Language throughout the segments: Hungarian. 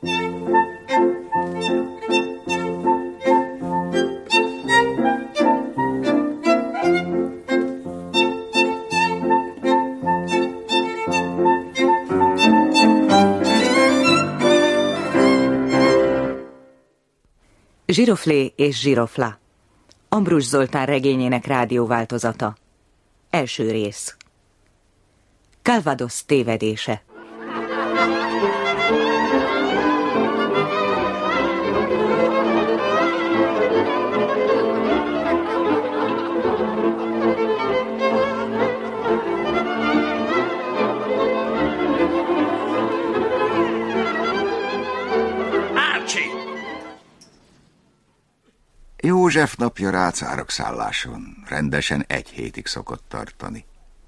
Zsiroflé és Zsirofla. Ambrus Zoltán regényének rádióváltozata. Első rész. Calvados tévedése. József napja rácárokszálláson rendesen 1 hétig szokott tartani.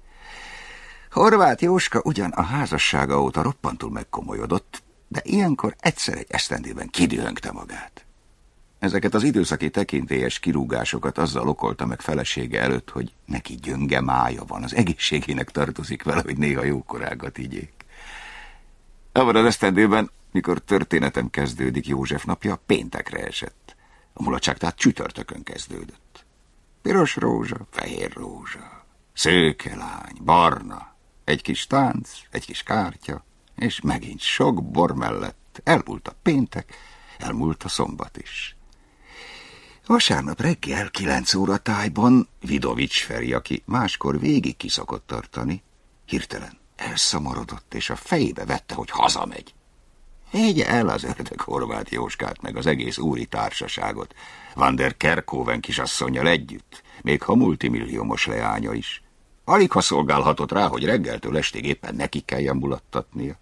Horváth Jóska ugyan a házassága óta roppantul megkomolyodott, de ilyenkor egyszer egy esztendőben kidühöngte magát. Ezeket az időszaki tekintélyes kirúgásokat azzal okolta meg felesége előtt, hogy neki gyönge mája van, az egészségének tartozik vele, hogy néha jókorágat igyék. Abban az esztendőben, mikor történetem kezdődik, József napja péntekre esett. A mulatság tehát csütörtökön kezdődött. Piros rózsa, fehér rózsa, szőke lány, barna, egy kis tánc, egy kis kártya, és megint sok bor mellett elmúlt a péntek, elmúlt a szombat is. Vasárnap reggel 9 óra tájban Vidovics Feri, aki máskor végig ki szokott tartani, hirtelen elszamarodott, és a fejébe vette, hogy hazamegy. Egye el az ördög Horváth Jóskát, meg az egész úri társaságot, Van der Kerkhoven kisasszonnyal együtt, még ha multimilliómos leánya is. Alig ha szolgálhatott rá, hogy reggeltől estig éppen neki kelljen mulattatnia.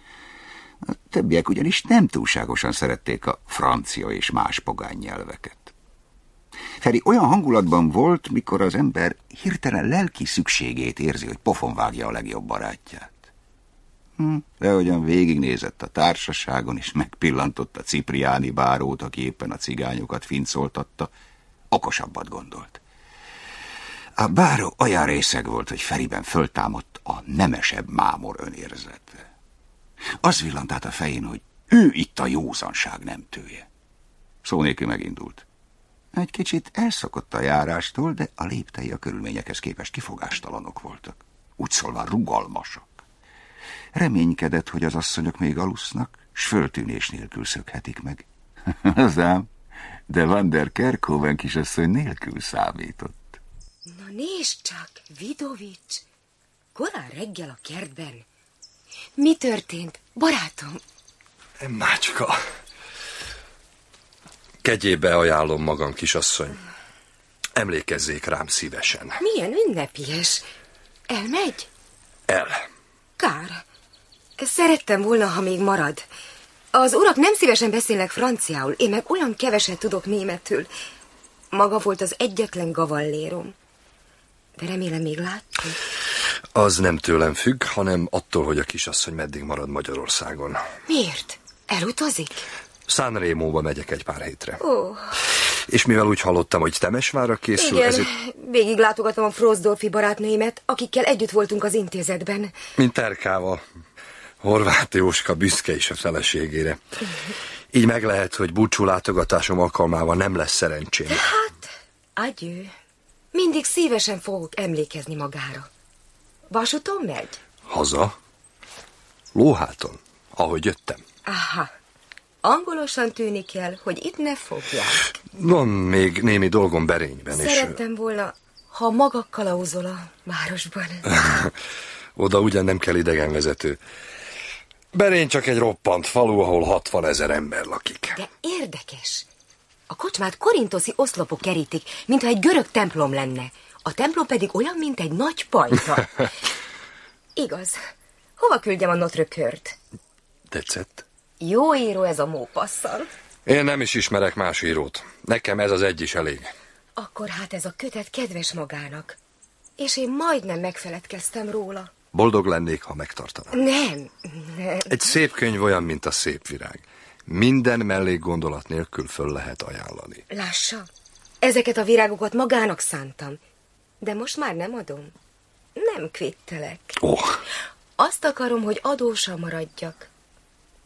A többiek ugyanis nem túlságosan szerették a francia és más pogány nyelveket. Feri olyan hangulatban volt, mikor az ember hirtelen lelki szükségét érzi, hogy pofonvágja a legjobb barátját. De hogyan végignézett a társaságon, és megpillantott a Cipriáni bárót, aki éppen a cigányokat fincoltatta, okosabbat gondolt. A báró olyan részeg volt, hogy Feriben föltámadt a nemesebb mámor önérzete. Az villant át a fején, hogy ő itt a józanság nemtője. Szó nélkül megindult. Egy kicsit elszokott a járástól, de a léptei a körülményekhez képest kifogástalanok voltak. Úgy szólva rugalmasak. Reménykedett, hogy az asszonyok még alusznak, s föltűnés nélkül szökhetik meg. Azám, de Van der Kerkhoven kisasszony nélkül számított. Na nézd csak, Vidovics! Korán reggel a kertben. Mi történt, barátom? Mácska. Kegyébe ajánlom magam, kisasszony. Emlékezzék rám szívesen. Milyen ünnepélyes. Elmegy? El. Kár. Szerettem volna, ha még marad. Az urak nem szívesen beszélnek franciául, én meg olyan keveset tudok németül. Maga volt az egyetlen gavallérom. De remélem még látni. Az nem tőlem függ, hanem attól, hogy a kisasszony meddig marad Magyarországon. Miért? Elutazik? Sanremóba megyek egy pár hétre. Ó. És mivel úgy hallottam, hogy Temesvárra készül, igen, ezért... végig látogatom a Frosdorfi barátnőimet, akikkel együtt voltunk az intézetben. Mint Terkával. Horváth Jóska büszke is a feleségére. Így meg lehet, hogy búcsú látogatásom alkalmával nem lesz szerencsém. Hát, adjő. Mindig szívesen fogok emlékezni magára. Vasúton megy? Haza? Lóháton, ahogy jöttem. Aha. Angolosan tűnik el, hogy itt ne fogják. Van még némi dolgom Berényben. Szerettem volna, ha maga kalauzol a városban. Oda ugyan nem kell idegenvezető. Berény csak egy roppant falu, ahol 60 000 ember lakik. De érdekes. A kocsmát korintoszi oszlopok kerítik, mintha egy görög templom lenne. A templom pedig olyan, mint egy nagy pajta. Igaz. Hova küldjem a Notre Coeur-t? Tetszett? Jó író ez a Maupassant. Én nem is ismerek más írót. Nekem ez az egy is elég. Akkor hát ez a kötet kedves magának. És én majdnem megfeledkeztem róla. Boldog lennék, ha megtartanám. Nem. Egy szép könyv olyan, mint a szép virág. Minden mellékgondolat nélkül föl lehet ajánlani. Lássa, ezeket a virágokat magának szántam. De most már nem adom. Nem kvittelek. Ó. Azt akarom, hogy adósan maradjak.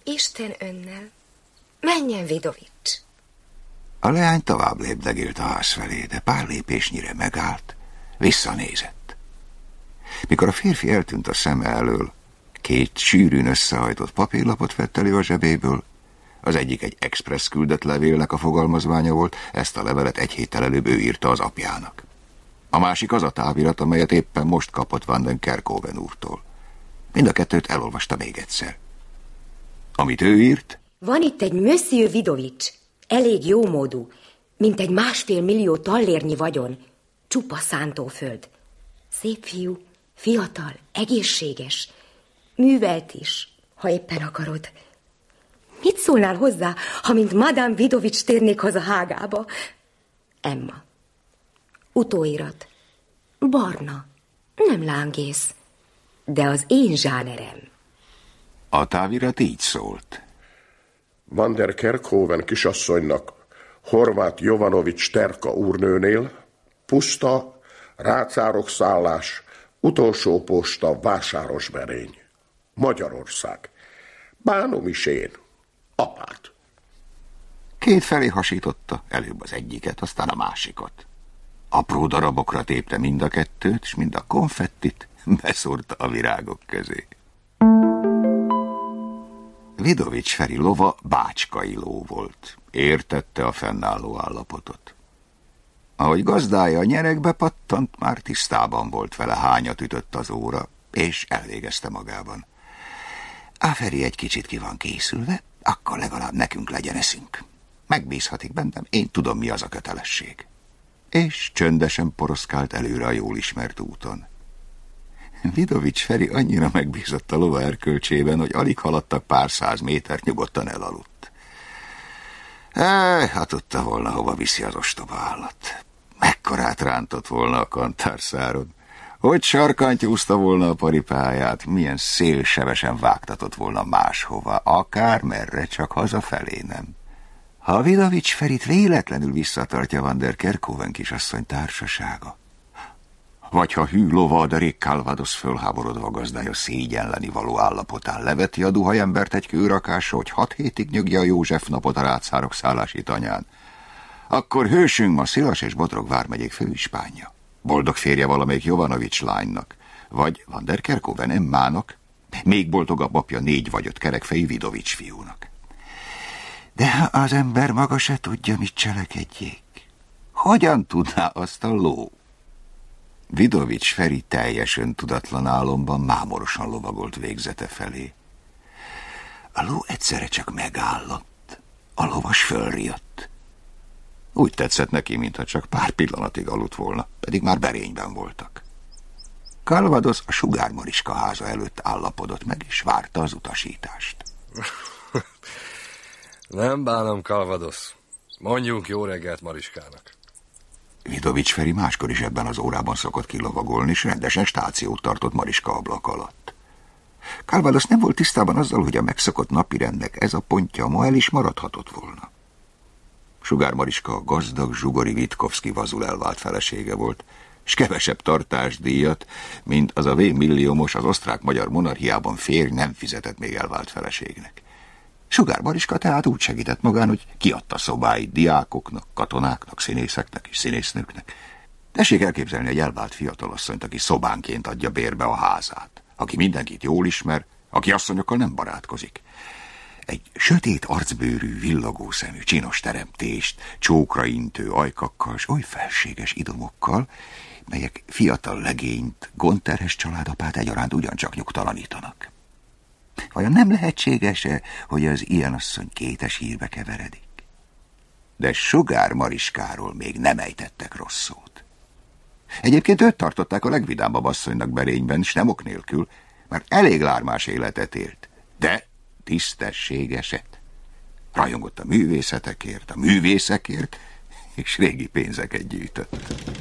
Isten önnel. Menjen, Vidovics. A leány tovább lépdegélt a ház felé, de pár lépésnyire megállt, visszanézett. Mikor a férfi eltűnt a szeme elől, 2 sűrűn összehajtott papírlapot vett elő a zsebéből. Az egyik egy expressz küldött levélnek a fogalmazványa volt, ezt a levelet 1 héttel előbb ő írta az apjának. A másik az a távirat, amelyet éppen most kapott Van den Kerkhoven úrtól. Mind a 2-t elolvasta még egyszer. Amit ő írt? Van itt egy Monsieur Vidovics, elég jómódú, mint egy 1,5 millió tallérnyi vagyon, csupa szántóföld. Szép fiú, fiatal, egészséges, művelt is, ha éppen akarod. Mit szólnál hozzá, ha mint Madame Vidovics térnék haza Hágába? Emma. Utóirat. Barna. Nem lángész, de az én zsánerem. A távirat így szólt. Van der Kerkhoven kisasszonynak Horváth Jovanovics Terka úrnőnél, puszta, rácárokszállás, utolsó posta, Vásárosberény, Magyarország. Bánom is én, apát. 2 felé hasította, előbb az egyiket, aztán a másikat. Apró darabokra tépte mind a 2-t, és mind a konfettit beszórta a virágok közé. Vidovics Feri lova bácskai ló volt. Értette a fennálló állapotot. Ahogy gazdája a nyeregbe pattant, már tisztában volt vele, hányat ütött az óra, és elvégezte magában. A Feri egy kicsit ki van készülve, akkor legalább nekünk legyen eszünk. Megbízhatik bennem, én tudom, mi az a kötelesség. És csöndesen poroszkált előre a jól ismert úton. Vidovics Feri annyira megbízott a lova erkölcsében, hogy alig haladtak pár 100 métert, nyugodtan elaludt. Ha tudta volna, hova viszi az ostoba állat. Mekkorát rántott volna a kantárszáron. Hogy sarkantyúzta volna a paripáját, milyen szélsebesen vágtatott volna máshova, akár merre, csak hazafelé nem. Ha Vidovics Ferit véletlenül visszatartja Van der Kerkhoven kisasszony társasága, vagy ha hű lova a derék Calvados fölháborodva gazdája szégyenleni való állapotán leveti a duhajembert egy kőrakásra, hogy 6 hétig nyögje a József napot a rácárokszállási tanyán, akkor hősünk ma Szilas és Bodrog vármegyék főispánja. Boldog férje valamelyik Jovanovics lánynak, vagy Van der Kerkhoven Emmának, még boldogabb apja 4 vagy 5 kerekfejű Vidovics fiúnak. De az ember maga se tudja, mit cselekedjék. Hogyan tudná azt a ló? Vidovics Feri teljesen tudatlan álomban mámorosan lovagolt végzete felé. A ló egyszerre csak megállott, a lovas fölriadt. Úgy tetszett neki, mintha csak pár pillanatig aludt volna, pedig már berényben voltak. Calvados a Sugár Mariska háza előtt állapodott meg, és várta az utasítást. Nem bánom, Calvados. Mondjunk jó reggelt Mariskának. Vidovics Feri máskor is ebben az órában szokott kilovagolni, és rendesen stációt tartott Mariska ablak alatt. Calvados nem volt tisztában azzal, hogy a megszokott napirendnek ez a pontja ma el is maradhatott volna. Sugár Mariska a gazdag Zsugori Vitkovszki vazul elvált felesége volt, és kevesebb tartásdíjat, mint az a V-milliómos az osztrák-magyar monarchiában férj nem fizetett még elvált feleségnek. Sugár Mariska tehát úgy segített magán, hogy kiadta szobáit diákoknak, katonáknak, színészeknek és színésznőknek. Tessék elképzelni egy elvált fiatalasszonyt, aki szobánként adja bérbe a házát, aki mindenkit jól ismer, aki asszonyokkal nem barátkozik. Egy sötét arcbőrű, villogó szemű, csinos teremtést, csókra intő ajkakkal s oly felséges idomokkal, melyek fiatal legényt, gondterhes családapát egyaránt ugyancsak nyugtalanítanak. Vajon nem lehetséges-e, hogy az ilyen asszony kétes hírbe keveredik? De Sugár Mariskáról még nem ejtettek rossz szót. Egyébként őt tartották a legvidámabb asszonynak Berényben, s nem ok nélkül, mert elég lármás életet élt, de tisztességeset. Rajongott a művészetekért, a művészekért, és régi pénzeket gyűjtött.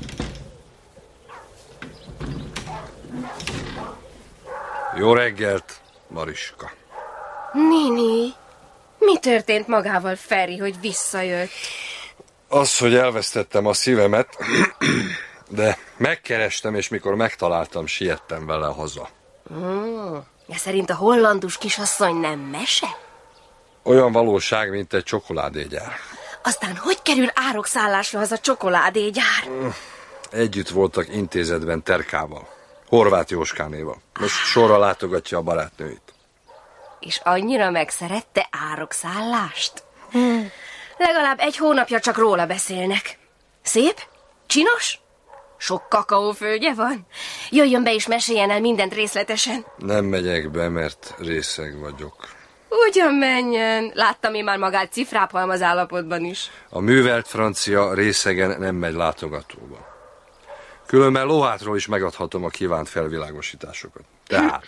Jó reggelt, Mariska. Néni, mi történt magával, Feri, hogy visszajött? Az, hogy elvesztettem a szívemet, de megkerestem, és mikor megtaláltam, siettem vele haza. De szerint a hollandus kisasszony nem mese? Olyan valóság, mint egy csokoládégyár. Aztán hogy kerül árokszállásra az a csokoládégyár? Együtt voltak intézetben Terkával, Horváth Jóskánéval. Most sorra látogatja a barátnőit. És annyira megszerette árokszállást? Legalább 1 hónapja csak róla beszélnek. Szép? Csinos? Sok kakaóföldje van? Jöjjön be és meséljen el mindent részletesen. Nem megyek be, mert részeg vagyok. Ugyan menjen. Láttam én már magát cifráphalmaz állapotban is. A művelt francia részegen nem megy látogatóba. Különben Lóhátról is megadhatom a kívánt felvilágosításokat. Tehát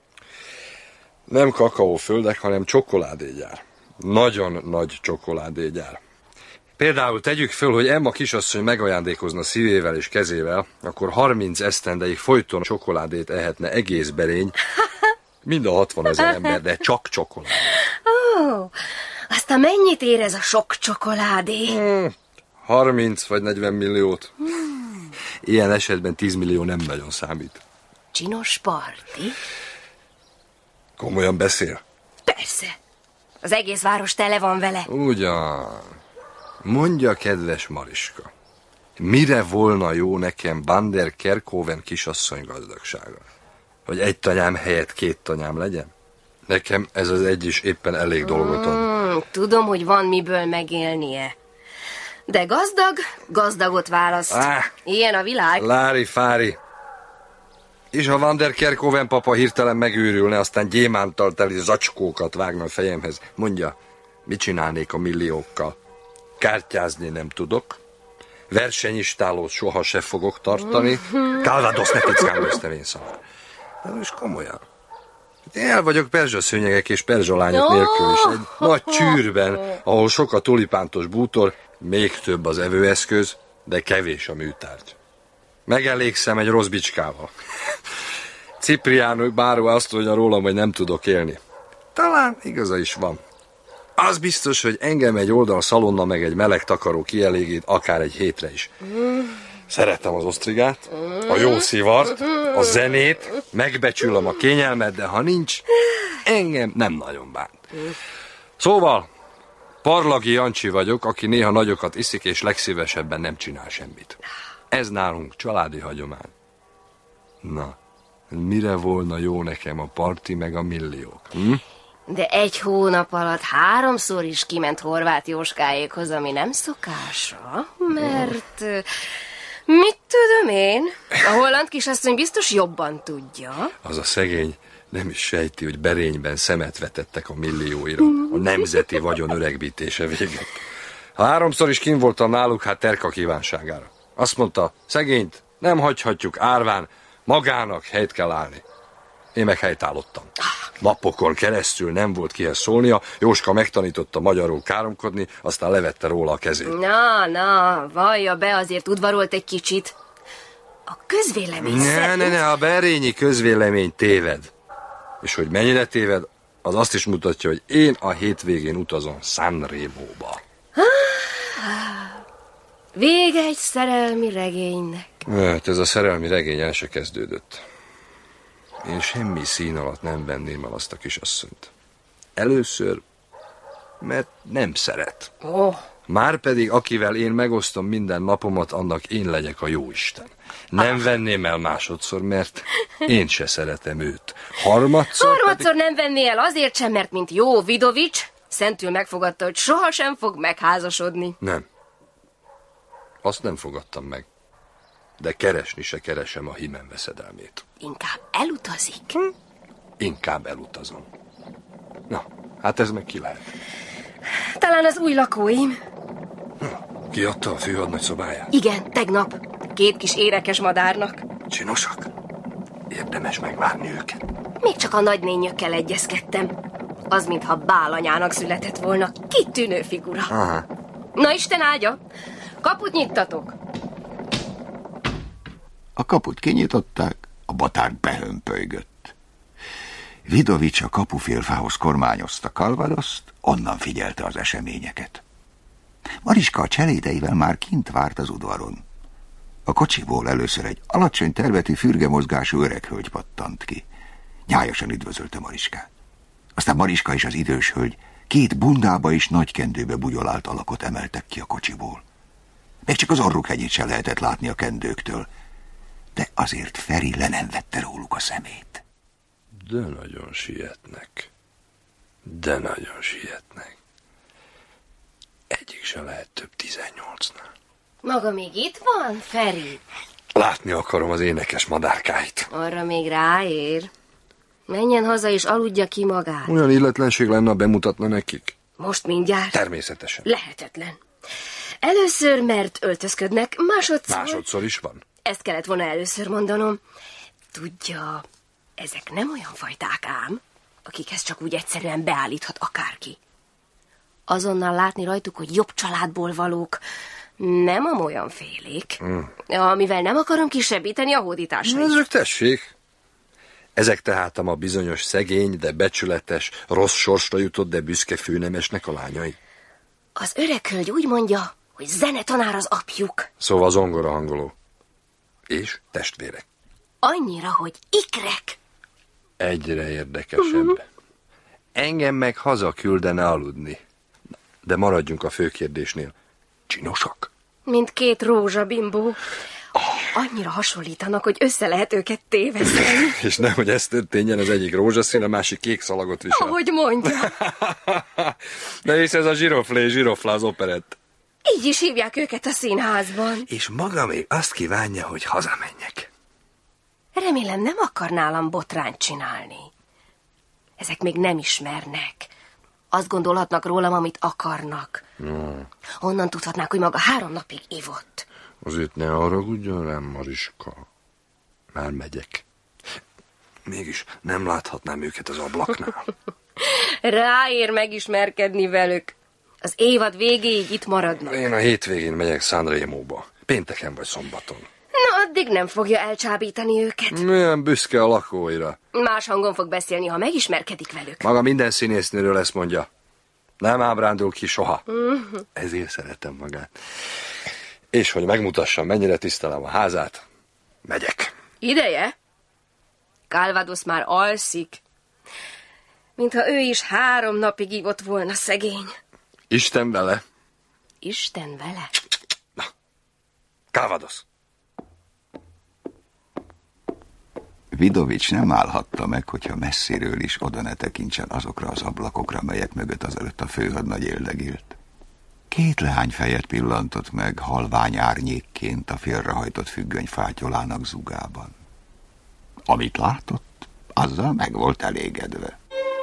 nem kakaóföldek, hanem csokoládégyár. Nagyon nagy csokoládégyár. Például tegyük föl, hogy Emma kisasszony megajándékozna szívével és kezével, akkor 30 esztendeig folyton csokoládét ehetne egész berény, mind a 60 000 ember, de csak csokoládé. Ó, aztán mennyit ér ez a sok csokoládé? 30 vagy 40 milliót. Ilyen esetben 10 millió nem nagyon számít. Csinos parti? Komolyan beszél? Persze. Az egész város tele van vele. Ugyan. Mondja, kedves Mariska, mire volna jó nekem Van der Kerkhoven kisasszony gazdagsága? Hogy 1 tanyám helyett 2 tanyám legyen? Nekem ez az egy is éppen elég dolgot ad. Tudom, hogy van miből megélnie. De gazdagot választ. Ilyen a világ. Lári fári. És ha Van der Kerkhoven papa hirtelen megőrülne, aztán gyémánttal teli zacskókat vágna a fejemhez. Mondja, mit csinálnék a milliókkal? Kártyázni nem tudok. Versenyistálót soha se fogok tartani. Calvados ne pickálóztam én szavár. De most komolyan. Én el vagyok perzsaszőnyegek és perzsalányok nélkül is. Egy nagy csűrben, ahol sok a tulipántos bútor, még több az evőeszköz, de kevés a műtárgy. Megelégszem egy rossz bicskával. Cipriano báró azt mondja rólam, hogy nem tudok élni. Talán igaza is van. Az biztos, hogy engem egy oldal szalonna meg egy meleg takaró kielégít, akár egy hétre is. Szeretem az osztrigát, a jó szivart, a zenét, megbecsülöm a kényelmet, de ha nincs, engem nem nagyon bánt. Szóval, Parlagi Jancsi vagyok, aki néha nagyokat iszik, és legszívesebben nem csinál semmit. Ez nálunk családi hagyomány. Na, mire volna jó nekem a parti meg a milliók? De 1 hónap alatt 3-szor is kiment Horváth Jóskáékhoz, ami nem szokása, mert... Mit tudom én? A holland kisasszony biztos jobban tudja. Az a szegény nem is sejti, hogy Berényben szemet vetettek a millióira. A nemzeti vagyon öregbítése véget. Ha 3-szor is kint voltam náluk, hát Terka kívánságára. Azt mondta, szegényt nem hagyhatjuk árván, magának helyt kell állni. Én meg helytállottam. Napokon keresztül nem volt kihez szólnia, Jóska megtanította magyarul káromkodni, aztán levette róla a kezét. Na, vallja be, azért udvarolt egy kicsit. A közvélemény szerint... Ne, a berényi közvélemény téved. És hogy mennyire téved, az azt is mutatja, hogy én a hétvégén utazom Sanremóba. Vége egy szerelmi regénynek. Hát ez a szerelmi regény el se kezdődött. Én semmi szín alatt nem venném el azt a kisasszonyt. Először, mert nem szeret. Márpedig akivel én megosztom minden napomat, annak én legyek a jóisten. Nem venném el másodszor, mert én se szeretem őt. Harmadszor nem venné el azért sem, mert mint jó Vidovics, szentül megfogadta, hogy sohasem fog megházasodni. Nem. Azt nem fogadtam meg. De keresni se keresem a hímen veszedelmét. Inkább elutazik? Inkább elutazom. Na, hát ez meg ki lehet? Talán az új lakóim. Kiadta a főhadnagy szobáját? Igen, tegnap. 2 kis érekes madárnak. Csinosak? Érdemes megvárni őket. Még csak a nagynényökkel egyezkedtem. Az, mintha bálanyának született volna. Kitűnő figura. Aha. Na, Isten áldja! Kaput nyittatok! A kaput kinyitották, a batár behömpölygött. Vidovics a kapufélfához kormányozta Calvadoszt, onnan figyelte az eseményeket. Mariska a cselédeivel már kint várt az udvaron. A kocsiból először egy alacsony termetű fürgemozgású öreg hölgy pattant ki. Nyájasan üdvözölte Mariskát. Aztán Mariska és az idős hölgy 2 bundába és nagy kendőbe bugyolált alakot emeltek ki a kocsiból. Még csak az orruk hegyét sem lehetett látni a kendőktől, de azért Feri le nem vette róluk a szemét. De nagyon sietnek. De nagyon sietnek. Egyik se lehet több 18-nál. Maga még itt van, Feri? Látni akarom az énekes madárkáit. Arra még ráér. Menjen haza és aludja ki magát. Olyan illetlenség lenne, ha bemutatna nekik. Most mindjárt? Természetesen. Lehetetlen. Először, mert öltözködnek, Másodszor is van. Ezt kellett volna először mondanom. Tudja, ezek nem olyan fajták ám, akikhez csak úgy egyszerűen beállíthat akárki. Azonnal látni rajtuk, hogy jobb családból valók, nem amolyan félék, amivel nem akarom kisebbíteni a hódításait. Ezek tessék. Ezek tehát a bizonyos szegény, de becsületes, rossz sorsra jutott, de büszke főnemesnek a lányai. Az öreg hölgy úgy mondja, hogy zenetanár az apjuk. Szóval zongora hangoló. És testvérek. Annyira, hogy ikrek. Egyre érdekesebb. Engem meg haza küldene aludni. De maradjunk a fő kérdésnél. Csinosak? Mint 2 rózsabimbó. Annyira hasonlítanak, hogy össze lehet őket téveszteni. És nehogy ez történjen, az egyik rózsaszín, a másik kék szalagot visel. Ahogy mondja. De hisz ez a Giroflé az operett. Így is hívják őket a színházban. És maga még azt kívánja, hogy hazamenjek. Remélem nem akar nálam botrányt csinálni. Ezek még nem ismernek. Azt gondolhatnak rólam, amit akarnak. Honnan tudhatnák, hogy maga 3 napig ivott? Azért ne haragudjon rám, Mariska. Már megyek. Mégis nem láthatnám őket az ablaknál. Ráér megismerkedni velük. Az évad végéig itt maradnak. Én a hétvégén megyek Sanremóba. Pénteken vagy szombaton. Na, addig nem fogja elcsábítani őket. Milyen büszke a lakóira. Más hangon fog beszélni, ha megismerkedik velük. Maga minden színésznőről ezt mondja. Nem ábrándul ki soha. Ezért szeretem magát. És hogy megmutassam, mennyire tisztelem a házát, megyek. Ideje? Calvados már alszik. Mintha ő is 3 napig ivott volna, szegény. Isten vele. Isten vele? Na, Calvados. Vidovics nem állhatta meg, hogyha messziről is oda ne tekintsen azokra az ablakokra, melyek mögött azelőtt a főhadnagy éldegilt. 2 leányfejet pillantott meg halvány árnyékként a félrehajtott függöny fátyolának zugában. Amit látott, azzal meg volt elégedve.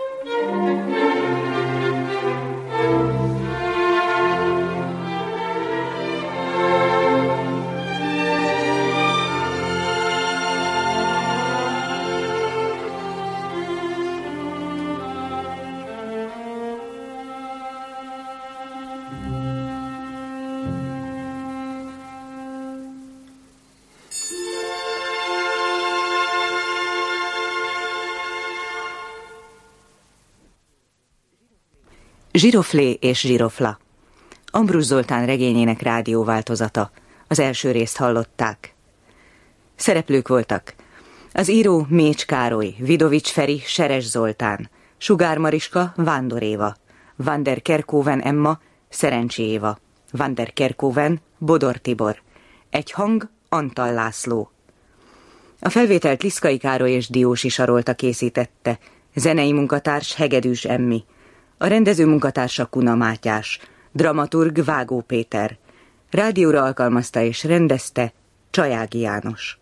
Giroflé és Girofla. Ambrus Zoltán regényének rádióváltozata. Az első részt hallották. Szereplők voltak: az író Mécs Károly, Vidovics Feri, Seres Zoltán, Sugár Mariska, Vándor Éva, Van der Kerkhoven Emma, Szerencsi Éva, Van der Kerkhoven, Bodor Tibor, egy hang, Antal László. A felvételt Liszkai Károly és Diósi Sarolta készítette, zenei munkatárs Hegedűs Emmi, a rendező munkatársa Kuna Mátyás, dramaturg Vágó Péter, rádióra alkalmazta és rendezte Csajági János.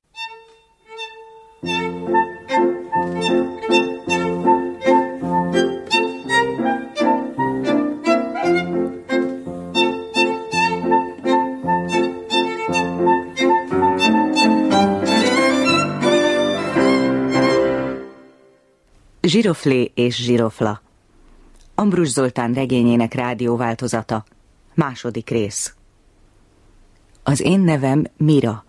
Giroflé és Girofla. Ambrus Zoltán regényének rádióváltozata. Második rész. Az én nevem Mira.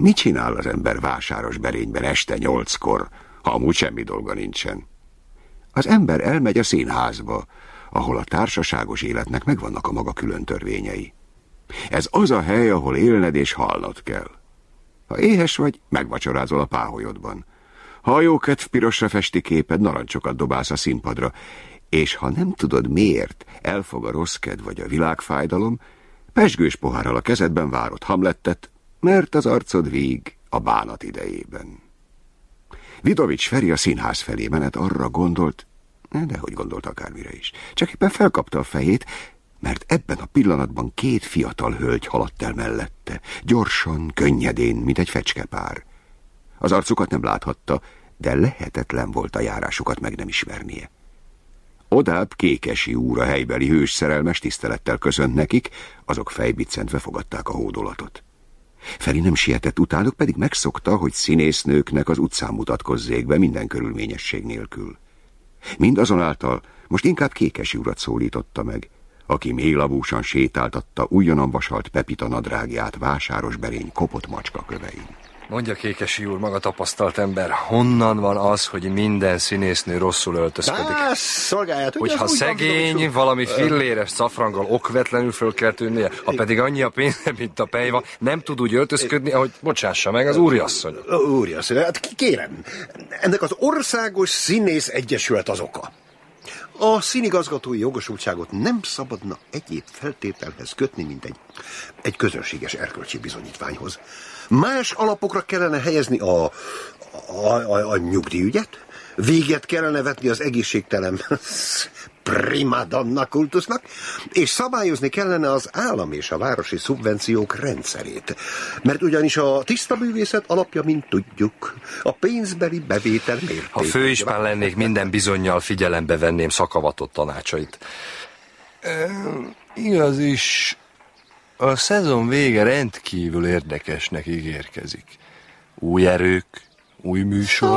Mit csinál az ember vásáros berényben este 8-kor, ha amúgy semmi dolga nincsen? Az ember elmegy a színházba, ahol a társaságos életnek megvannak a maga külön törvényei. Ez az a hely, ahol élned és halnod kell. Ha éhes vagy, megvacsorázol a páholyodban. Ha a jókedv pirosra festi képed, narancsokat dobálsz a színpadra, és ha nem tudod miért, elfog a rossz kedv vagy a világfájdalom, pezsgős pohárral a kezedben várod Hamlettet, mert az arcod víg a bánat idejében. Vidovics Feri a színház felé menet arra gondolt, dehogy gondolt akármire is, csak éppen felkapta a fejét, mert ebben a pillanatban 2 fiatal hölgy haladt el mellette, gyorsan, könnyedén, mint egy fecskepár. Az arcukat nem láthatta, de lehetetlen volt a járásukat meg nem ismernie. Odább Kékesi úr, a helybeli hős szerelmes tisztelettel köszönt nekik, azok fejbiccentve fogadták a hódolatot. Feri nem sietett utánuk, pedig megszokta, hogy színésznőknek az utcán mutatkozzék be minden körülményesség nélkül. Mindazonáltal most inkább Kékesi urat szólította meg, aki mélylavúsan sétáltatta újonnan vasalt Pepita nadrágját vásáros berény kopott macska kövein. Mondja, Kékesi úr, maga tapasztalt ember, honnan van az, hogy minden színésznő rosszul öltözködik? Szolgálját, hogyha szegény, valami filléres szafranggal okvetlenül föl kell tűnnie, ha pedig annyi a pénze, mint a pejva, nem tud úgy öltözködni, ahogy bocsássa meg az úriasszony. Úriasszony, hát kérem, ennek az Országos Színész Egyesület az oka. A színigazgatói jogosultságot nem szabadna egyéb feltételhez kötni, mint egy közönséges erkölcsi bizonyítványhoz. Más alapokra kellene helyezni a nyugdíjügyet, véget kellene vetni az egészségtelen primadonna kultusznak, és szabályozni kellene az állam és a városi szubvenciók rendszerét. Mert ugyanis a tiszta művészet alapja, mint tudjuk, a pénzbeli bevétel mértéke. Ha főispán lennék, minden bizonnyal figyelembe venném szakavatott tanácsait. Igaz is, a szezon vége rendkívül érdekesnek ígérkezik. Új erők, új műsor.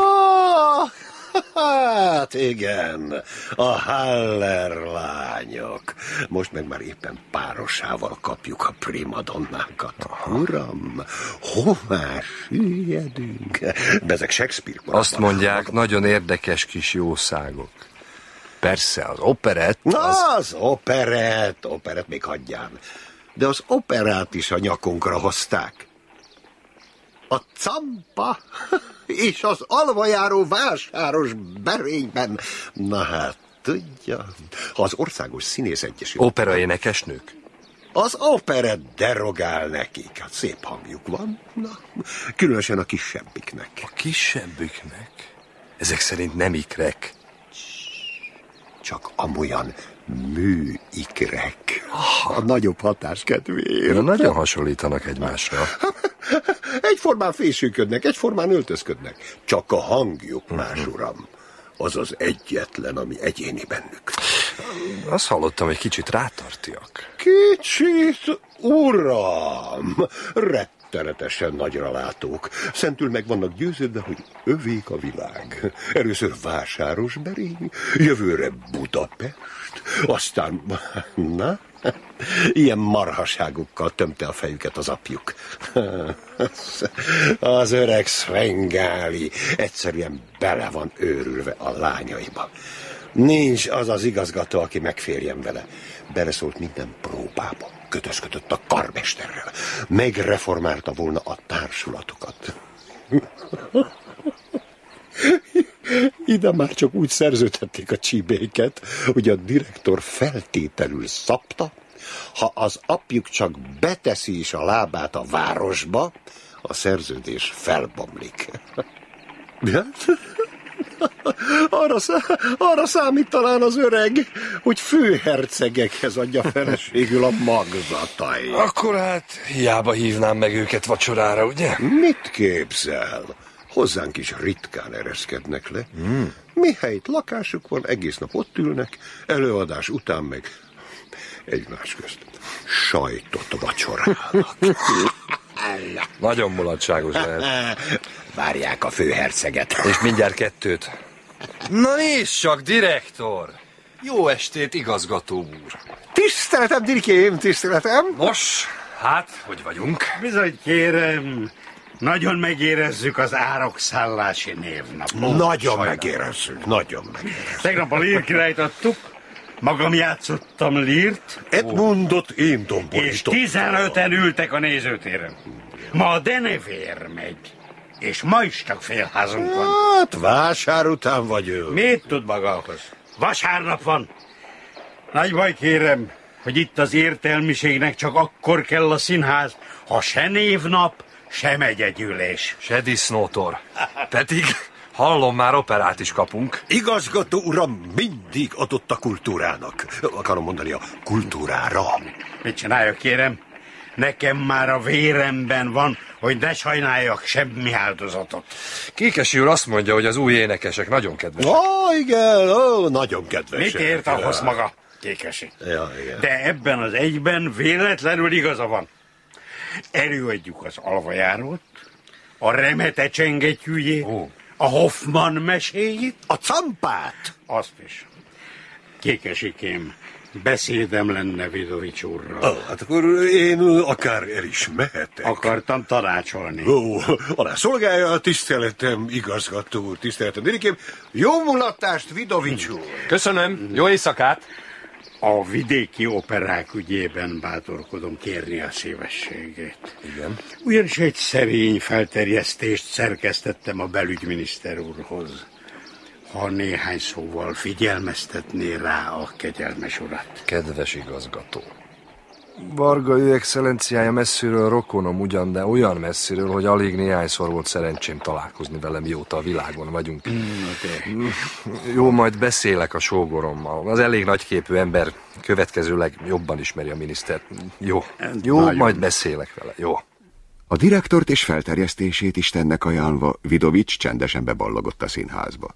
Hát igen, a Haller lányok. Most meg már éppen párosával kapjuk a primadonnákat. Uram, hová süllyedünk? De ezek Shakespeare maradnak. Azt mondják, nagyon érdekes kis jószágok. Persze, az operett... Az operett még hagyján. De az operát is a nyakunkra hozták. A campa és az alvajáró vásáros berényben. Na hát, tudja, az Országos Színész Egyesület... Operaénekesnők? Az operett derogál nekik. Hát szép hangjuk van. Na, különösen a kisebbiknek. A kisebbiknek? Ezek szerint nem ikrek. Csak amolyan műikrek. A nagyobb hatás kedvéért. Ja, nagyon hasonlítanak egymásra. Egyformán fésülködnek, egyformán öltözködnek. Csak a hangjuk más, uram. Az az egyetlen, ami egyéni bennük. Azt hallottam, hogy kicsit rátartiak. Kicsit, uram! Rettenetesen nagyra látók. Szentül meg vannak győződve, hogy övék a világ. Először vásáros berény, jövőre Budapest, aztán, na, ilyen marhaságukkal tömte a fejüket az apjuk. Az öreg Svengáli egyszerűen bele van őrülve a lányaiba. Nincs az az igazgató, aki megférjen vele. Beleszólt minden próbába, kötözködött a karmesterrel, megreformálta volna a társulatokat. Ide már csak úgy szerződtették a csíbéket, hogy a direktor feltételül szabta, ha az apjuk csak beteszi is a lábát a városba, a szerződés felbomlik. Arra számít talán az öreg, hogy főhercegekhez adja feleségül a magzatai. Akkor hát hiába hívnám meg őket vacsorára, ugye? Mit képzel? Hozzánk is ritkán ereszkednek le. Mihelyt lakásuk van, egész nap ott ülnek, előadás után meg egymás közt sajtot vacsorálnak. Nagyon mulatságos lehet. Várják a főherceget. És mindjárt 2. Na nézd csak, direktor! Jó estét, igazgató úr! Tiszteletem, Dirikém, tiszteletem! Nos, hát, hogy vagyunk? Bizony, kérem, Nagyon megérezzük az árokszállási névnapot. Nagyon megérezzük, nagyon megérezzük. Tegnap a Lír királyt adtuk, magam játszottam Lírt. Edmundot én domborítottam. És 15-en ültek a nézőtéren. Ma a denevér megy, és ma is csak félházunk van. Hát vásár után vagy ő. Mit tud magához? Vasárnap van. Nagy baj kérem, hogy itt az értelmiségnek csak akkor kell a színház, ha se névnap, se megyegyűlés. Se disznótor. Pedig hallom, már operát is kapunk. Igazgató uram mindig adott a kultúrának. Akarom mondani, a kultúrára. Mit csináljak, kérem? Nekem már a véremben van, hogy ne sajnáljak semmi áldozatot. Kékesi úr azt mondja, hogy az új énekesek nagyon kedvesek. Igen, nagyon kedvesek. Mit ért ahhoz maga, Kékesi? Ja, igen. De ebben az egyben véletlenül igaza van. Előadjuk az alvajárót, a remete csengetyűjét, a Hoffman meséjét, a campát. Azt is. Kékesikém, beszédem lenne Vidovics úrral. Hát akkor én akár el is mehetek. Akartam tanácsolni. Alá szolgálja a tiszteletem, igazgató úr, tiszteletem. Délikém, jó mulatást, Vidovics úr. Köszönöm, jó éjszakát. A vidéki operák ügyében bátorkodom kérni a szívességét. Igen. Ugyanis egy szerény felterjesztést szerkesztettem a belügyminiszter úrhoz. Ha néhány szóval figyelmeztetné rá a kegyelmes urat. Kedves igazgató. Varga ő excellenciája messziről rokonom ugyan, de olyan messziről, hogy alig néhányszor volt szerencsém találkozni vele, mióta a világon vagyunk. Jó, majd beszélek a sógorommal. Az elég nagyképű ember, következőleg jobban ismeri a minisztert. Jó, majd beszélek vele, jó. A direktort és felterjesztését Istennek ajánlva Vidovics csendesen beballagott a színházba.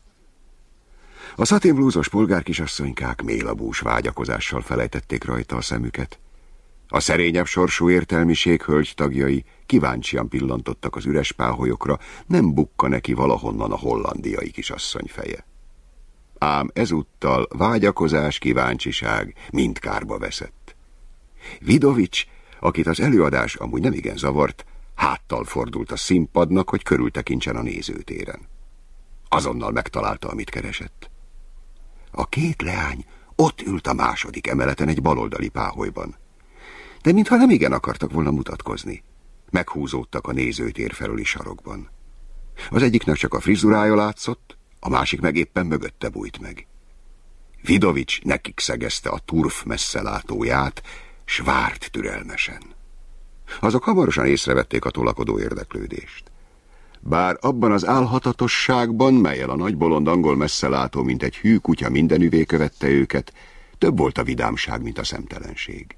A szaténblúzos polgárkisasszonykák mélabús vágyakozással felejtették rajta a szemüket. A szerényebb sorsú értelmiség hölgytagjai kíváncsian pillantottak az üres páholyokra, nem bukka neki valahonnan a hollandiai kisasszony feje. Ám ezúttal vágyakozás, kíváncsiság mind kárba veszett. Vidovics, akit az előadás amúgy nem igen zavart, háttal fordult a színpadnak, hogy körültekintsen a nézőtéren. Azonnal megtalálta, amit keresett. A két leány ott ült a második emeleten egy baloldali páholyban. De mintha nem igen akartak volna mutatkozni. Meghúzódtak a nézőtér felüli sarokban. Az egyiknek csak a frizurája látszott, a másik meg éppen mögötte bújt meg. Vidovics nekik szegezte a turf messzelátóját, s várt türelmesen. Azok hamarosan észrevették a tolakodó érdeklődést. Bár abban az álhatatosságban, mellyel a nagy bolond angol messzelátó, mint egy hű kutya mindenüvé követte őket, több volt a vidámság, mint a szemtelenség.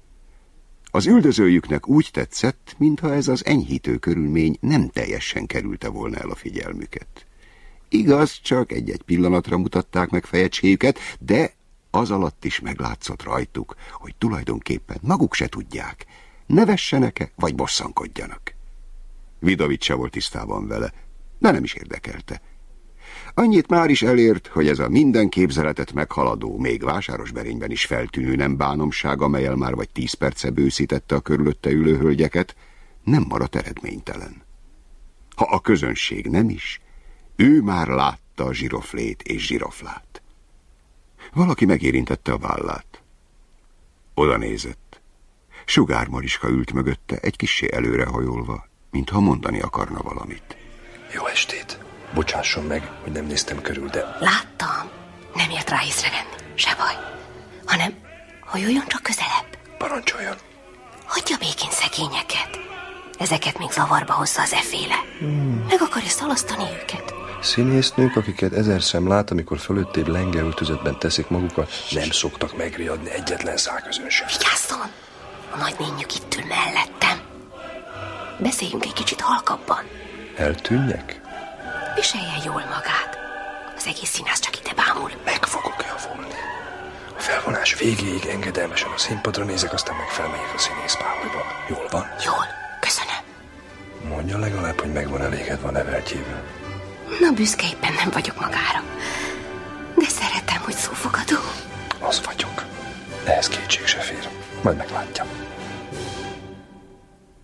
Az üldözőjüknek úgy tetszett, mintha ez az enyhítő körülmény nem teljesen kerülte volna el a figyelmüket. Igaz, csak egy-egy pillanatra mutatták meg fejegységüket, de az alatt is meglátszott rajtuk, hogy tulajdonképpen maguk se tudják, nevessenek-e vagy bosszankodjanak. Vidovics se volt tisztában vele, de nem is érdekelte. Annyit már is elért, hogy ez a minden képzeletet meghaladó, még Vásárosberényben is feltűnő nem bánomság, amellyel már vagy 10 perce bőszítette a körülötte ülő hölgyeket, nem maradt eredménytelen. Ha a közönség nem is, ő már látta a zsiroflét és zsiroflát. Valaki megérintette a vállát. Oda nézett. Sugár Mariska ült mögötte, egy kissé előrehajolva, mintha mondani akarna valamit. Jó estét! Bocsásson meg, hogy nem néztem körül, de... Láttam. Nem ért rá észrevenni. Se baj. Hanem hajoljon csak közelebb. Parancsoljon. Hagyja békén szegényeket. Ezeket még zavarba hozza az efféle. Meg akarja szalasztani őket. Színésznők, akiket 1000 szem lát, amikor fölöttébb lenge öltözetben teszik magukat, nem szoktak megriadni egyetlen szálközön. Vigyázzon! A nagynényük itt ül mellettem. Beszéljünk egy kicsit halkabban. Eltűnjek? Viselje jól magát. Az egész színház csak ide bámul. Meg fogok javulni. A felvonás végéig engedelmesen a színpadra nézek, aztán meg felmegyek a színészpáholyba. Jól van? Jól, köszönöm. Mondja legalább, hogy meg van elégedve a neveltjével. Na, büszke éppen nem vagyok magára. De szeretem, hogy szófogadó. Az vagyok. Ehhez kétség se fér. Majd meglátja.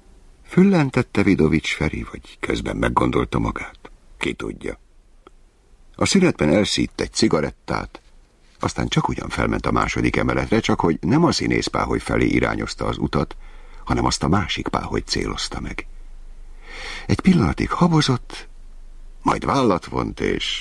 Füllentette Vidovics Feri, vagy közben meggondolta magát? Ki tudja. A szünetben elszítt egy cigarettát, aztán csak ugyan felment a második emeletre, csak hogy nem a színész páholy felé irányozta az utat, hanem azt a másik páholyt célozta meg. Egy pillanatig habozott, majd vállat vont, és...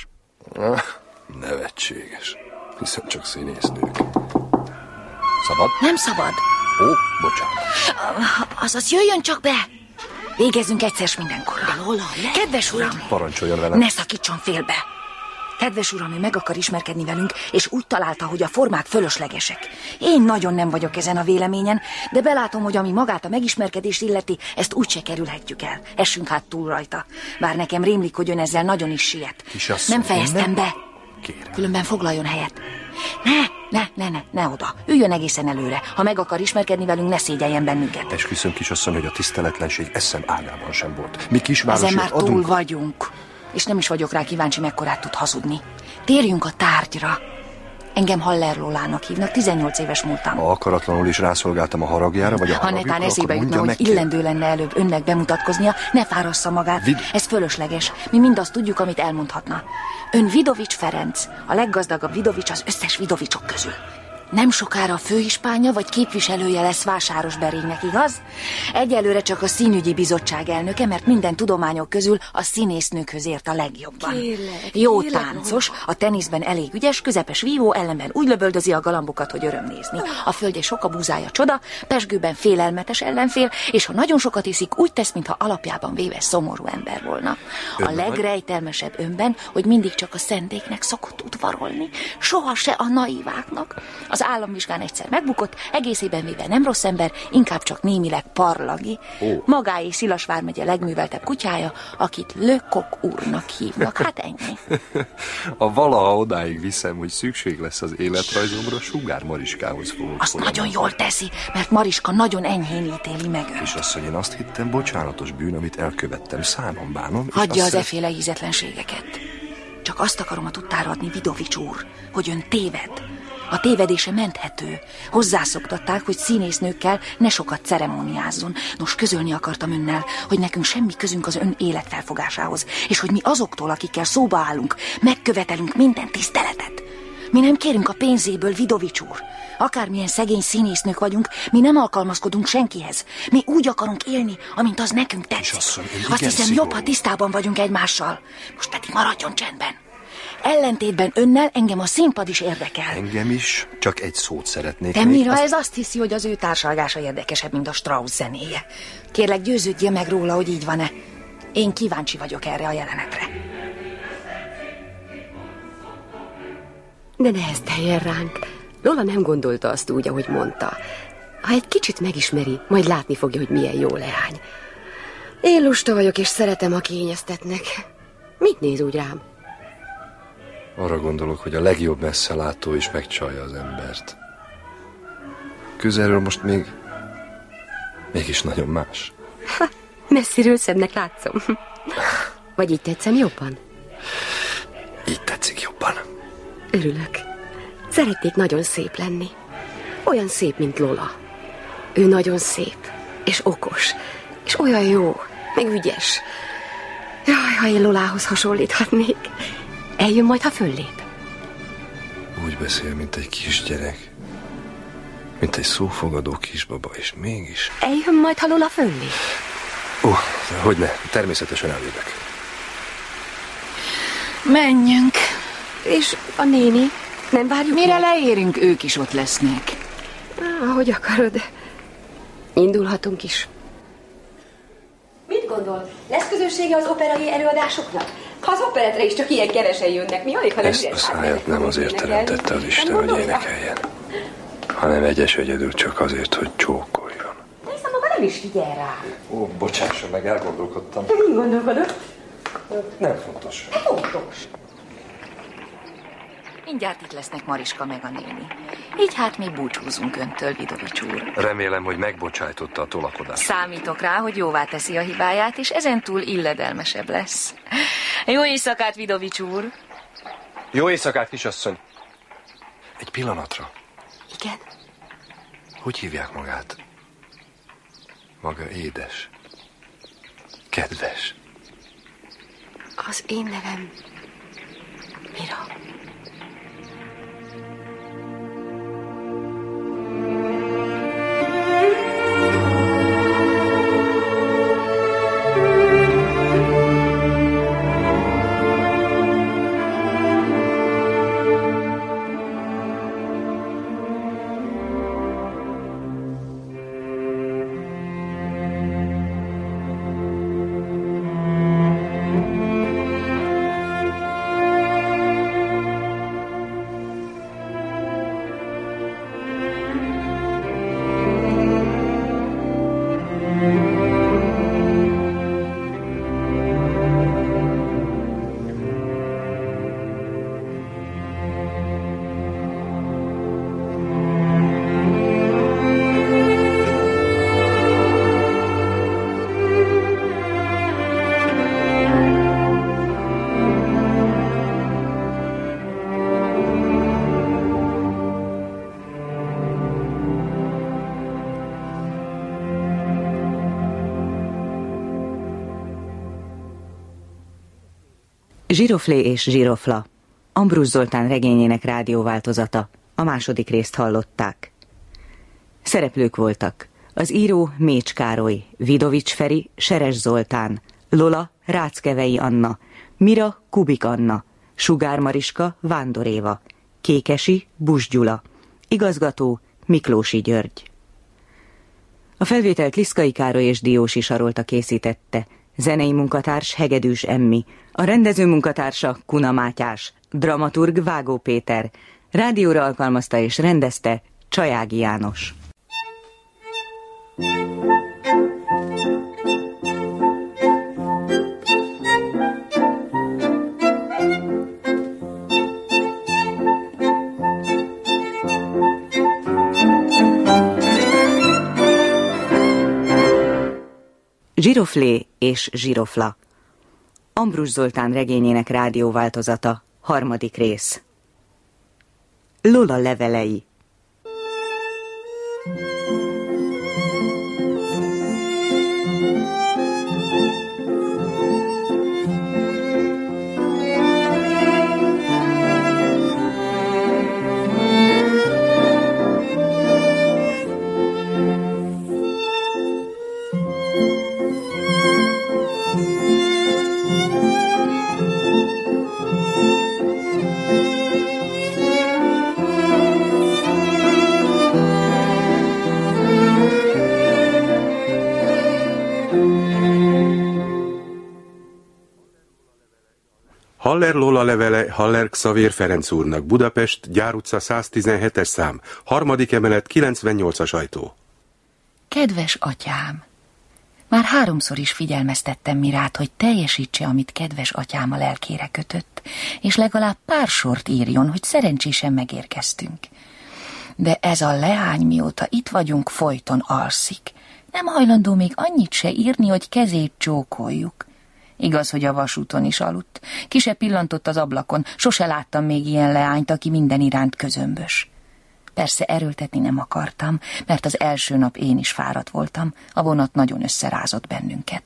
Nevetséges, hiszen csak színésznők. Szabad? Nem szabad. Ó, bocsánat. Azaz jöjjön csak be. Végezzünk egyszer mindenkorra. Kedves uram! Parancsoljon velem. Ne szakítson félbe. Kedves uram, ő meg akar ismerkedni velünk, és úgy találta, hogy a formák fölöslegesek. Én nagyon nem vagyok ezen a véleményen, de belátom, hogy ami magát a megismerkedést illeti, ezt úgyse kerülhetjük el. Essünk hát túl rajta. Bár nekem rémlik, hogy ön ezzel nagyon is siet. Kisasszony, nem fejeztem be. Kérem. Különben foglaljon helyet. Ne oda. Üljön egészen előre. Ha meg akar ismerkedni velünk, ne szégyeljen bennünket. Esküszöm, kisasszony, hogy a tiszteletlenség eszem ágában sem volt. Mi kisvárosiak ezen már adunk... túl vagyunk. És nem is vagyok rá kíváncsi, mekkorát tud hazudni. Térjünk a tárgyra. Engem Haller Lolának hívnak, 18 éves múltam. Ha akaratlanul is rászolgáltam a haragjára, vagy a ha netán eszébe jutna, hogy illendő lenne előbb önnek bemutatkoznia, ne fárassza magát. Ez fölösleges. Mi mindazt tudjuk, amit elmondhatna. Ön Vidovics Ferenc, a leggazdagabb Vidovics az összes Vidovicsok közül. Nem sokára a főispánja vagy képviselője lesz Vásárosberénynek, igaz? Egyelőre csak a színügyi bizottság elnöke, mert minden tudományok közül a színésznőkhöz ért a legjobban. Jó táncos, a teniszben elég ügyes, közepes vívó, ellenben úgy löböldözi a galambokat, hogy öröm nézni. A földje sok, a búzája csoda, pezsgőben félelmetes ellenfél, és ha nagyon sokat iszik, úgy tesz, mintha alapjában véve szomorú ember volna. A legrejtelmesebb önben, hogy mindig csak a szentéknek szokott udvarolni, soha se a naiváknak. Az államvizsgán egyszer megbukott, egészében véve nem rossz ember, inkább csak némileg parlagi. Magáé Szilas vármegye legműveltebb kutyája, akit Le Coq úrnak hívnak. Hát ennyi. Ha valaha odáig viszem, hogy szükség lesz az életrajzomra, Sugár Mariskához fogok Azt folyamodni. nagyon jól teszi, mert Mariska nagyon enyhén ítéli meg őt. És azt, hogy én azt hittem, bocsánatos bűn, amit elkövettem, számon bánom. Hagyja az efféle ízetlenségeket. Csak azt akarom a tudtára adni, Vidovics úr, hogy ön téved. A tévedése menthető. Hozzászoktatták, hogy színésznőkkel ne sokat ceremóniázzon. Nos, közölni akartam önnel, hogy nekünk semmi közünk az ön életfelfogásához, és hogy mi azoktól, akikkel szóba állunk, megkövetelünk minden tiszteletet. Mi nem kérünk a pénzéből, Vidovics úr. Akármilyen szegény színésznők vagyunk, mi nem alkalmazkodunk senkihez. Mi úgy akarunk élni, amint az nekünk tetszik. Azt hiszem, jobb, ha tisztában vagyunk egymással. Most pedig maradjon csendben. Ellentétben önnel engem a színpad is érdekel. Engem is, csak egy szót szeretnék. De mire ez azt hiszi, hogy az ő társalgása érdekesebb, mint a Strauss zenéje. Kérlek, győződje meg róla, hogy így van-e. Én kíváncsi vagyok erre a jelenetre. De nehezteljen ránk. Lola nem gondolta azt úgy, ahogy mondta. Ha egy kicsit megismeri, majd látni fogja, hogy milyen jó leány. Én lusta vagyok, és szeretem, ha kényeztetnek. Mit néz úgy rám? Arra gondolok, hogy a legjobb messzelátó is megcsalja az embert. Közelről most mégis nagyon más. Messziről szebbnek látszom. Vagy így tetszem jobban? Így tetszik jobban. Örülök. Szeretnék nagyon szép lenni. Olyan szép, mint Lola. Ő nagyon szép, és okos, és olyan jó, meg ügyes. Jaj, ha én Lolához hasonlíthatnék. Eljön majd, ha föllép. Úgy beszél, mint egy kisgyerek. Mint egy szófogadó kisbaba, és mégis... Eljön majd, ha Lola föllép. Hogyne, természetesen eljövök. Menjünk. És a néni? Nem várjuk? Mire leérünk, ők is ott lesznek. Ahogy akarod. Indulhatunk is. Mit gondol? Lesz közönsége az operai előadásoknak? Ha az operetre is csak ilyen kevesen jönnek, mi alig, ha nem Ezt a száját nem azért teremtette az Isten, hogy énekeljen, hanem egyedül csak azért, hogy csókoljon. Hiszem, maga nem is figyel rá. Ó, bocsásson meg, elgondolkodtam. Mi gondolkodott? Nem fontos. Fontos. Mindjárt itt lesznek Mariska meg a néni. Így hát mi búcsúzunk öntől, Vidovics úr. Remélem, hogy megbocsájtotta a tolakodást. Számítok rá, hogy jóvá teszi a hibáját, és ezentúl illedelmesebb lesz. Jó éjszakát, Vidovics úr! Jó éjszakát, kisasszony! Egy pillanatra. Igen? Hogy hívják magát? Maga édes. Kedves. Az én nevem Mira. Zsiroflé és Zsirofla, Ambrus Zoltán regényének rádióváltozata, a második részt hallották. Szereplők voltak: az író Mécs Károly, Vidovics Feri, Seres Zoltán, Lola Ráckevei Anna, Mira Kubik Anna, Sugár Mariska Vándor Éva, Kékesi Buss Gyula, igazgató Miklósi György. A felvételt Liszkai Károly és Diósi Sarolta készítette, zenei munkatárs Hegedűs Emmi, a rendező munkatársa Kuna Mátyás, dramaturg Vágó Péter, rádióra alkalmazta és rendezte Csajági János. Zsiroflé és Zsirofla, Ambrus Zoltán regényének rádióváltozata, harmadik rész. Lola levelei. Haller Lola levele Haller Xavér Ferenc úrnak, Budapest, Gyár utca 117-es szám, 3. emelet, 98-as ajtó. Kedves atyám, már 3-szor is figyelmeztettem Mirát, hogy teljesítse, amit kedves atyám a lelkére kötött, és legalább pár sort írjon, hogy szerencsésen megérkeztünk. De ez a leány, mióta itt vagyunk, folyton alszik. Nem hajlandó még annyit se írni, hogy kezét csókoljuk. Igaz, hogy a vasúton is aludt. Ki se pillantott az ablakon, sose láttam még ilyen leányt, aki minden iránt közömbös. Persze erőltetni nem akartam, mert az első nap én is fáradt voltam, a vonat nagyon összerázott bennünket.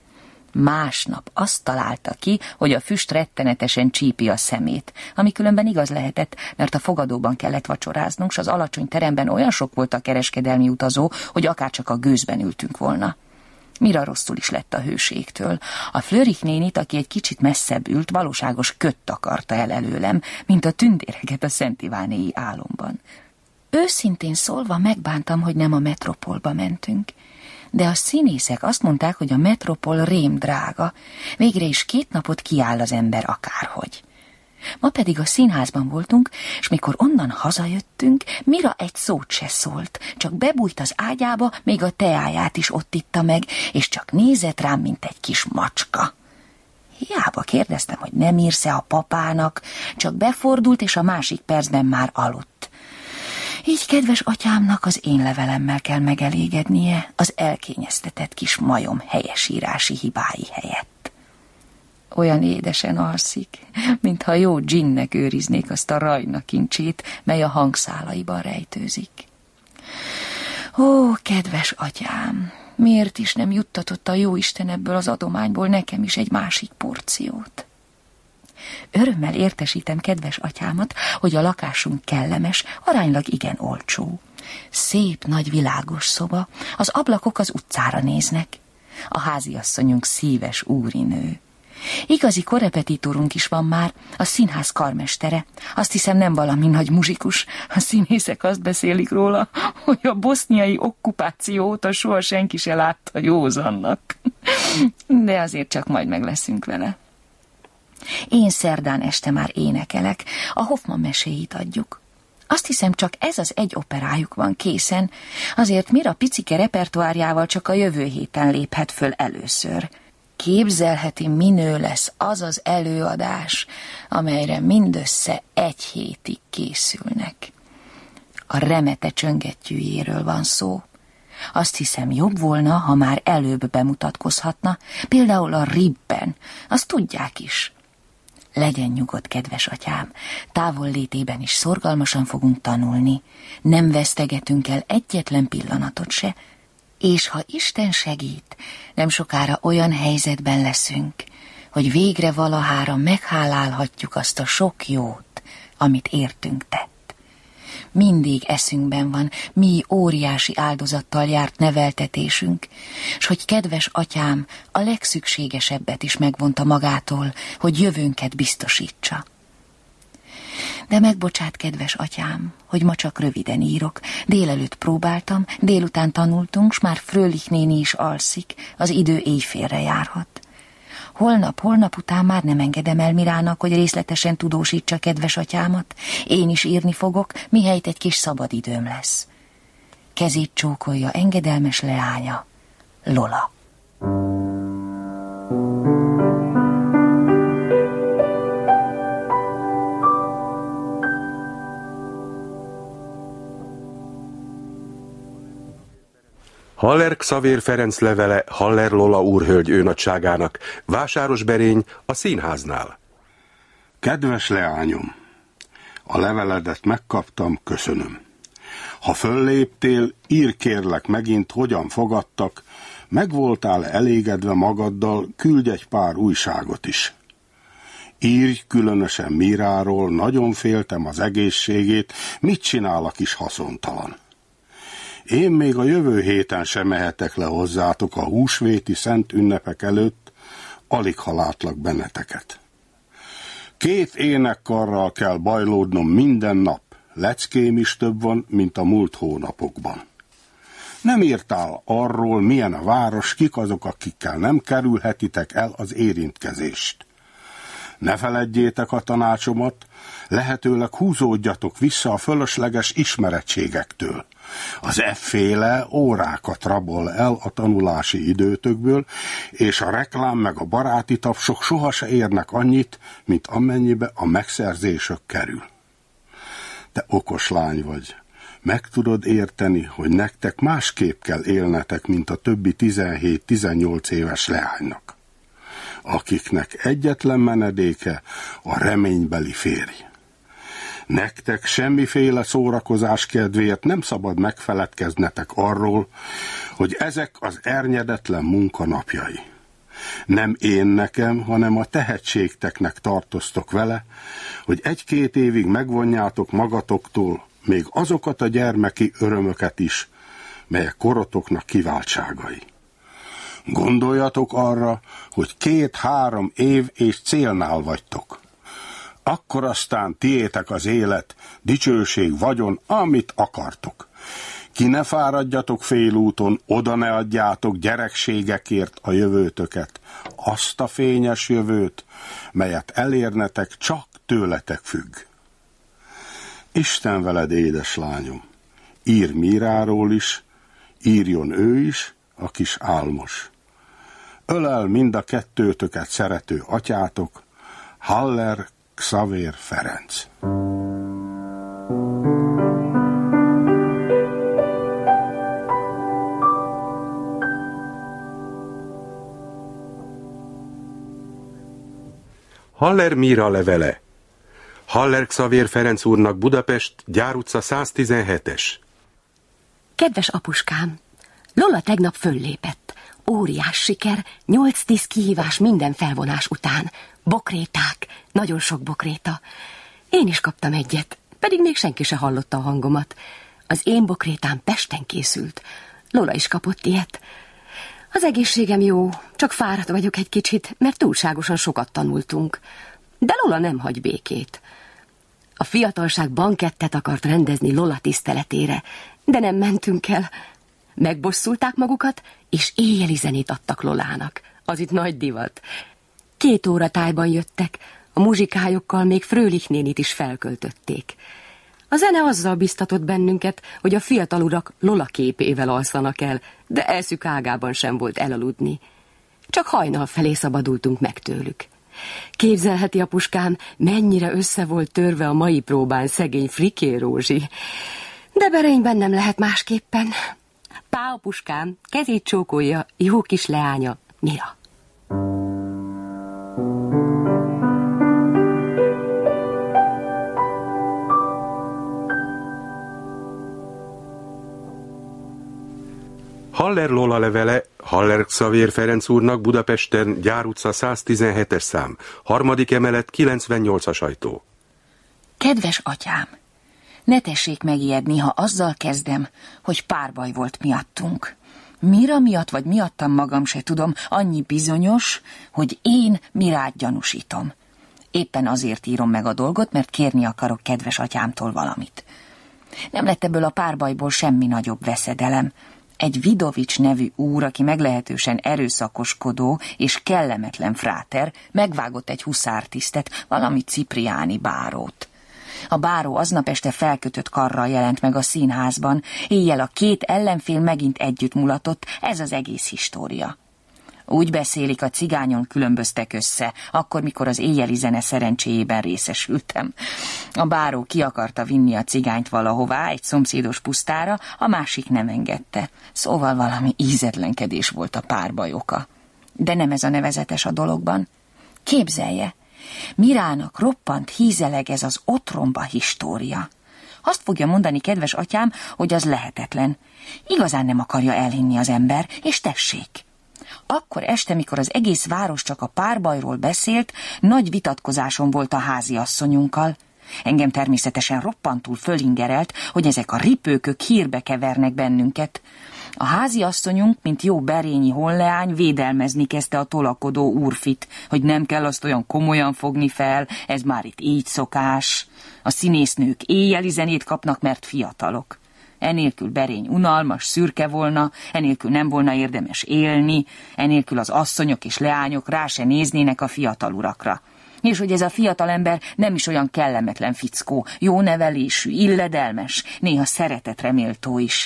Másnap azt találta ki, hogy a füst rettenetesen csípi a szemét, ami különben igaz lehetett, mert a fogadóban kellett vacsoráznunk, s az alacsony teremben olyan sok volt a kereskedelmi utazó, hogy akárcsak a gőzben ültünk volna. Mira rosszul is lett a hőségtől. A Flörich nénit, aki egy kicsit messzebb ült, valóságos kött akarta el előlem, mint a tündéreket a Szent Ivánéi álomban. Őszintén szólva megbántam, hogy nem a metropolba mentünk. De a színészek azt mondták, hogy a metropol rém drága. Végre is 2 napot kiáll az ember akárhogy. Ma pedig a színházban voltunk, és mikor onnan hazajöttünk, Mira egy szót se szólt, csak bebújt az ágyába, még a teáját is ott itta meg, és csak nézett rám, mint egy kis macska. Hiába kérdeztem, hogy nem írsz-e a papának, csak befordult, és a másik percben már aludt. Így kedves atyámnak az én levelemmel kell megelégednie, az elkényeztetett kis majom helyesírási hibái helyett. Olyan édesen alszik, mintha jó ginnek őriznék azt a rajna kincsét, mely a hangszálaiban rejtőzik. Ó, kedves atyám, Miért is nem juttatott a jóisten ebből az adományból nekem is egy másik porciót? Örömmel értesítem kedves atyámat, hogy a lakásunk kellemes, aránylag igen olcsó. Szép, nagy, világos szoba, az ablakok az utcára néznek. A háziasszonyunk szíves úrinő. Igazi korepetitorunk is van már, a színház karmestere. Azt hiszem, nem valami nagy muzsikus. A színészek azt beszélik róla, hogy a boszniai okkupáció óta soha senki se látta józannak. De azért csak majd meg leszünk vele. Én szerdán este már énekelek, a Hoffmann meséit adjuk. Azt hiszem, csak ez az egy operájuk van készen, azért Mira picike repertoárjával csak a jövő héten léphet föl először. Képzelheti, minő lesz az az előadás, amelyre mindössze 1 hétig készülnek. A Remete csöngettyűjéről van szó. Azt hiszem, jobb volna, ha már előbb bemutatkozhatna, például a Ribben, azt tudják is. Legyen nyugodt, kedves atyám, távollétében is szorgalmasan fogunk tanulni, nem vesztegetünk el egyetlen pillanatot se, és ha Isten segít, nem sokára olyan helyzetben leszünk, hogy végre valahára meghálálhatjuk azt a sok jót, amit értünk tett. Mindig eszünkben van, mi óriási áldozattal járt neveltetésünk, s hogy kedves atyám a legszükségesebbet is megvonta magától, hogy jövőnket biztosítsa. De megbocsát, kedves atyám, hogy ma csak röviden írok. Délelőtt próbáltam, délután tanultunk, s már Fröhlich néni is alszik, az idő éjfélre járhat. Holnap után már nem engedem el Mirának, hogy részletesen tudósítsa kedves atyámat. Én is írni fogok, mihelyt egy kis szabadidőm lesz. Kezét csókolja engedelmes leánya, Lola. Haller Xavér Ferenc levele Haller Lola úrhölgy őnagyságának, Vásárosberény, a színháznál. Kedves leányom, a leveledet megkaptam, köszönöm. Ha fölléptél, írj kérlek megint, hogyan fogadtak, meg voltál elégedve magaddal, küldj egy pár újságot is. Írj különösen Miráról, nagyon féltem az egészségét, mit csinál a kis haszontalan. Én még a jövő héten sem mehetek le hozzátok a húsvéti szent ünnepek előtt, alig ha látlak benneteket. 2 énekkarral kell bajlódnom minden nap, leckém is több van, mint a múlt hónapokban. Nem írtál arról, milyen a város, kik azok, akikkel nem kerülhetitek el az érintkezést. Ne feledjétek a tanácsomat, lehetőleg húzódjatok vissza a fölösleges ismerettségektől. Az efféle órákat rabol el a tanulási időtökből, és a reklám meg a baráti tapsok soha se érnek annyit, mint amennyibe a megszerzésök kerül. Te okos lány vagy. Meg tudod érteni, hogy nektek másképp kell élnetek, mint a többi 17-18 éves leánynak, akiknek egyetlen menedéke a reménybeli férj. Nektek semmiféle szórakozás kedvéért nem szabad megfeledkeznetek arról, hogy ezek az ernyedetlen munkanapjai. Nem én nekem, hanem a tehetségteknek tartoztok vele, hogy 1-2 évig megvonjátok magatoktól még azokat a gyermeki örömöket is, melyek korotoknak kiváltságai. Gondoljatok arra, hogy 2-3 év és célnál vagytok. Akkor aztán tiétek az élet, dicsőség, vagyon, amit akartok. Ki ne fáradjatok félúton, oda ne adjátok gyerekségekért a jövőtöket, azt a fényes jövőt, melyet elérnetek, csak tőletek függ. Isten veled, édeslányom, ír Miráról is, írjon ő is, a kis álmos. Ölel mind a 2-töket szerető atyátok, Haller Xavér Ferenc. Haller Mira levele. Haller Xavér Ferenc úrnak, Budapest, Gyár utca 117-es. Kedves apuskám, Lola tegnap föllépett. Óriás siker, 8-10 kihívás minden felvonás után. Bokréták, nagyon sok bokréta. Én is kaptam egyet, pedig még senki se hallotta a hangomat. Az én bokrétám Pesten készült. Lola is kapott ilyet. Az egészségem jó, csak fáradt vagyok egy kicsit, mert túlságosan sokat tanultunk. De Lola nem hagy békét. A fiatalság bankettet akart rendezni Lola tiszteletére, de nem mentünk el. Megbosszulták magukat, és éjjeli zenét adtak Lolának. Az itt nagy divat. 2 óra tájban jöttek, a muzsikájukkal még Fröhlich nénit is felköltötték. A zene azzal biztatott bennünket, hogy a fiatal urak Lola képével alszanak el, de elszük ágában sem volt elaludni. Csak hajnal felé szabadultunk meg tőlük. Képzelheti, apuskám, mennyire össze volt törve a mai próbán szegény Friké Rózsi. De Berényben nem lehet másképpen. Pá, apuskám, kezét csókolja jó kis leánya, Mira. Haller Lola levele Haller Xavér Ferenc úrnak, Budapesten, Gyár utca 117-es szám, 3. emelet, 98-as ajtó. Kedves atyám, ne tessék megijedni, ha azzal kezdem, hogy párbaj volt miattunk. Mira miatt vagy miattam magam se tudom, annyi bizonyos, hogy én Mirát gyanúsítom. Éppen azért írom meg a dolgot, mert kérni akarok kedves atyámtól valamit. Nem lett ebből a párbajból semmi nagyobb veszedelem. Egy Vidovics nevű úr, aki meglehetősen erőszakoskodó és kellemetlen fráter, megvágott egy huszártisztet, valami Cipriáni bárót. A báró aznap este felkötött karral jelent meg a színházban, éjjel a 2 ellenfél megint együtt mulatott, ez az egész história. Úgy beszélik, a cigányon különböztek össze, akkor, mikor az éjjeli zene szerencséjében részesültem. A báró ki akarta vinni a cigányt valahová, egy szomszédos pusztára, a másik nem engedte. Szóval valami ízetlenkedés volt a párbaj oka. De nem ez a nevezetes a dologban. Képzelje, Mirának roppant hízeleg ez az otromba história. Azt fogja mondani, kedves atyám, hogy az lehetetlen. Igazán nem akarja elhinni az ember, és tessék. Akkor este, mikor az egész város csak a párbajról beszélt, nagy vitatkozásom volt a háziasszonyunkkal. Engem természetesen roppantul fölingerelt, hogy ezek a ripőkök hírbe kevernek bennünket. A háziasszonyunk, mint jó berényi honleány, védelmezni kezdte a tolakodó úrfit, hogy nem kell azt olyan komolyan fogni fel, ez már itt így szokás. A színésznők éjjeli zenét kapnak, mert fiatalok. Enélkül Berény unalmas, szürke volna, enélkül nem volna érdemes élni, enélkül az asszonyok és leányok rá se néznének a fiatal urakra. És hogy ez a fiatal ember nem is olyan kellemetlen fickó, jó nevelésű, illedelmes, néha szeretetre méltó is.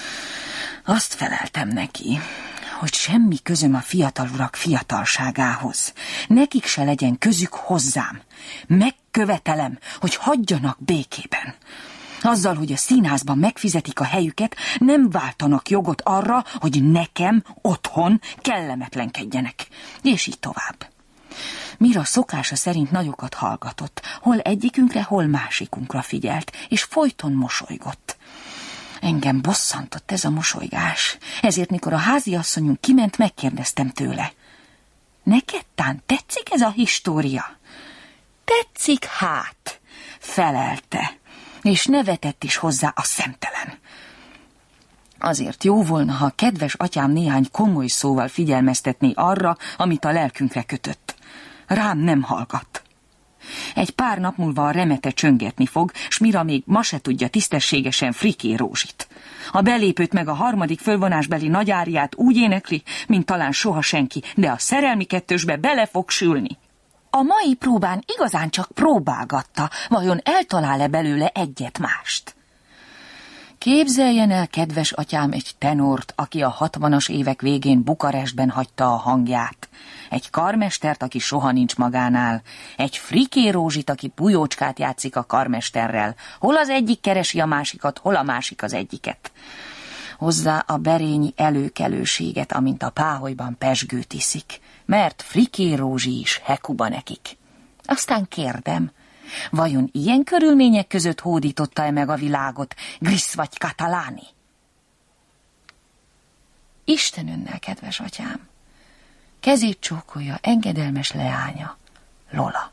Azt feleltem neki, hogy semmi közöm a fiatal urak fiatalságához. Nekik se legyen közük hozzám. Megkövetelem, hogy hagyjanak békében. Azzal, hogy a színházban megfizetik a helyüket, nem váltanak jogot arra, hogy nekem otthon kellemetlenkedjenek. És így tovább. Mira szokása szerint nagyokat hallgatott, hol egyikünkre, hol másikunkra figyelt, és folyton mosolygott. Engem bosszantott ez a mosolygás, ezért mikor a háziasszonyunk kiment, megkérdeztem tőle. Neked tán tetszik ez a história? Tetszik hát, felelte, és nevetett is hozzá a szemtelen. Azért jó volna, ha a kedves atyám néhány komoly szóval figyelmeztetné arra, amit a lelkünkre kötött. Rám nem hallgat. Egy pár nap múlva a remete csöngetni fog, s Mira még ma se tudja tisztességesen Friké Rózsit. A belépőt meg a 3. fölvonásbeli nagyáriát úgy énekli, mint talán soha senki, de a szerelmi kettősbe bele fog sülni. A mai próbán igazán csak próbálgatta, vajon eltalál-e belőle egyet-mást? Képzeljen el, kedves atyám, egy tenort, aki a 60-as évek végén Bukarestben hagyta a hangját. Egy karmestert, aki soha nincs magánál. Egy Friké Rózsit, aki bujócskát játszik a karmesterrel. Hol az egyik keresi a másikat, hol a másik az egyiket. Hozzá a berényi előkelőséget, amint a páholyban pezsgőt iszik. Mert Friké Rózsi is hekuba nekik. Aztán kérdem, vajon ilyen körülmények között hódította-e meg a világot Grisz vagy Catalani? Isten önnel, kedves atyám. Kezét csókolja engedelmes leánya, Lola.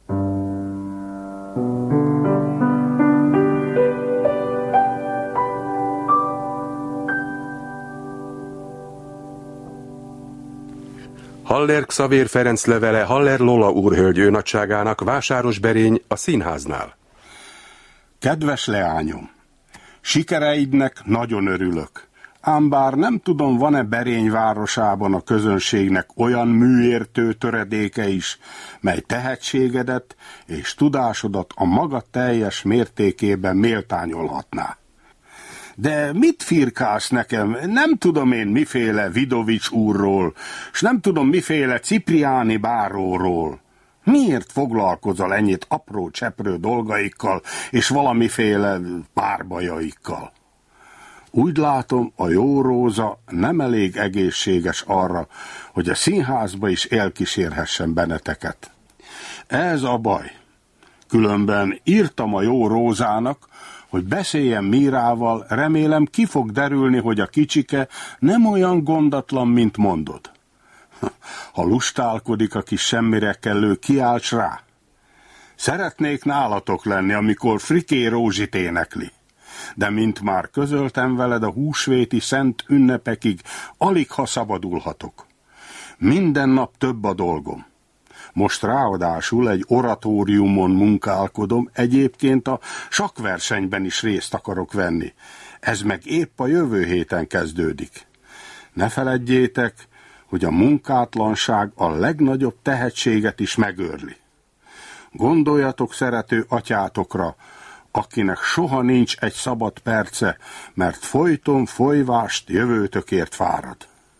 Haller Xavér Ferenc levele Haller Lola úrhölgy őnagyságának, Vásárosberény, a színháznál. Kedves leányom, sikereidnek nagyon örülök. Ám bár nem tudom, van-e Berény városában a közönségnek olyan műértő töredéke is, mely tehetségedet és tudásodat a maga teljes mértékében méltányolhatná. De mit firkálsz nekem? Nem tudom én miféle Vidovics úrról, s nem tudom miféle Cipriáni báróról. Miért foglalkozol ennyit apró cseprő dolgaikkal és valamiféle párbajaikkal? Úgy látom, a jó Róza nem elég egészséges arra, hogy a színházba is elkísérhessen benneteket. Ez a baj. Különben írtam a jó Rózának, hogy beszéljen Mírával, remélem ki fog derülni, hogy a kicsike nem olyan gondatlan, mint mondod. Ha lustálkodik a kis semmire kellő, kiálts rá. Szeretnék nálatok lenni, amikor Friké Rózsit énekli. De mint már közöltem veled, a húsvéti szent ünnepekig aligha szabadulhatok. Minden nap több a dolgom. Most ráadásul egy oratóriumon munkálkodom, egyébként a sakkversenyben is részt akarok venni. Ez meg épp a jövő héten kezdődik. Ne feledjétek, hogy a munkátlanság a legnagyobb tehetséget is megőrli. Gondoljatok szerető atyátokra, akinek soha nincs egy szabad perce, mert folyton folyvást jövőtökért fárad.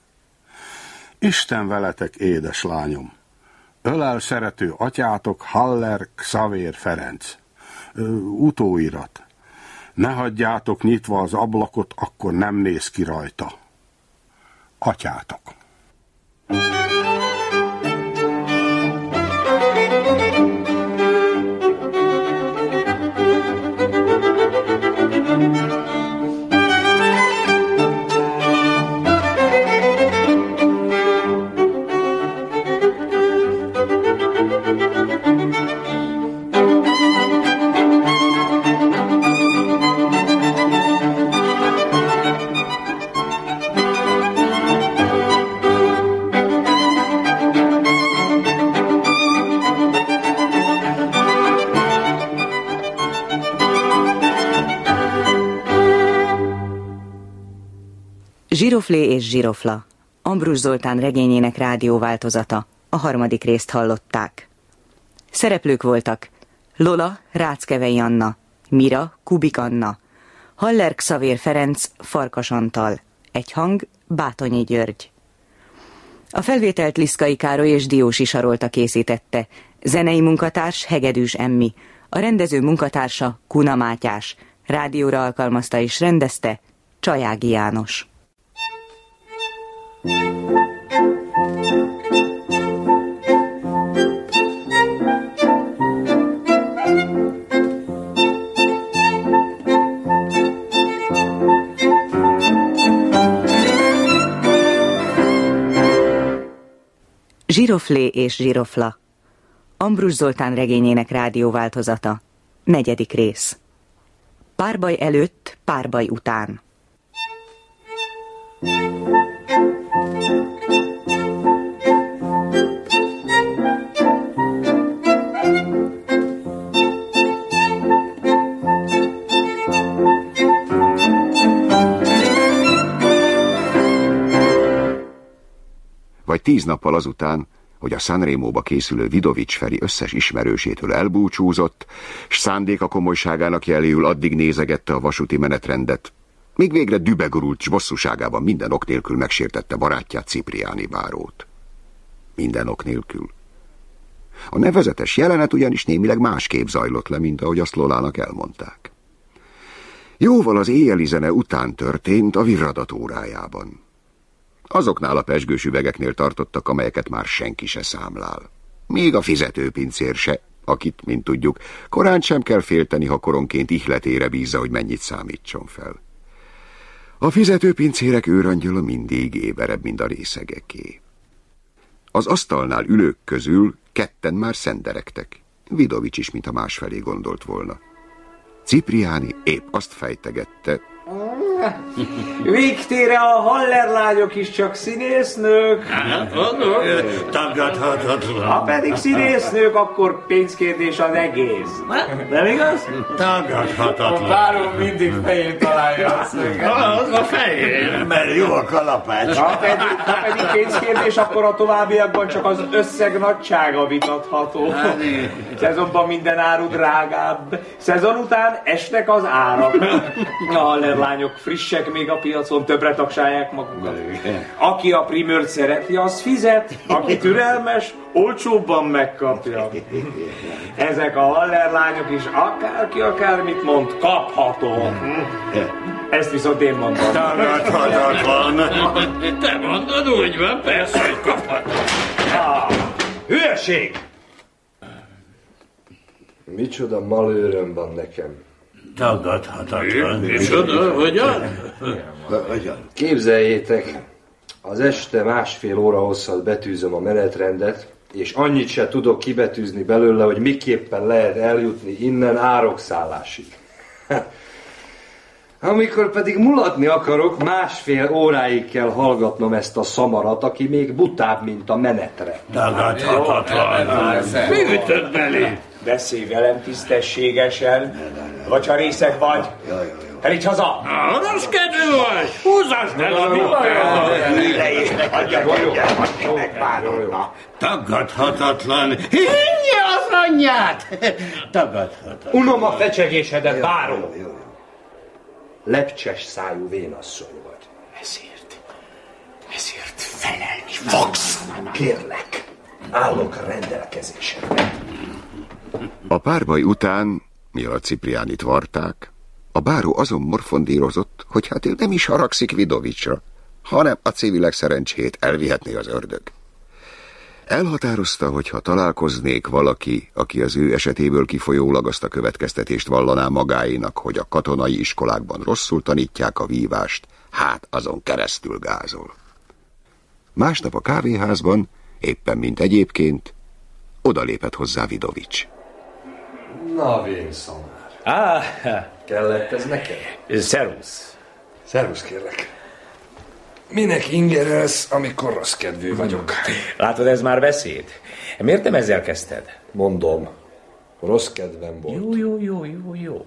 Isten veletek, édes lányom! Ölel szerető atyátok, Haller Xavér Ferenc. Utóirat. Ne hagyjátok nyitva az ablakot, akkor nem néz ki rajta. Atyátok. Zsiroflé és Zsirofla, Ambrus Zoltán regényének rádióváltozata, a 3. részt hallották. Szereplők voltak Lola, Ráckevei Anna, Mira, Kubik Anna, Haller Xavér Ferenc, Farkas Antal, egy hang, Bátonyi György. A felvételt Liszkai Károly és Diósi Sarolta készítette, zenei munkatárs Hegedűs Emmi, a rendező munkatársa Kuna Mátyás, rádióra alkalmazta és rendezte Csajági János. Zsiroflé és Zsirofla, Ambrus Zoltán regényének rádióváltozata, 4. rész. Párbaj előtt, párbaj után. Vagy 10 nappal azután, hogy a Sanremóba készülő Vidovics Feri összes ismerősétől elbúcsúzott, s szándéka komolyságának jeléül addig nézegette a vasúti menetrendet, míg végre dübegurult s bosszúságában minden ok nélkül megsértette barátját, Cipriáni bárót. Minden ok nélkül. A nevezetes jelenet ugyanis némileg másképp zajlott le, mint ahogy azt Lolának elmondták. Jóval az éjjeli zene után történt a virradat órájában. Azoknál a pezsgős üvegeknél tartottak, amelyeket már senki se számlál. Még a fizetőpincér se, akit, mint tudjuk, korán sem kell félteni, ha koronként ihletére bízza, hogy mennyit számítson fel. A fizetőpincérek őrangyala mindig éberebb, mint a részegeké. Az asztalnál ülők közül ketten már szenderegtek. Vidovics is, mintha másfelé gondolt volna. Cipriani épp azt fejtegette. Végtére a Haller lányok is csak színésznők. Tagadhatatlan. Ha pedig színésznők, akkor pénzkérdés az egész. Nem igaz? Tagadhatatlan. A párom mindig fején találja a szöget. Az a fején, mert jó a kalapács. Ha pedig pénzkérdés, akkor a továbbiakban csak az összeg nagysága vitatható. Szezonban minden áru drágább. Szezon után esnek az árak. A Haller lányok frissek még a piacon, többre tagsálják magukat. Aki a primőrt szereti, az fizet, aki türelmes, olcsóbban megkapja. Ezek a Haller lányok is akárki akármit mond, kapható. Ezt viszont én mondom. Tagadhatatlan. Te mondod, úgy van, persze, hogy kapható. Hülyeség! Micsoda malőröm van nekem. Tagadhatatlan. Micsoda? Hogyan? Képzeljétek, az este 1,5 óra hosszat betűzöm a menetrendet, és annyit se tudok kibetűzni belőle, hogy miképpen lehet eljutni innen Árokszállásig. Amikor pedig mulatni akarok, 1,5 óráig kell hallgatnom ezt a szamarat, aki még butább, mint a menetre. Tagadhatatlan. Mi ütött belé? Beszélj velem tisztességesen, vagy ha részeg vagy. Elígy haza! Rossz kedvű vagy! Húzzásd el a Tagadhatatlan! Hinnye az anyját! Tagadhatatlan. Unom a fecsegésedet, báró! Lepcses szájú vénasszony vagy. Ezért felelni fogsz! Kérlek, állok a rendelkezésedre. A párbaj után, mielőtt Cipriánit varták, a báró azon morfondírozott, hogy hát ő nem is haragszik Vidovicsra, hanem a civilek szerencsét elvihetné az ördög. Elhatározta, hogy ha találkoznék valaki, aki az ő esetéből kifolyólag azt a következtetést vallaná magáénak, hogy a katonai iskolákban rosszul tanítják a vívást, hát azon keresztül gázol. Másnap a kávéházban, éppen mint egyébként, odalépett hozzá Vidovics. Na, vénszamár. Kellett ez neked? Szervusz. Szervusz, kérlek. Minek ingerelsz, amikor rossz kedvű vagyok? Látod, ez már beszéd. Miért nem ezzel kezdted? Mondom, rossz kedvem volt. Jó.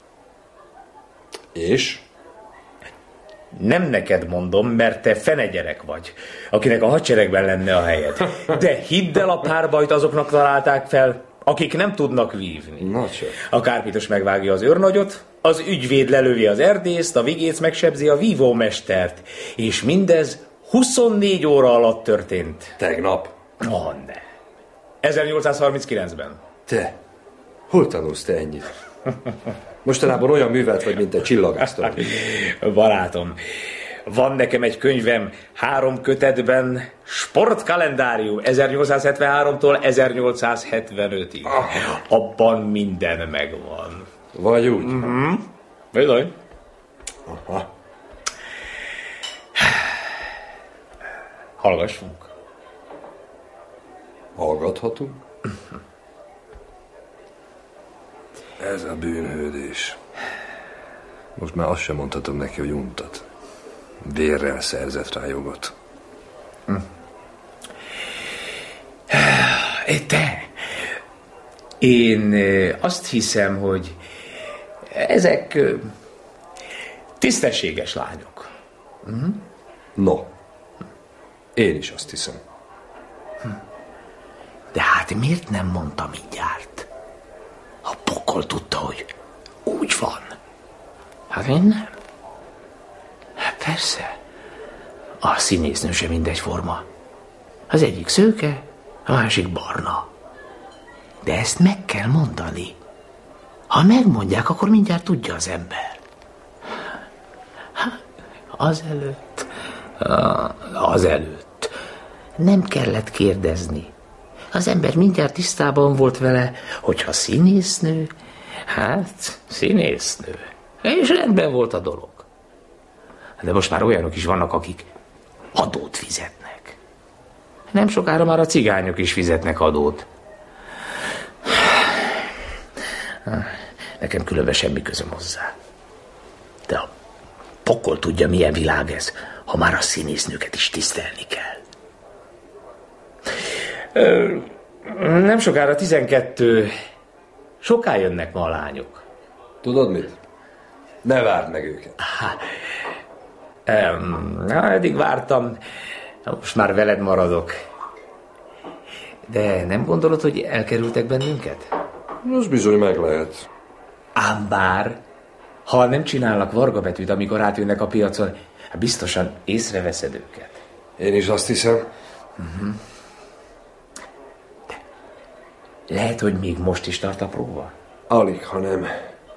És? Nem neked mondom, mert te fenegyerek vagy, akinek a hadseregben lenne a helyed. De hidd el, a párbajt azoknak találták fel, akik nem tudnak vívni. A kárpitos megvágja az őrnagyot, az ügyvéd lelövi az erdészt, a vigéc megsebzi a vívómestert, és mindez 24 óra alatt történt. Tegnap? Ne. 1839-ben. Te? Hol tanulsz te ennyit? Mostanában olyan művelt vagy, mint egy csillagásztor. Barátom, van nekem egy könyvem 3 kötetben, sportkalendárium 1873-tól 1875-ig. Abban minden megvan. Vagy úgy? Bizony. Hallgassunk. Hallgathatunk? Ez a bűnhődés. Most már azt sem mondhatom neki, hogy untat. Vérrel szerzett rá jogot. Te, én azt hiszem, hogy ezek tisztességes lányok. No, én is azt hiszem. De hát miért nem mondta mindjárt? A pokol tudta, hogy úgy van. Hát én nem. Hát persze. A színésznő sem mindegyforma. Az egyik szőke, a másik barna. De ezt meg kell mondani. Ha megmondják, akkor mindjárt tudja az ember. Azelőtt nem kellett kérdezni. Az ember mindjárt tisztában volt vele, hogyha színésznő, hát színésznő. És rendben volt a dolog. De most már olyanok is vannak, akik adót fizetnek. Nem sokára már a cigányok is fizetnek adót. Nekem különben semmi közöm hozzá. De a pokol tudja, milyen világ ez, ha már a színésznőket is tisztelni kell. Nem sokára 12. Soká jönnek ma a lányok. Tudod mit? Ne várd meg őket. Eddig vártam, most már veled maradok. De nem gondolod, hogy elkerültek bennünket? Az bizony meg lehet. Ám bár, ha nem csinálnak vargabetűt, amikor átjönnek a piacon, biztosan észreveszed őket. Én is azt hiszem. De lehet, hogy még most is tart a próba? Alig, ha nem.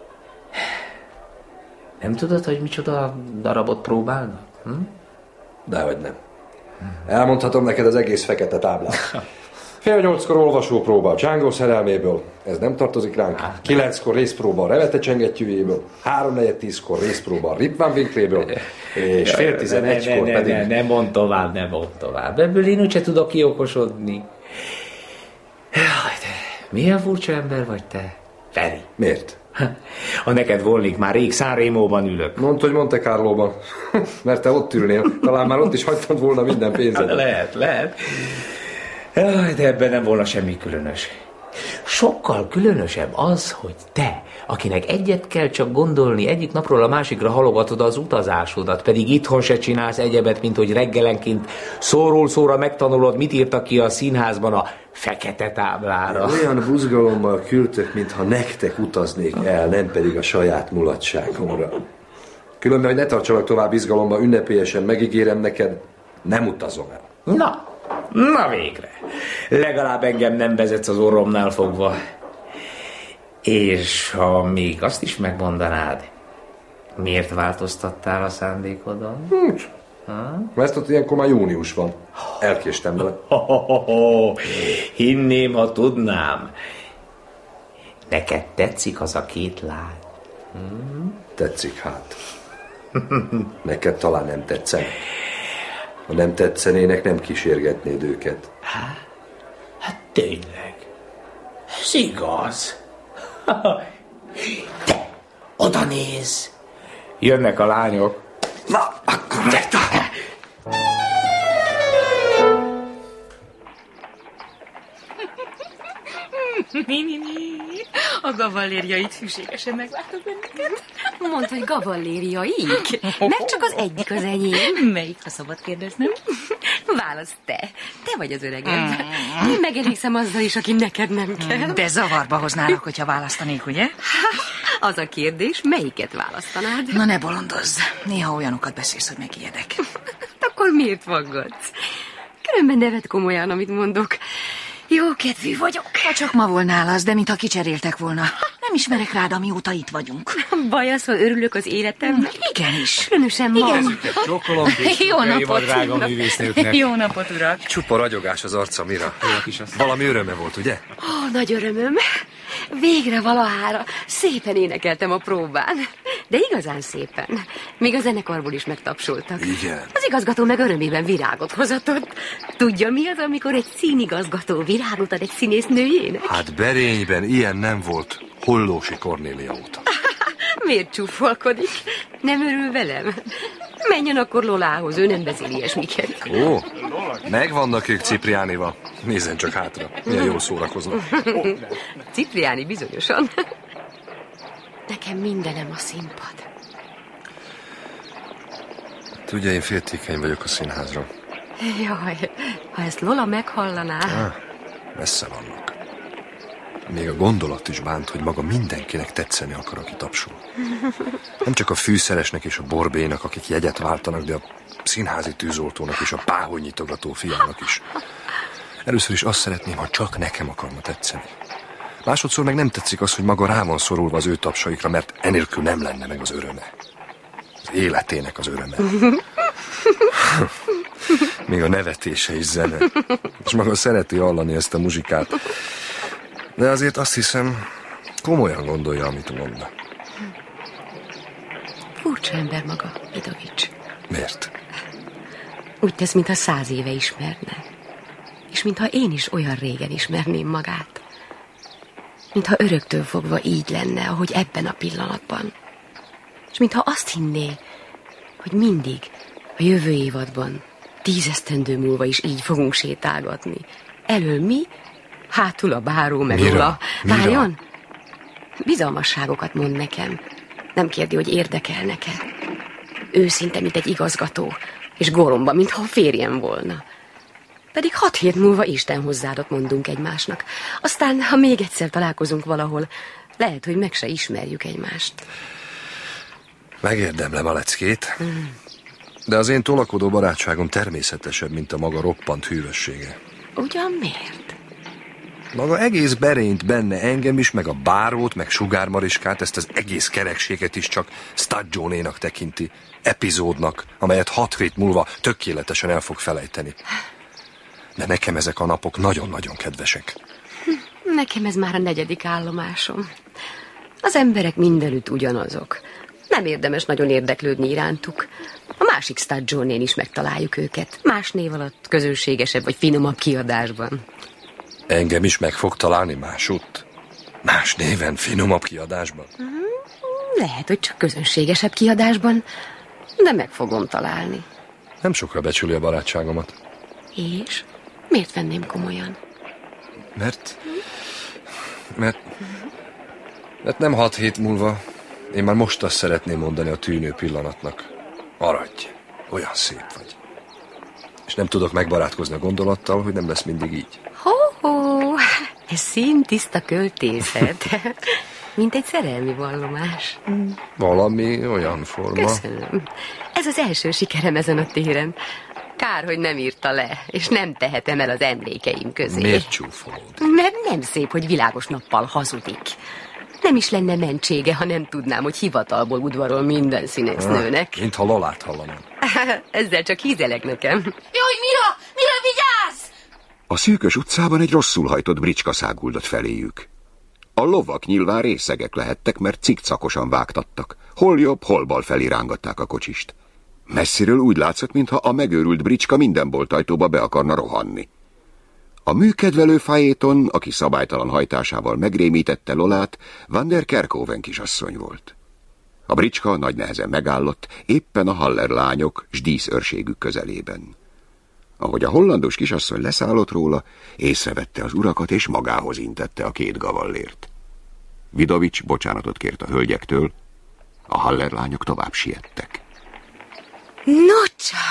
Nem tudod, hogy micsoda darabot próbálnak? Dehogy nem. Elmondhatom neked az egész fekete táblát. 7:30 olvasópróba a Django szerelméből, ez nem tartozik ránk. 9-kor részpróba a Revete csengettyűjéből, 3:45 részpróba a Rip Van Winkléből, és 10:11 pedig... Nem mondd tovább. Ebből én úgyse tudok kiokosodni. Jaj, de milyen furcsa ember vagy te, Feri. Miért? Ha neked volnék, már rég San Remóban ülök. Mondd, hogy Monte Carlóban. Mert te ott ülnél. Talán már ott is hagytad volna minden pénzedet. Lehet. Jaj, de ebben nem volna semmi különös. Sokkal különösebb az, hogy te, akinek egyet kell csak gondolni, egyik napról a másikra halogatod az utazásodat, pedig itthon se csinálsz egyebet, mint hogy reggelenként szóról szóra megtanulod, mit írtak ki a színházban a fekete táblára. Olyan buzgalommal küldtök, mintha nektek utaznék el, nem pedig a saját mulatságomra. Különben, hogy ne tartsalak tovább izgalomba, ünnepélyesen megígérem neked, nem utazom el. Na végre. Legalább engem nem vezetsz az orromnál fogva. És ha még azt is megmondanád, miért változtattál a szándékodon? Mert ott ilyenkor már június van. Elkéstem vele. Hinném, ha tudnám. Neked tetszik az a két lány? Tetszik hát. Neked talán nem tetszen. Ha nem tetszenének, nem kísérgetnéd őket. Hát tényleg. Ez igaz. Te, oda néz. Jönnek a lányok. Na, akkor megtalál. A gavallériait hűségesen megvártak bennünket. Mondd, hogy gavallériaik? Meg csak az egyik az enyém. Melyik, ha szabad kérdeznem? Válasz te. Te vagy az öregem. Én megelégszem azzal is, aki neked nem kell. De zavarba hoználak, hogyha választanék, ugye? Az a kérdés, melyiket választanád? Na ne bolondozz. Néha olyanokat beszélsz, hogy megijedek. Akkor miért vaggatsz? Különben nevet komolyan, amit mondok. Jó kedvű vagyok. Ha csak ma volnál az, de mintha kicseréltek volna. Nem ismerek rád, amióta itt vagyunk. Baj az, hogy örülök az életemnek? Igenis. Különösen ma. Jó napot, drága művésznőknek. Jó napot, urak. Csupa ragyogás az arca, Mira. Valami öröme volt, ugye? Nagy örömöm. Végre valahára szépen énekeltem a próbán. De igazán szépen. Még a zenekarból is megtapsoltak. Igen. Az igazgató meg örömében virágot hozatott. Tudja, mi az, amikor egy színigazgató virágot ad egy színésznőjének? Hát Berényben ilyen nem volt Hollósi Kornélia óta. Miért csúfolkodik? Nem örül velem? Menjen akkor Lolához, ő nem beszél ilyesmiket. Ó, megvannak ők Cipriánival. Nézzen csak hátra, milyen jól szórakoznak. Cipriáni bizonyosan. Nekem mindenem a színpad. Tudja, én féltékeny vagyok a színházra. Jaj, ha ezt Lola meghallaná... Messze vannak. Még a gondolat is bánt, hogy maga mindenkinek tetszeni akar, aki tapsol. Nem csak a fűszeresnek és a borbénak, akik jegyet váltanak, de a színházi tűzoltónak és a páholynyitogató fiának is. Először is azt szeretném, ha csak nekem akarna tetszeni. Másodszor meg nem tetszik az, hogy maga rá van szorulva az ő tapsaikra, mert enélkül nem lenne meg az öröme. Az életének az öröme. Még a nevetése is zene. És maga szereti hallani ezt a muzsikát. De azért azt hiszem, komolyan gondolja, amit mond. Furcsa ember maga, Vidovics. Miért? Úgy tesz, mintha 100 éve ismerne. És mintha én is olyan régen ismerném magát. Mintha öröktől fogva így lenne, ahogy ebben a pillanatban. És mintha azt hinné, hogy mindig, a jövő évadban, 10 esztendő múlva is így fogunk sétálgatni. Elől mi, hátul a báró meg Lola. Várjon! Bizalmasságokat mond nekem. Nem kérdi, hogy érdekelnek-e. Őszinte, mint egy igazgató, és goromba, mintha a férjem volna. Pedig 6 hét múlva Isten hozzáadott mondunk egymásnak. Aztán, ha még egyszer találkozunk valahol, lehet, hogy meg se ismerjük egymást. Megérdemlem a leckét, de az én tolakodó barátságom természetesebb, mint a maga roppant hűvössége. Ugyan miért? Maga egész berényt benne engem is, meg a bárót, meg Sugár Mariskát, ezt az egész kerekséget is csak Stadjonénak tekinti, epizódnak, amelyet 6 hét múlva tökéletesen el fog felejteni. De nekem ezek a napok nagyon-nagyon kedvesek. Nekem ez már a 4. állomásom. Az emberek mindenütt ugyanazok. Nem érdemes nagyon érdeklődni irántuk. A másik Stadjonén is megtaláljuk őket. Más név alatt, közönségesebb vagy finomabb kiadásban. Engem is meg fog találni másutt? Más néven, finomabb kiadásban? Lehet, hogy csak közönségesebb kiadásban, de meg fogom találni. Nem sokra becsüli a barátságomat. És? Miért venném komolyan? Mert nem 6 hét múlva, én már most azt szeretném mondani a tűnő pillanatnak. Maradj, olyan szép vagy. És nem tudok megbarátkozni a gondolattal, hogy nem lesz mindig így. Ho-ho, ez színtiszta költészet. Mint egy szerelmi vallomás. Valami olyan forma. Köszönöm. Ez az első sikerem ezen a téren. Kár, hogy nem írta le, és nem tehetem el az emlékeim közé. Miért csúfolod? Mert nem szép, hogy világos nappal hazudik. Nem is lenne mentsége, ha nem tudnám, hogy hivatalból udvarol minden színésznőnek. Mintha Lolát hallanám. Ezzel csak hízelek nekem. Jaj, Mira, vigyázz! A szűkös utcában egy rosszul hajtott bricska száguldott feléjük. A lovak nyilván részegek lehettek, mert cikcakosan vágtattak. Hol jobb, hol bal felé rángatták a kocsist. Messziről úgy látszott, mintha a megőrült bricska minden boltajtóba be akarna rohanni. A műkedvelő Phaéton, aki szabálytalan hajtásával megrémítette Lolát, Van der Kerkhoven kisasszony volt. A bricska nagy nehezen megállott, éppen a Haller lányok s díszőrségük közelében. Ahogy a hollandos kisasszony leszállott róla, észrevette az urakat és magához intette a 2 gavallért. Vidovics bocsánatot kért a hölgyektől, a Haller lányok tovább siettek. No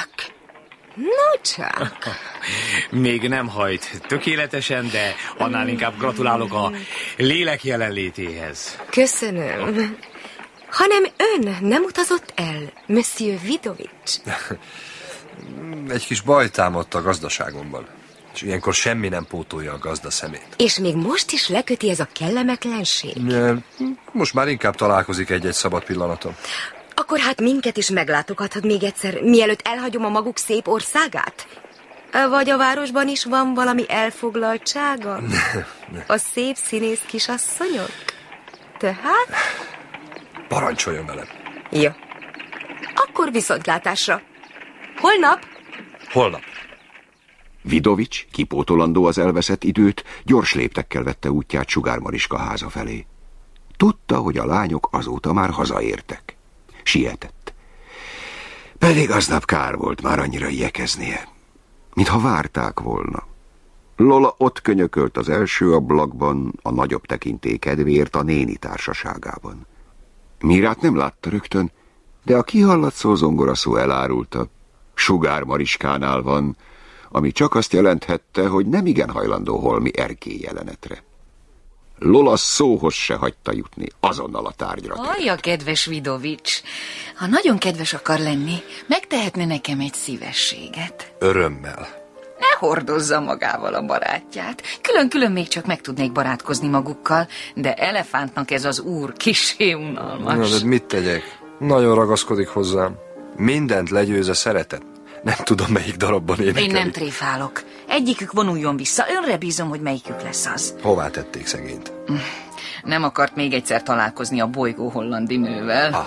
csak! Még nem hajt tökéletesen, de annál inkább gratulálok a lélek jelenlétéhez. Köszönöm. Hanem ön nem utazott el, Monsieur Vidovics? Egy kis baj támadt a gazdaságomban, és ilyenkor semmi nem pótolja a gazda szemét. És még most is leköti ez a kellemetlenség? Most már inkább találkozik egy-egy szabad pillanatom. Akkor hát minket is meglátogathat még egyszer, mielőtt elhagyom a maguk szép országát? Vagy a városban is van valami elfoglaltsága? A szép színész kisasszonyok? Tehát? Parancsoljon velem. Jó. Akkor viszontlátásra. Holnap? Holnap. Vidovics, kipótolandó az elveszett időt, gyors léptekkel vette útját Sugár Mariska háza felé. Tudta, hogy a lányok azóta már hazaértek. Sietett. Pedig aznap kár volt már annyira igyekeznie, mintha várták volna. Lola ott könyökölt az első ablakban, a nagyobb tekintély kedvéért a néni társaságában. Mirát nem látta rögtön, de a kihallatszó zongoraszó elárulta, Sugár Mariskánál van, ami csak azt jelenthette, hogy nem igen hajlandó holmi erkély jelenetre. Lola szóhoz se hagyta jutni, azonnal a tárgyra tört. Hallja, kedves Vidovics, ha nagyon kedves akar lenni, megtehetne nekem egy szívességet. Örömmel. Ne hordozza magával a barátját. Külön-külön még csak meg tudnék barátkozni magukkal, de elefántnak ez az úr kissé unalmas. Na, de mit tegyek? Nagyon ragaszkodik hozzám. Mindent legyőz a szeretet. Nem tudom, melyik darabban énekelni. Én nem tréfálok. Egyikük vonuljon vissza. Önre bízom, hogy melyikük lesz az. Hová tették szegényt? Nem akart még egyszer találkozni a bolygó hollandi nővel. Aha.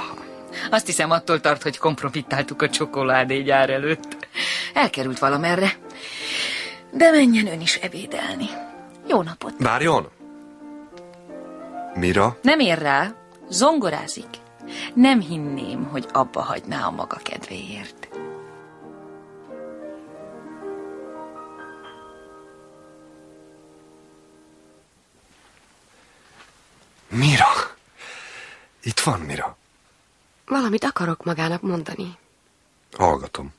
Azt hiszem, attól tart, hogy kompromittáltuk a csokoládégyár előtt. Elkerült valamerre. De menjen ön is ebédelni. Jó napot. Várjon! Mira? Nem ér rá, zongorázik. Nem hinném, hogy abba hagyná a maga kedvéért. Mira! Itt van, Mira. Valamit akarok magának mondani. Hallgatom.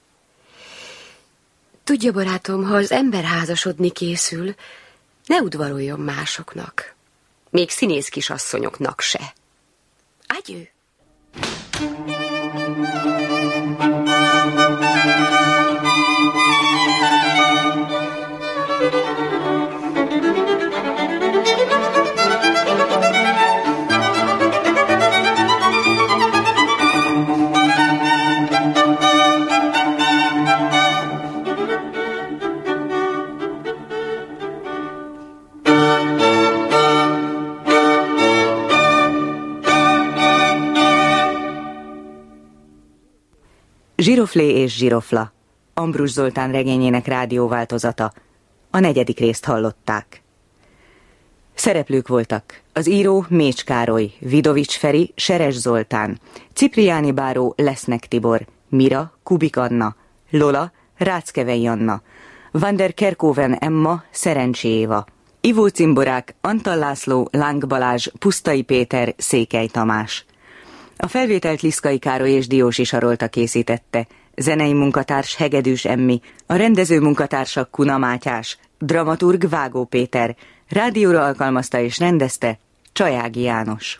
Tudja, barátom, ha az ember házasodni készül, ne udvaroljon másoknak. Még színész kisasszonyoknak se. Adjő! Zsiroflé és Zsirofla, Ambrus Zoltán regényének rádióváltozata. A 4. részt hallották. Szereplők voltak az író Mécs Károly, Vidovics Feri, Seres Zoltán, Cipriáni báró Lesznek Tibor, Mira Kubik Anna, Lola Ráckevei Anna, Van der Kerkhoven Emma Szerencsé Éva, Ivó Cimborák Antal László, Láng Balázs, Pusztai Péter, Székely Tamás. A felvételt Liszkai Károly és Diósi Sarolta készítette, zenei munkatárs Hegedűs Emmi, a rendező munkatársak Kuna Mátyás, dramaturg Vágó Péter, rádióra alkalmazta és rendezte Csajági János.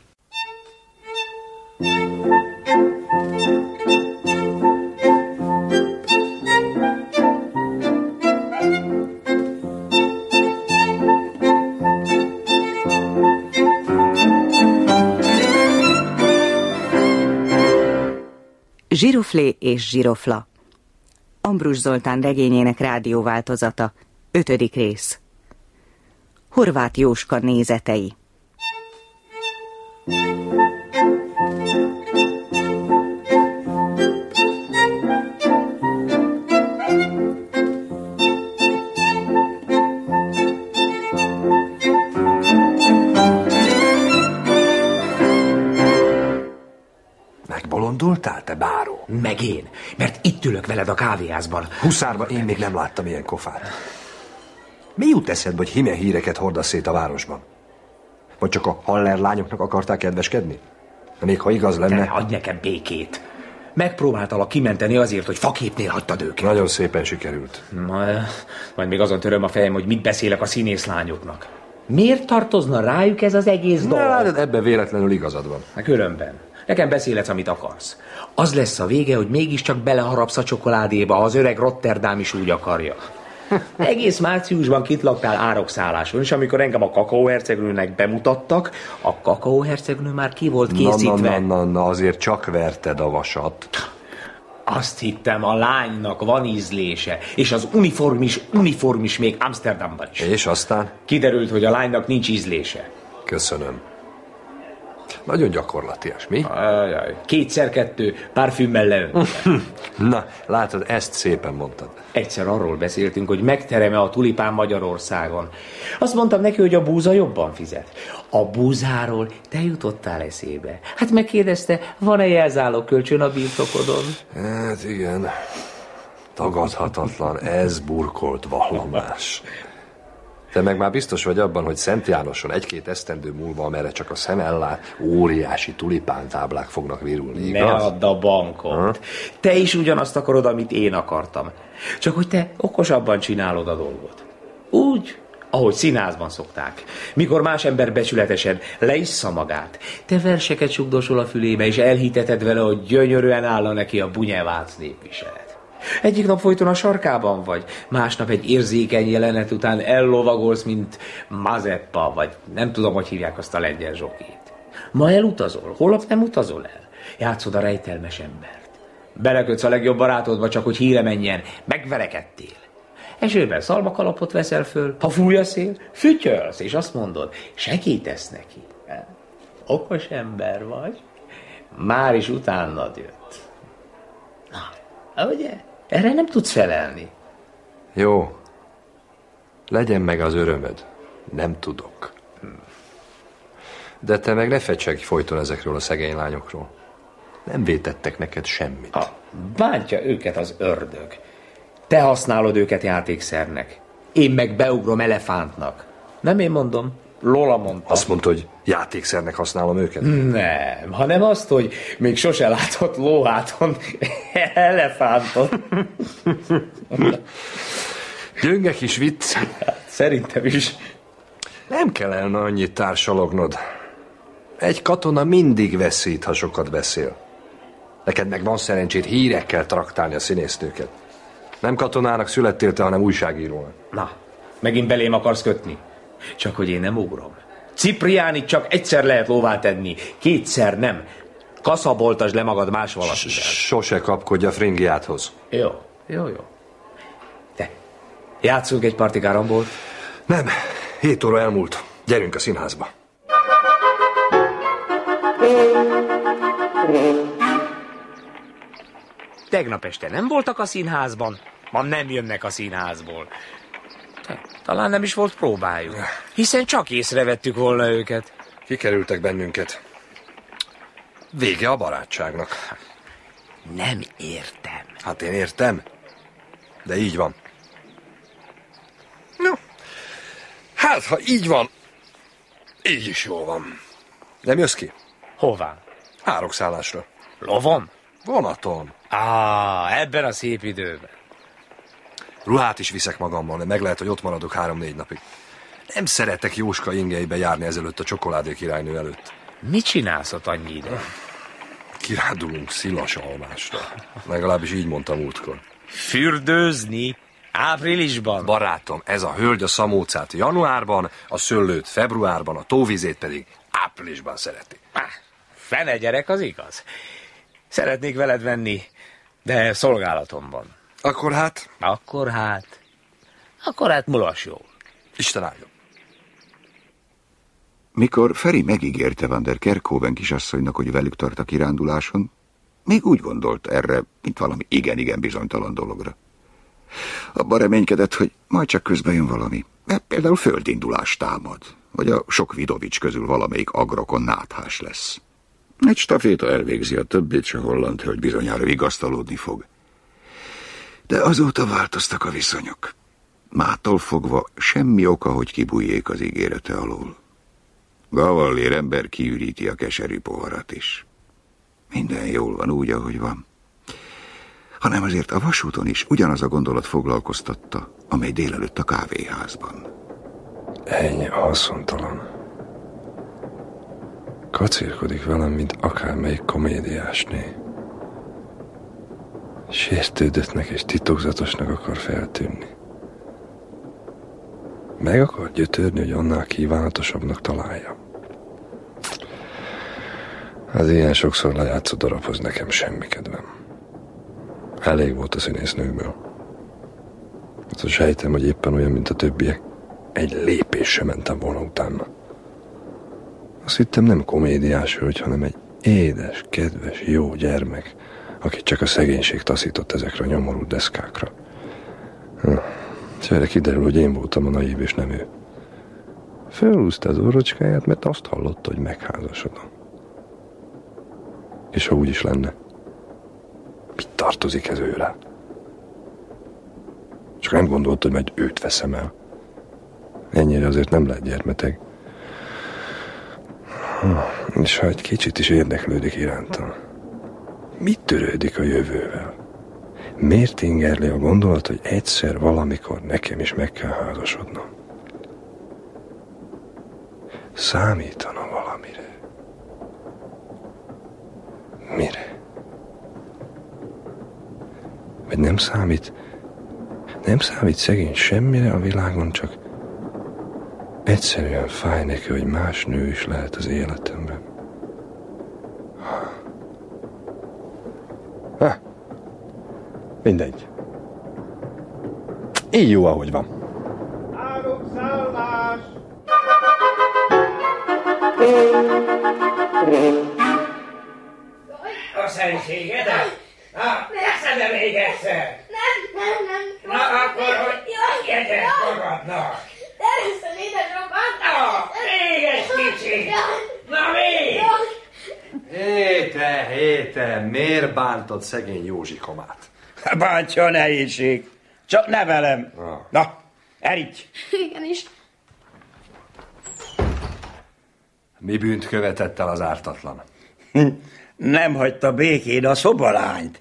Zsiroflé és Zsirofla, Ambrus Zoltán regényének rádióváltozata, 5. rész. Horváth Jóska nézetei. Megbolondultál, te báró? Meg én, mert itt ülök veled a kávéházban. Huszárban én még nem láttam ilyen kofát. Mi jut eszedbe, hogy híme híreket hordasz szét a városban? Vagy csak a Haller lányoknak akarták kedveskedni? De még ha igaz lenne... Te adj nekem békét. Megpróbáltalak kimenteni azért, hogy faképnél hagytad őket. Nagyon szépen sikerült. Majd még azon töröm a fejem, hogy mit beszélek a színészlányoknak. Miért tartozna rájuk ez az egész dolog? Ebben véletlenül igazad van. Hát különben. Nekem beszélhetsz, amit akarsz. Az lesz a vége, hogy mégiscsak beleharapsz a csokoládéba, ha az öreg Rotterdam is úgy akarja. Egész márciusban kint laktál árokszálláson, és amikor engem a kakaóhercegnőnek bemutattak, a kakaóhercegnő már ki volt készítve. Na, azért csak verted a vasat. Azt hittem, a lánynak van ízlése, és az uniform is még Amsterdamban is. És aztán? Kiderült, hogy a lánynak nincs ízlése. Köszönöm. Nagyon gyakorlatias, mi? Ajaj, 2x2 parfümmel leöntve. Na, látod, ezt szépen mondtad. Egyszer arról beszéltünk, hogy megterem-e a tulipán Magyarországon. Azt mondtam neki, hogy a búza jobban fizet. A búzáról te jutottál eszébe. Hát megkérdezte, van-e jelzálog kölcsön a birtokodon? Hát igen, tagadhatatlan, ez burkolt vallomás. Te meg már biztos vagy abban, hogy Szent Jánoson 1-2 esztendő múlva, amerre csak a szem ellát, óriási tulipántáblák fognak virulni, igaz? Ne add a bankot. Te is ugyanazt akarod, amit én akartam. Csak hogy te okosabban csinálod a dolgot. Úgy, ahogy színházban szokták. Mikor más ember becsületesen leissza magát, te verseket sugdosol a fülébe, és elhiteted vele, hogy gyönyörűen állna neki a Bunyevác népviselet. Egyik nap folyton a sarkában vagy, másnap egy érzékeny jelenet után ellovagolsz, mint Mazeppa, vagy nem tudom, hogy hívják azt a lengyel zsokét. Ma elutazol, holnap nem utazol el. Játszod a rejtelmes embert. Belekötsz a legjobb barátodba, csak hogy híre menjen, megverekedtél. Esőben szalmakalapot veszel föl, ha fúj a szél, fütyölsz, és azt mondod, segítesz neki. Okos ember vagy. Már is utánad jött. Na, ugye? Erre nem tudsz felelni. Jó. Legyen meg az örömöd. Nem tudok. De te meg ne fecsegj folyton ezekről a szegény lányokról. Nem vétettek neked semmit. Bántja őket az ördög. Te használod őket játékszernek. Én meg beugrom elefántnak. Nem én mondom, Lola mondta. Azt mondta, hogy játékszernek használom őket? Nem, hanem azt, hogy még sose látott lóháton elefántot. Gyönge kis vicc. Szerintem is. Nem kellene annyit társalognod. Egy katona mindig veszít, ha sokat beszél. Neked meg van szerencsét hírekkel traktálni a színésznőket. Nem katonának születtél te, hanem újságírónak. Na, megint belém akarsz kötni. Csak hogy én nem ugrom. Cipriánit csak egyszer lehet lóvá tenni, kétszer nem. Kaszaboltasd le magad más valakivel. Sose kapkodj a fringiáthoz. Jó. Te, játszunk egy parti karambolt? Nem, 7 óra elmúlt. Gyerünk a színházba. Tegnap este nem voltak a színházban, ma nem jönnek a színházból. Talán nem is volt próbájuk, hiszen csak észrevettük volna őket. Kikerültek bennünket. Vége a barátságnak. Nem értem. Hát én értem, de így van. No, hát ha így van, így is jól van. Nem jössz ki? Hová? Árokszállásra. Lovon? Vonaton. Ebben a szép időben. Ruhát is viszek magammal, de meg lehet, hogy ott maradok 3-4 napig. Nem szeretek Jóska ingeibe járni ezelőtt a csokoládé királynő előtt. Mit csinálsz ott annyi ide? Kirándulunk szilas almásra. Legalábbis így mondtam múltkor. Fürdőzni? Áprilisban? Barátom, ez a hölgy a szamócát januárban, a szőlőt februárban, a tóvizét pedig áprilisban szereti. Fene gyerek, az igaz. Szeretnék veled venni, de szolgálatomban. Akkor hát? Akkor hát mulass jól. Isten áldjon. Mikor Feri megígérte Van der Kerkhoven kisasszonynak, hogy velük tart a kiránduláson, még úgy gondolt erre, mint valami igen-igen bizonytalan dologra. Abban reménykedett, hogy majd csak közben jön valami. Például földindulás támad, vagy a sok Vidovics közül valamelyik agrokon náthás lesz. Egy staféta elvégzi a többét, s a holland hölgy bizonyára vigasztalódni fog. De azóta változtak a viszonyok. Mától fogva semmi oka, hogy kibújjék az ígérete alól. Gavallér ember kiüríti a keserű poharat is. Minden jól van úgy, ahogy van. Hanem azért a vasúton is ugyanaz a gondolat foglalkoztatta, amely délelőtt a kávéházban. Ennyi haszontalan. Kacérkodik velem, mint akármelyik komédiásné. Sértődöttnek és titokzatosnak akar feltűnni. Meg akar gyötörni, hogy annál kívánatosabbnak találja. Az ilyen sokszor lejátszott darabhoz nekem semmi kedvem. Elég volt a színésznőkből. Azt sejtem, hogy éppen olyan, mint a többiek. Egy lépés sem mentem volna utána. Azt hittem, nem komédiás hölgy, hanem egy édes, kedves, jó gyermek, akit csak a szegénység taszított ezekre a nyomorult deszkákra. És erre kiderül, hogy én voltam a naív, és nem ő. Felhúzta az orrocskáját, mert azt hallotta, hogy megházasodom. És ha úgy is lenne, mit tartozik ez őre? Csak nem gondolt, hogy majd őt veszem el. Ennyire azért nem lehet gyermeteg. És ha egy kicsit is érdeklődik irántam, mit törődik a jövővel? Miért ingerli a gondolat, hogy egyszer valamikor nekem is meg kell házasodnom? Számítana valamire. Mire? Vagy nem számít? Nem számít szegény semmire a világon, csak egyszerűen fáj neki, hogy más nő is lehet az életemben. Mindegy. Így jó, ahogy van. Árokszállás! fensségedet? Na, teszed még egyszer! Nem. Na, akkor, hogy jegyed magadnak! Természetesen, édesapám! Na, még egy kicsit! Na, még! Héte, miért bántod szegény Józsi komát? Bántja a nehézség. Csak ne velem. Na, erígy! Igenis. Mi bűnt követett el az ártatlan? Nem hagyta békén a szobalányt.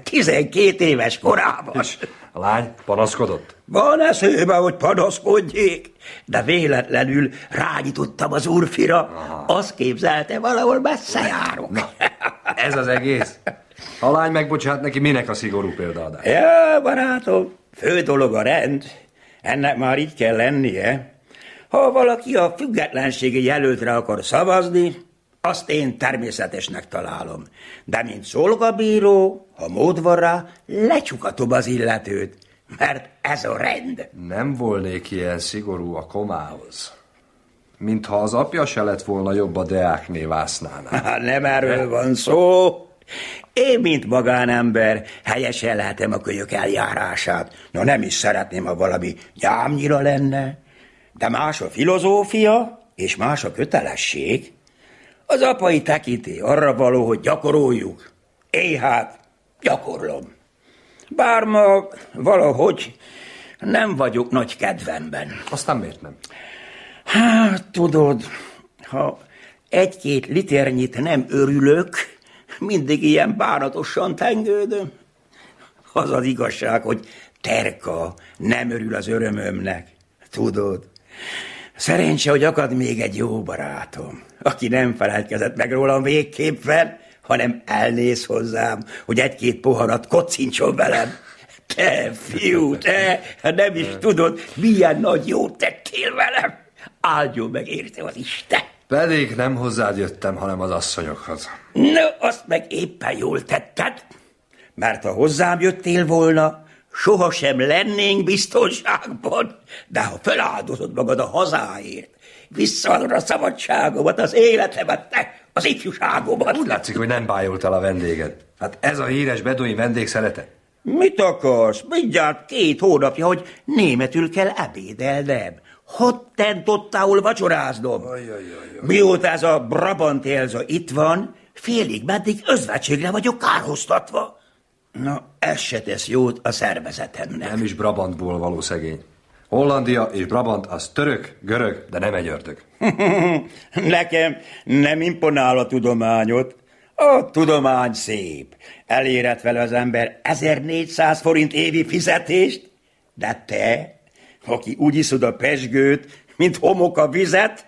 12 éves korában. És a lány panaszkodott? Van eszébe, hogy panaszkodjék, de véletlenül rányítottam az úrfira. Azt képzelte, valahol messze járok. Na, ez az egész? A lány megbocsát neki, minek a szigorú példaadás? Ja, barátom, fő dolog a rend. Ennek már így kell lennie. Ha valaki a függetlenségi jelöltre akar szavazni, azt én természetesnek találom. De mint szolgabíró, ha mód van rá, lecsukatom az illetőt, mert ez a rend. Nem volnék ilyen szigorú a komához. Mintha az apja se lett volna jobb a Deákné vásznánál. Nem erről van szó. Én, mint magánember, helyesen lehetem a kölyök eljárását. No, nem is szeretném, ha valami gyámnyira lenne. De más a filozófia, és más a kötelesség. Az apai tekintély arra való, hogy gyakoroljuk. Én hát gyakorlom. Bár ma valahogy nem vagyok nagy kedvemben. Aztán miért nem? Hát, tudod, ha 1-2 liternyit nem örülök, mindig ilyen bánatosan tengődöm. Az az igazság, hogy Terka nem örül az örömömnek. Tudod, szerencse, hogy akad még egy jó barátom, aki nem feledkezett meg rólam végképpen, hanem elnéz hozzám, hogy 1-2 poharat kocincson velem. Te, fiú, te, nem is tudod, milyen nagy jót tettél velem. Áldjon meg érte az Isten. Pedig nem hozzád jöttem, hanem az asszonyokhoz. No, azt meg éppen jól tetted, mert ha hozzám jöttél volna, sohasem lennénk biztonságban, de ha feláldozod magad a hazáért, visszaadod a szabadságomat, az életemet, te, az ifjúságomat. Úgy látszik, hogy nem bájolt el a vendéged. Hát ez a híres beduin vendég szerete. Mit akarsz? Mindjárt 2 hónapja, hogy németül kell ebédelnem. Hottentottául vacsoráznom. Mióta ez a Brabant Elza itt van, félig meddig özvegységre vagyok kárhoztatva. Na, ez se tesz jót a szervezetemnek. Nem is Brabantból való szegény. Hollandia és Brabant az török, görög, de nem egy ördög. Nekem nem imponál a tudományot. A tudomány szép. Elérhet vele az ember 1400 forint évi fizetést, de te, aki úgy iszod a pezsgőt, mint homok a vizet,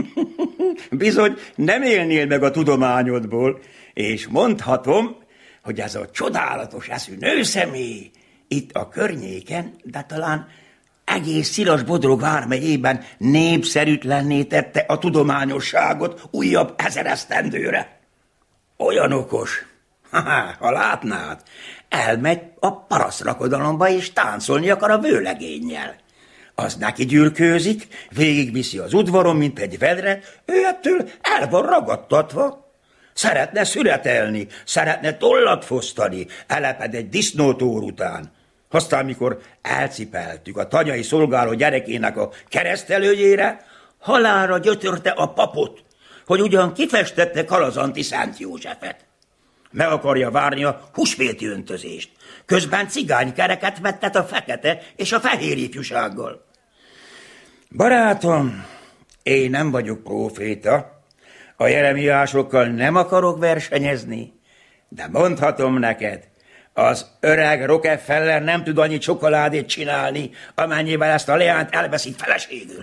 bizony nem élnél meg a tudományodból, és mondhatom, hogy ez a csodálatos eszű nőszemély itt a környéken, de talán egész Szilas-Bodrog vármegyében népszerűtlenné tette a tudományosságot újabb 1000 esztendőre. Olyan okos, ha látnád, elmegy a parasztrakodalomba és táncolni akar a vőlegénnyel. Az neki gyűrkőzik, végigviszi az udvaron, mint egy vedre, ő ettől el van ragadtatva. Szeretne születelni, szeretne tollat fosztani, eleped egy disznótór után. Aztán, mikor elcipeltük a tanyai szolgáló gyerekének a keresztelőjére, halálra gyötörte a papot, hogy ugyan kifestette Kalazanti Szent Józsefet. Meg akarja várni a húsvéti öntözést. Közben cigánykereket vettet a fekete és a fehér ifjúsággal. Barátom, én nem vagyok próféta, a jeremiásokkal nem akarok versenyezni, de mondhatom neked, az öreg Rockefeller nem tud annyi csokoládét csinálni, amennyivel ezt a leányt elveszik feleségül.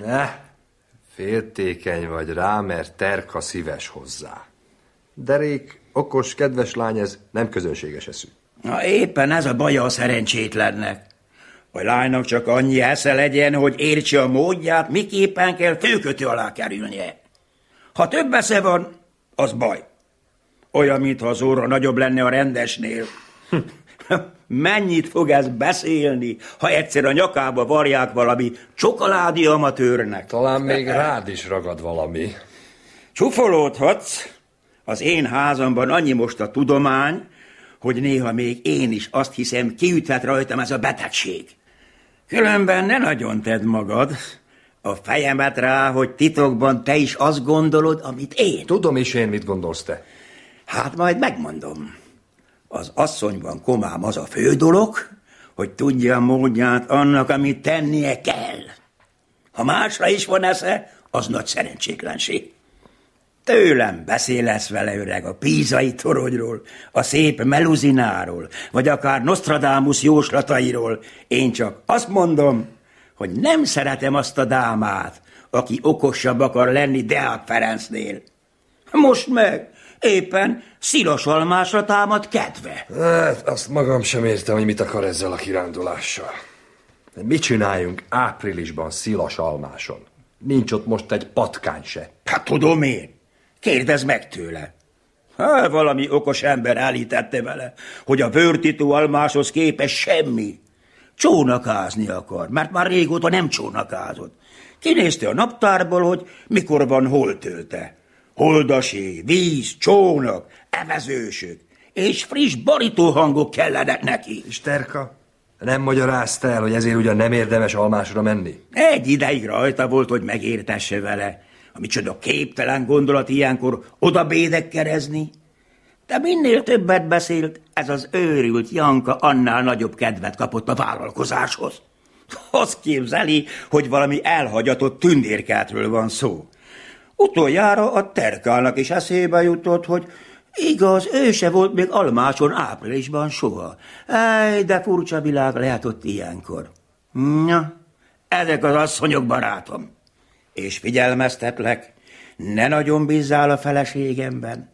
Féltékeny vagy rá, mert Terka szíves hozzá. Derék, okos, kedves lány, ez nem közönséges eszű. Na, éppen ez a baja a szerencsétlennek. A lánynak csak annyi esze legyen, hogy értse a módját, miképpen kell főkötő alá kerülnie. Ha több esze van, az baj. Olyan, mintha az óra nagyobb lenne a rendesnél. Mennyit fog ez beszélni, ha egyszer a nyakába varják valami csokoládi amatőrnek? Talán még rád is ragad valami. Csúfolódhatsz. Az én házamban annyi most a tudomány, hogy néha még én is azt hiszem, kiüthet rajtam ez a betegség. Különben ne nagyon tedd magad a fejemet rá, hogy titokban te is azt gondolod, amit én. Tudom is én, mit gondolsz te. Hát majd megmondom. Az asszonyban komám az a fő dolog, hogy tudja a módját annak, amit tennie kell. Ha másra is van esze, az nagy szerencsétlenség. Tőlem beszélesz vele, öreg, a pízai toronyról, a szép Meluzináról, vagy akár Nostradamus jóslatairól. Én csak azt mondom, hogy nem szeretem azt a dámát, aki okosabb akar lenni Deák Ferencnél. Most meg éppen Szilas Almásra támad kedve. Hát, azt magam sem értem, hogy mit akar ezzel a kirándulással. De mit csináljunk áprilisban Szilas Almáson? Nincs ott most egy patkány se. Hát tudom én. Kérdezd meg tőle. Hát, valami okos ember állítette vele, hogy a Vörtító Almáshoz képest semmi. Csónakázni akar, mert már régóta nem csónakázott. Kinézte a naptárból, hogy mikor van holtölte. Holdasé, víz, csónak, evezősök, és friss barítóhangok kellenek neki. És Terka, nem magyarázta el, hogy ezért ugyan nem érdemes Almásra menni? Egy ideig rajta volt, hogy megértesse vele. Amicsoda képtelen gondolat ilyenkor oda bédekkerezni. De minél többet beszélt, ez az őrült Janka annál nagyobb kedvet kapott a vállalkozáshoz. Azt képzeli, hogy valami elhagyatott tündérkertről van szó. Utoljára a Terkának is eszébe jutott, hogy igaz, ő se volt még Almáson áprilisban soha. Ej, de furcsa világ lehet ott ilyenkor. Na, ezek az asszonyok, barátom. És figyelmeztetlek, ne nagyon bízzál a feleségemben.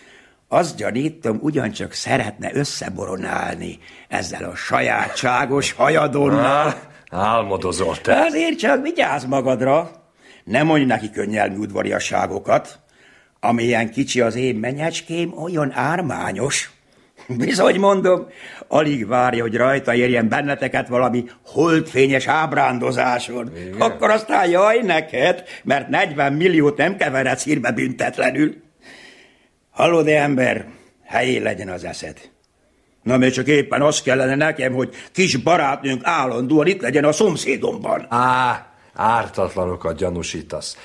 Azt gyanítom, ugyancsak szeretne összeboronálni ezzel a sajátságos hajadonnal. Álmodozol te. Azért csak vigyázz magadra. Ne mondj neki könnyelmű udvariasságokat. Amilyen kicsi az én menyecském, olyan ármányos. Bizony mondom, alig várja, hogy rajta érjen benneteket valami holdfényes ábrándozáson. Igen. Akkor aztán jaj neked, mert 40 milliót nem keveredsz hírbe büntetlenül. Hallod, ember, helyén legyen az eszed. Na, még csak éppen az kellene nekem, hogy kis barátnőnk állandóan itt legyen a szomszédomban. Ártatlanokat gyanúsítasz.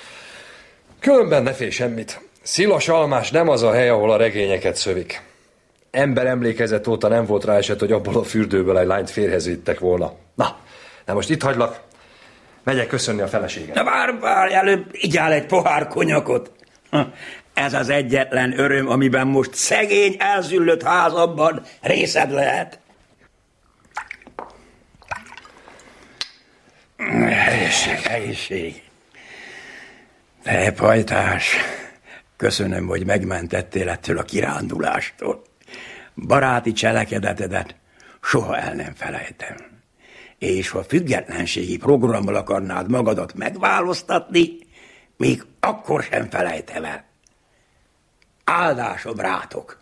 Különben ne félj semmit. Szilas Almás nem az a hely, ahol a regényeket szövik. Ember emlékezet óta nem volt rá eset, hogy abból a fürdőből egy lányt férhez vittek volna. Na, most itt hagylak. Megyek köszönni a feleséget. Na várj, előbb igyál egy pohár konyakot. Ez az egyetlen öröm, amiben most szegény, elzüllött házamban részed lehet. Helyisség. Te, pajtás, köszönöm, hogy megmentettél ettől a kirándulástól. Baráti cselekedetedet soha el nem felejtem. És ha függetlenségi programmal akarnád magadat megválasztatni, még akkor sem felejtem el. Áldásom rátok!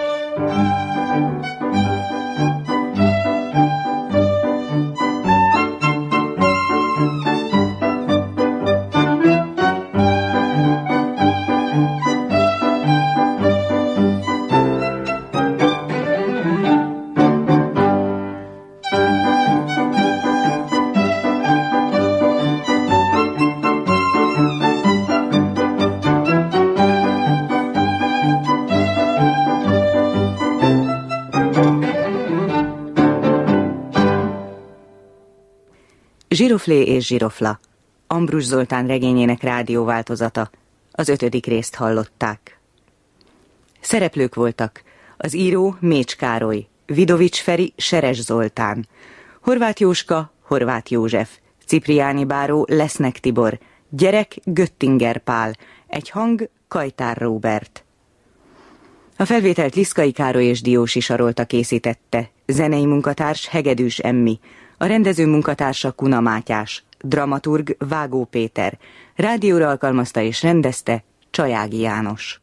Zsiroflé és Zsirofla, Ambrus Zoltán regényének rádióváltozata, az 5. részt hallották. Szereplők voltak az író Mécs Károly, Vidovics Feri, Seres Zoltán, Horváth Jóska, Horváth József, Cipriáni báró, Lesznek Tibor, gyerek Göttinger Pál, egy hang Kajtár Róbert. A felvételt Liszkai Károly és Diósi Sarolta készítette, zenei munkatárs Hegedűs Emmi, a rendező munkatársa Kuna Mátyás, dramaturg Vágó Péter, rádióra alkalmazta és rendezte Csajági János.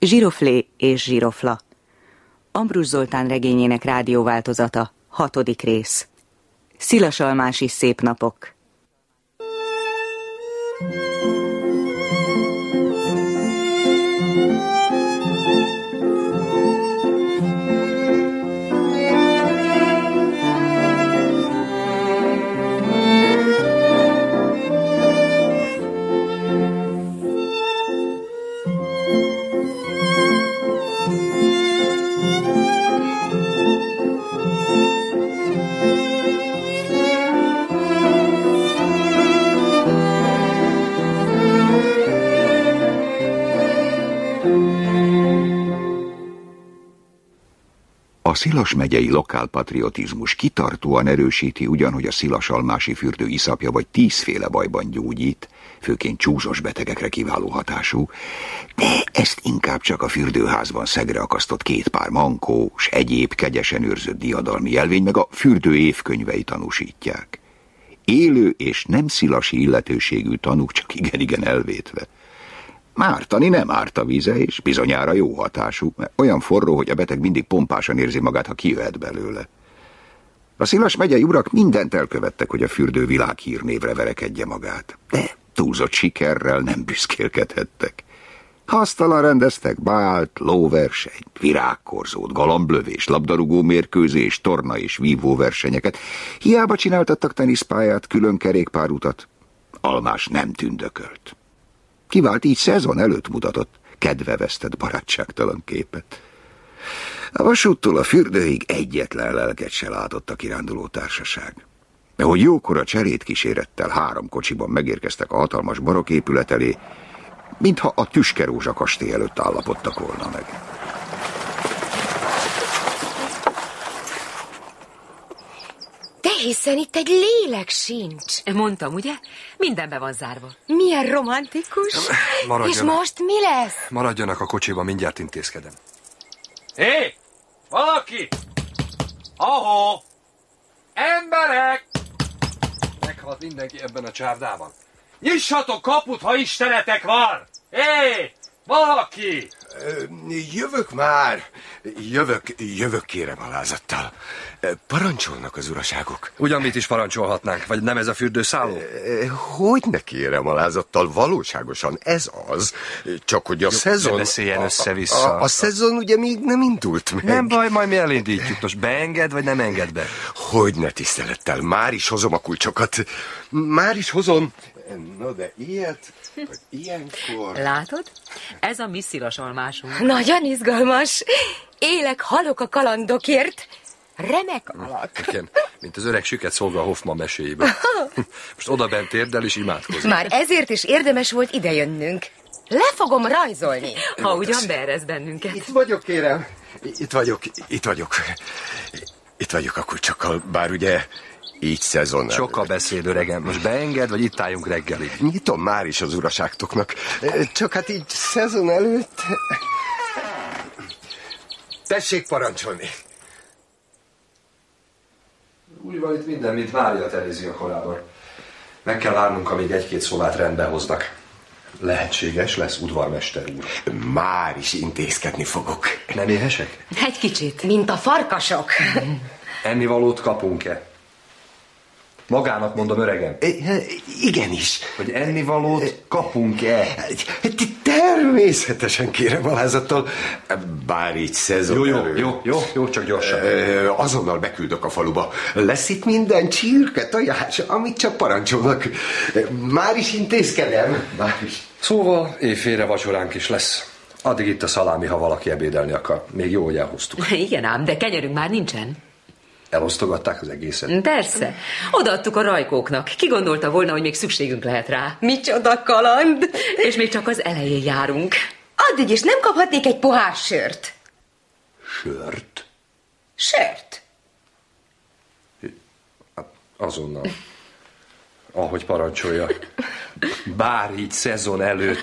Giroflé és zsirofla. Ambrus Zoltán regényének rádióváltozata, 6. rész. Szilasalmási szép napok. A Szilas megyei lokálpatriotizmus kitartóan erősíti ugyan, hogy a szilasalmási fürdő iszapja vagy 10 féle bajban gyógyít, főként csúzsos betegekre kiváló hatású, de ezt inkább csak a fürdőházban szegre akasztott 2 pár mankó, s egyéb kegyesen őrzött diadalmi jelvény, meg a fürdő évkönyvei tanúsítják. Élő és nem szilasi illetőségű tanúk csak igen-igen elvétve. Mártani nem árt a víze, és bizonyára jó hatású, mert olyan forró, hogy a beteg mindig pompásan érzi magát, ha kijöhet belőle. A Szilas megyei urak mindent elkövettek, hogy a fürdő világhírnévre verekedje magát, de túlzott sikerrel nem büszkélkedhettek. Hasztalan rendeztek bált, lóversenyt, virágkorzót, galamblövés, labdarúgó mérkőzés, torna és vívó versenyeket. Hiába csináltattak teniszpályát, külön kerékpárutat. Almás nem tündökölt. Kivált így szezon előtt mutatott kedvevesztett barátságtalan képet. A vasúttól a fürdőig egyetlen lelket se látott a kiránduló társaság. De hogy jókora cserédkísérettel 3 kocsiban megérkeztek a hatalmas baroképület elé, mintha a Tüskerózsa kastély előtt állapodtak volna meg. De hiszen itt egy lélek sincs. Mondtam, ugye? Mindenbe van zárva. Milyen romantikus. És most mi lesz? Maradjanak a kocsiba, mindjárt intézkedem. Hé! Valaki! Ahó! Emberek! Meghalt mindenki ebben a csárdában. Nyissatok kaput, ha istenetek van! Hé! Valaki! Jövök már! Jövök kérem alázattal. Parancsolnak az uraságok. Ugyan mit is parancsolhatnánk, vagy nem ez a fürdőszálló? Hogyne kérem alázattal, valóságosan ez az. Csak hogy a szezon... Ne beszéljen össze-vissza. A szezon ugye még nem indult meg. Nem baj, majd mi elindítjuk. Most beenged, vagy nem enged be? Hogyne tisztelettel, már is hozom a kulcsokat. Már is hozom. No de ilyet, vagy ilyenkor... Látod? Ez a mi szilasalmásunk. Nagyon izgalmas. Élek, halok a kalandokért. Remek alak. Igen, mint az öreg süket szolga Hoffman meséjében. Most odabent térdel és imádkozik. Már ezért is érdemes volt idejönnünk. Le fogom rajzolni. Ha ugyan beeresz bennünket. Itt vagyok, kérem. Itt vagyok a kulcsokkal, bár ugye... Így szezon. Sokkal beszéd, öregem. Most beenged, vagy itt álljunk reggelig? Nyitom már is az uraságtoknak. Csak hát így szezon előtt... Tessék parancsolni. Úgy van itt minden, mint Mária Terézia korában. Meg kell várnunk, amíg 1-2 szobát rendbe hoznak. Lehetséges lesz, udvarmester úr. Már is intézkedni fogok. Nem éhesek? Egy kicsit. Mint a farkasok. Ennivalót kapunk-e? Magának mondom, öregem. Igenis. Hogy ennivalót kapunk-e? Természetesen, kérem alázattal. Bár így szezon Jó, csak gyorsan. Azonnal beküldök a faluba. Lesz itt minden csirke, tojás, amit csak parancsolnak. Már is intézkedem. Már is. Szóval éjfélre vacsoránk is lesz. Addig itt a szalámi, ha valaki ebédelni akar. Még jó, hogy elhoztuk. Igen ám, de kenyerünk már nincsen. Elosztogatták az egészet? Persze. Odaadtuk a rajkóknak. Ki gondolta volna, hogy még szükségünk lehet rá? Micsoda kaland! És még csak az elején járunk. Addig is nem kaphatnék egy pohár sört? Sört? Sört. Azonnal. Ahogy parancsolja. Bár így szezon előtt.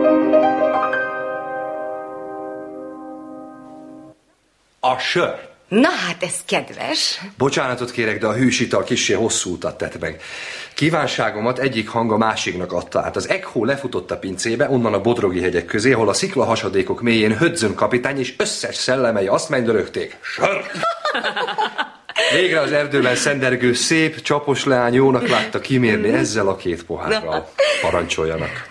A sör. Na hát, ez kedves. Bocsánatot kérek, de a hűs ital kissé hosszú utat tett meg. Kívánságomat egyik hang a másiknak adta át. Az Echo lefutott a pincébe, onnan a Bodrogi hegyek közé, ahol a sziklahasadékok mélyén Hudson kapitány és összes szellemei azt mennydörögték. Sör! Végre az erdőben szendergő szép, csapos leány jónak látta kimérni ezzel a 2 pohárral. Parancsoljanak.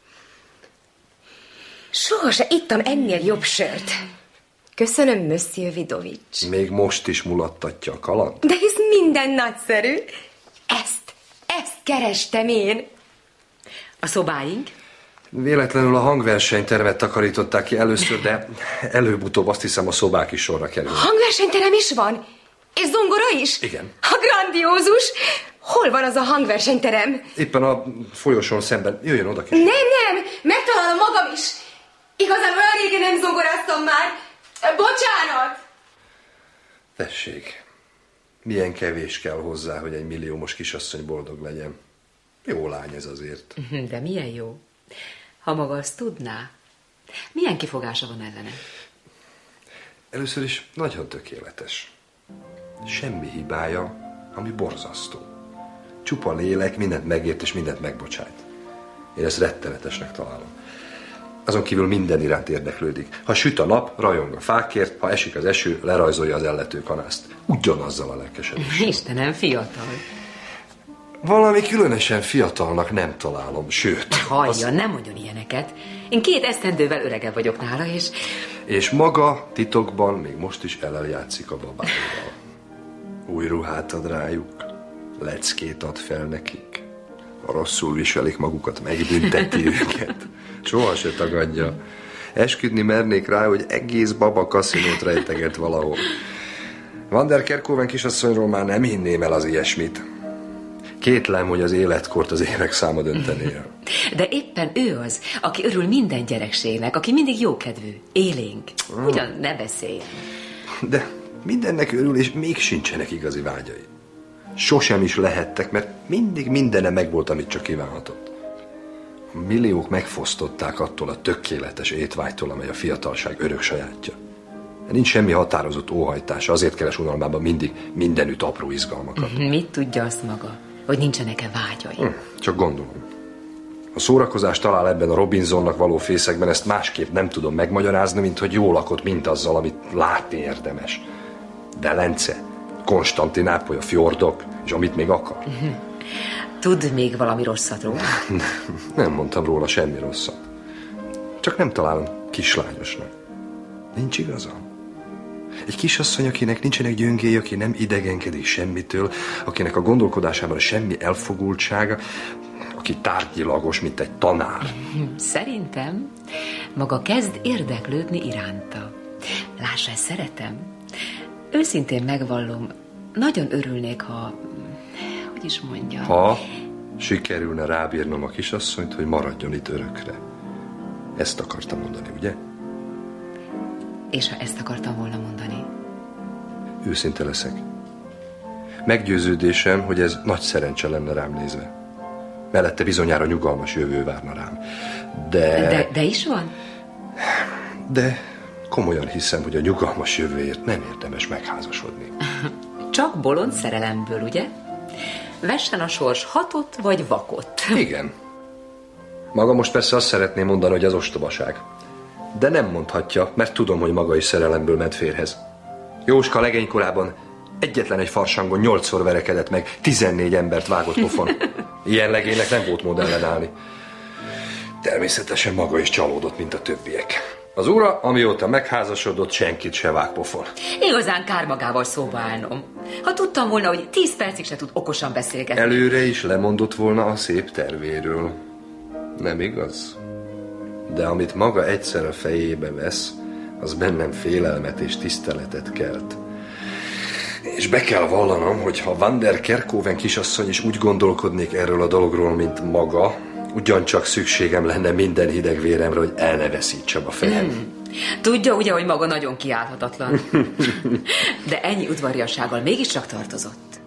Sohasem ittam ennél jobb sört. Köszönöm, Monsieur Vidovics. Még most is mulattatja a kaland? De hisz minden nagyszerű. Ezt kerestem én. A szobáink? Véletlenül a hangversenytermet takarították ki először, de előbb-utóbb azt hiszem a szobák is sorra kerülnek. Hangversenyterem is van? És zongora is? Igen. Grandiózus! Hol van az a hangversenyterem? Éppen a folyosón szemben. Jöjjön oda, kis. Nem, megtalálom magam is. Igazán olyan régen nem zongoráztam már. Bocsánat! Tessék, milyen kevés kell hozzá, hogy egy milliómos kisasszony boldog legyen. Jó lány ez azért. De milyen jó. Ha maga azt tudná, milyen kifogása van ellene? Először is nagyon tökéletes. Semmi hibája, ami borzasztó. Csupa lélek, mindent megért és mindent megbocsájt. Én ezt rettenetesnek találom. Azon kívül minden iránt érdeklődik. Ha süt a nap, rajong a fákért, ha esik az eső, lerajzolja az elletőkanászt. Ugyanazzal a lelkesedéssel. Istenem, fiatal. Valami különösen fiatalnak nem találom, sőt... Hallja, nem mondjon ilyeneket. Én 2 esztendővel öregebb vagyok nála, és... És maga titokban még most is eljátszik a babáival. Új ruhát ad rájuk, leckét ad fel nekik. Ha rosszul viselik magukat, megbünteti őket. Soha se tagadja. Esküdni mernék rá, hogy egész baba kaszinót rejteget valahol. Van der Kerkhoven kisasszonyról már nem hinném el az ilyesmit. Kétlem, hogy az életkort az évek száma dönteni el. De éppen ő az, aki örül minden gyerekségnek, aki mindig jókedvű, élénk. Ugyan ne beszéljen. De mindennek örül, és még sincsenek igazi vágyai. Sosem is lehettek, mert mindig mindene megvolt, amit csak kívánhatott. A milliók megfosztották attól a tökéletes étvágytól, amely a fiatalság örök sajátja. Nincs semmi határozott óhajtása, azért keres unalmában mindig mindenütt apró izgalmakat. Mit tudja azt maga, hogy nincsenek-e vágyai? Csak gondolom. A szórakozást talál ebben a Robinsonnak való fészekben, ezt másképp nem tudom megmagyarázni, mint hogy jól lakott mindazzal, amit látni érdemes. Velence, Konstantinápoly, a fjordok, és amit még akar. Tud még valami rosszat róla? Nem mondtam róla semmi rosszat. Csak nem találom kislányosnak. Nincs igazam? Egy kisasszony, akinek nincsenek gyöngéi, aki nem idegenkedik semmitől, akinek a gondolkodásában semmi elfogultsága, aki tárgyilagos, mint egy tanár. Szerintem maga kezd érdeklődni iránta. Lássa, ezt szeretem. Őszintén megvallom, nagyon örülnék, ha... Hogy is mondjam? Ha sikerülne rábírnom a kisasszonyt, hogy maradjon itt örökre. Ezt akartam mondani, ugye? És ha ezt akartam volna mondani? Őszinte leszek. Meggyőződésem, hogy ez nagy szerencse lenne rám nézve. Mellette bizonyára nyugalmas jövő várna rám. De is van? De komolyan hiszem, hogy a nyugalmas jövőért nem érdemes megházasodni. Csak bolond szerelemből, ugye? Vessen a sors hatot vagy vakot. Igen. Maga most persze azt szeretné mondani, hogy az ostobaság. De nem mondhatja, mert tudom, hogy maga is szerelemből ment férhez. Jóska legénykorában egyetlen egy farsangon 8-szor verekedett meg, 14 embert vágott pofon. Ilyen legénynek nem volt mód ellenállni. Természetesen maga is csalódott, mint a többiek. Az ura, amióta megházasodott, senkit se vág pofon. Igazán kár magával szóba állnom. Ha tudtam volna, hogy 10 percig se tud okosan beszélgetni. Előre is lemondott volna a szép tervéről. Nem igaz? De amit maga egyszer a fejébe vesz, az bennem félelmet és tiszteletet kelt. És be kell vallanom, hogy ha Van der Kerkhoven kisasszony is úgy gondolkodnék erről a dologról, mint maga, ugyancsak szükségem lenne minden hideg véremre, hogy el ne veszítsem a fejem. Tudja ugye, hogy maga nagyon kiállhatatlan. De ennyi udvariassággal mégiscsak tartozott.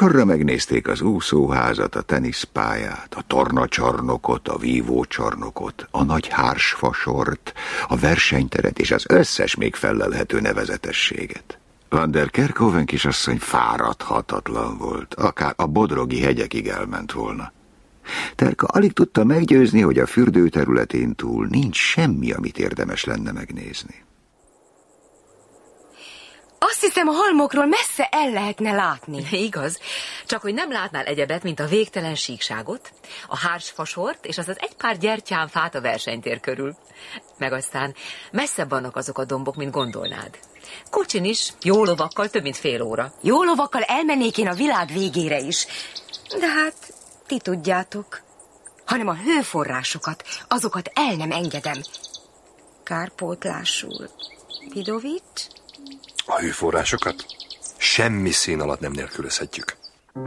Sorra megnézték az úszóházat, a teniszpályát, a tornacsarnokot, a vívócsarnokot, a nagy hársfasort, a versenyteret és az összes még fellelhető nevezetességet. Van der Kerkhoven kisasszony fáradhatatlan volt, akár a bodrogi hegyekig elment volna. Terka alig tudta meggyőzni, hogy a fürdő területén túl nincs semmi, amit érdemes lenne megnézni. Azt hiszem, a halmokról messze el lehetne látni. Igaz, csak hogy nem látnál egyebet, mint a végtelen síkságot, a hársfasort és az egy pár gyertyánfát a versenytér körül. Meg aztán messzebb vannak azok a dombok, mint gondolnád. Kocsin is, jó lovakkal több mint fél óra. Jó lovakkal elmennék én a világ végére is. De hát, ti tudjátok, hanem a hőforrásokat, azokat el nem engedem. Kárpótlásul. Vidovics? A hőforrásokat semmi szín alatt nem nélkülözhetjük.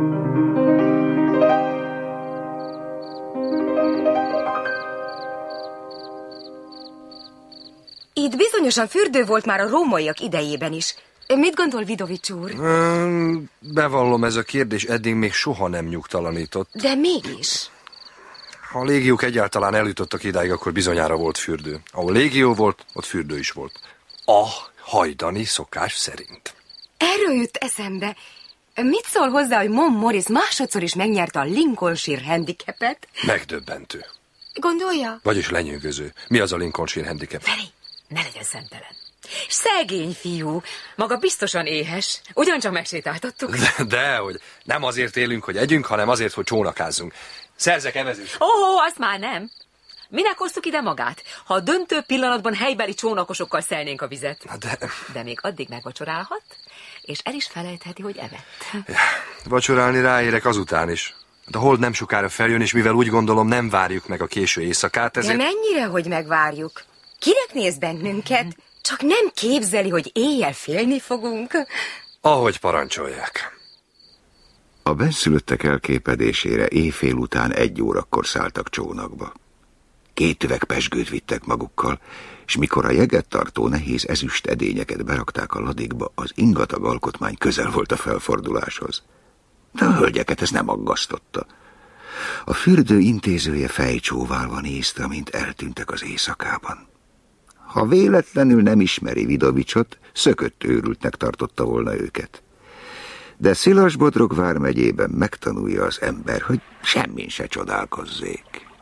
Itt bizonyosan fürdő volt már a rómaiak idejében is. Mit gondol Vidovics úr? Bevallom, ez a kérdés eddig még soha nem nyugtalanított. De mégis. Ha a légiók egyáltalán eljutottak idáig, akkor bizonyára volt fürdő. Ahol légió volt, ott fürdő is volt. A hajdani szokás szerint. Erről jött eszembe. Mit szól hozzá, hogy Mom Morris másodszor is megnyerte a Lincolnshire handicapet? Megdöbbentő. Gondolja? Vagyis lenyűgöző. Mi az a Lincolnshire handicap? Feri, ne legyen szemtelen. Szegény fiú, maga biztosan éhes. Ugyancsak megsétáltattuk. Dehogy. Nem azért élünk, hogy együnk, hanem azért, hogy csónakázzunk. Szerzek evezést. Ó, azt már nem. Minek hoztuk ide magát? Ha a döntő pillanatban helybeli csónakosokkal szelnénk a vizet. De még addig megvacsorálhat, és el is felejtheti, hogy evett. Ja, vacsorálni ráérek azután is. De a hold nem sokára feljön, és mivel úgy gondolom, nem várjuk meg a késő éjszakát, ezért... De mennyire, hogy megvárjuk? Kinek néz bennünket? Csak nem képzeli, hogy éjjel félni fogunk. Ahogy parancsolják. A benszülöttek elképedésére éjfél után 1 órakor szálltak csónakba. 2 üveg pezsgőt vittek magukkal, és mikor a jeget tartó nehéz ezüst edényeket berakták a ladikba, az ingatag alkotmány közel volt a felforduláshoz. De a hölgyeket ez nem aggasztotta. A fürdő intézője fejcsóválva nézte, amint eltűntek az éjszakában. Ha véletlenül nem ismeri Vidovicsot, szökött őrültnek tartotta volna őket. De Szilas-Bodrog vármegyében megtanulja az ember, hogy semmin se csodálkozzék.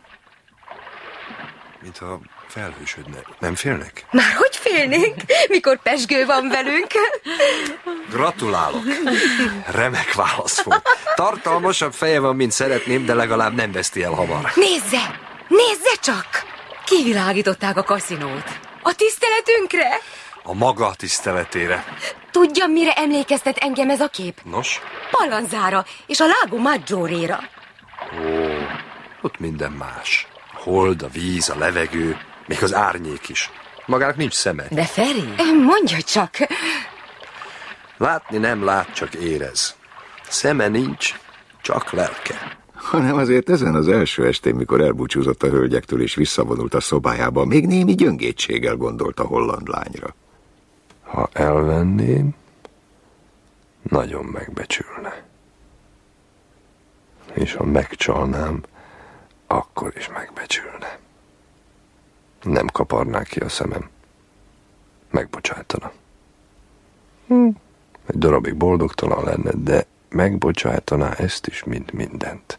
Mintha felhősödne. Nem félnek? Már hogy félnénk, mikor pezsgő van velünk? Gratulálok. Remek válasz volt. Tartalmasabb feje van, mint szeretném, de legalább nem veszti el hamar. Nézze! Nézze csak! Kivilágították a kaszinót. A tiszteletünkre? A maga tiszteletére. Tudja, mire emlékeztet engem ez a kép? Nos? Palanzára és a Lago Maggiorére. Ó, ott minden más. A hold, a víz, a levegő, még az árnyék is. Magának nincs szeme. De Feri? Mondja csak. Látni nem lát, csak érez. Szeme nincs, csak lelke. Hanem azért ezen az első estén, mikor elbúcsúzott a hölgyektől és visszavonult a szobájába, még némi gyöngétséggel gondolt a holland lányra. Ha elvenném, nagyon megbecsülne. És ha megcsalnám, akkor is megbecsülne. Nem kaparná ki a szemem. Megbocsájtana. Egy darabig boldogtalan lenne, de megbocsájtaná ezt is, mint mindent.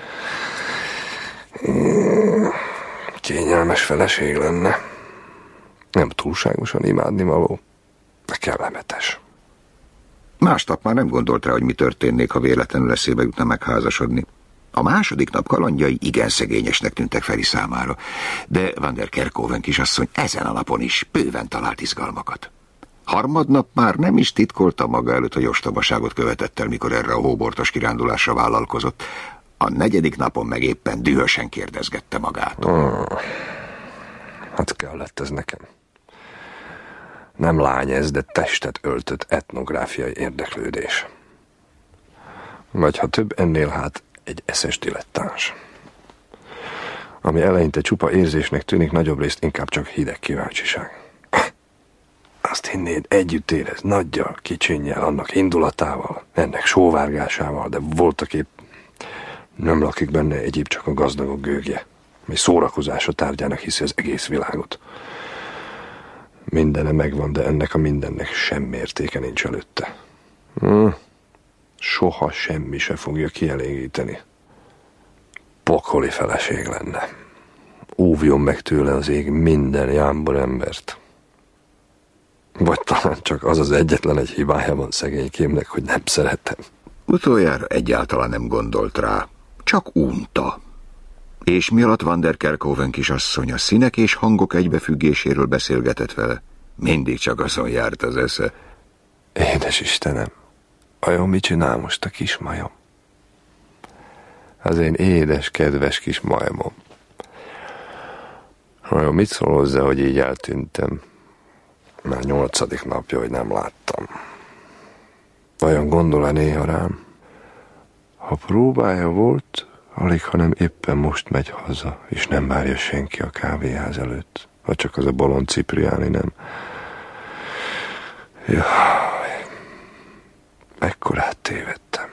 Kényelmes feleség lenne. Nem túlságosan imádnivaló, de kellemetes. Másnap már nem gondolt rá, hogy mi történnék, ha véletlenül eszébe jutna megházasodni. A második nap kalandjai igen szegényesnek tűntek Feri számára, de Van der Kerkhoven kisasszony ezen a napon is bőven talált izgalmakat. Harmadnap már nem is titkolta maga előtt, hogy ostobaságot követett el, mikor erre a hóbortos kirándulásra vállalkozott. A 4. napon meg éppen dühösen kérdezgette magától. Hát kellett ez nekem. Nem lány ez, de testet öltött etnográfiai érdeklődés. Vagy ha több ennél, hát egy eszes dilettáns. Ami eleinte csupa érzésnek tűnik, nagyobb részt inkább csak hideg kíváncsiság. Azt hinnéd, együtt érez nagyjal, kicsinnyel, annak indulatával, ennek sóvárgásával, de voltak épp nem lakik benne egyéb csak a gazdagok gőgje, mely szórakozása tárgyának hiszi az egész világot. Mindene megvan, de ennek a mindennek semmi értéke nincs előtte. Soha semmi se fogja kielégíteni. Pokoli feleség lenne. Óvjon meg tőle az ég minden jámbor embert. Vagy talán csak az az egyetlen egy hibája van szegénykémnek, hogy nem szeretem. Utoljára egyáltalán nem gondolt rá, csak unta. És mi alatt Van der Kerkhoven kisasszony a színek és hangok egybefüggéséről beszélgetett vele, mindig csak azon járt az esze. Édes Istenem, vajon mit csinál most a kis majom? Az én édes, kedves kis majmom. Vajon mit szól hozzá, hogy így eltűntem? Már 8. napja, hogy nem láttam. Vajon gondol-e néha rám? Ha próbája volt, alig, hanem éppen most megy haza, és nem várja senki a kávéház előtt. Ha csak az a bolond Cipriáni nem. Jaj, mekkorát tévedtem.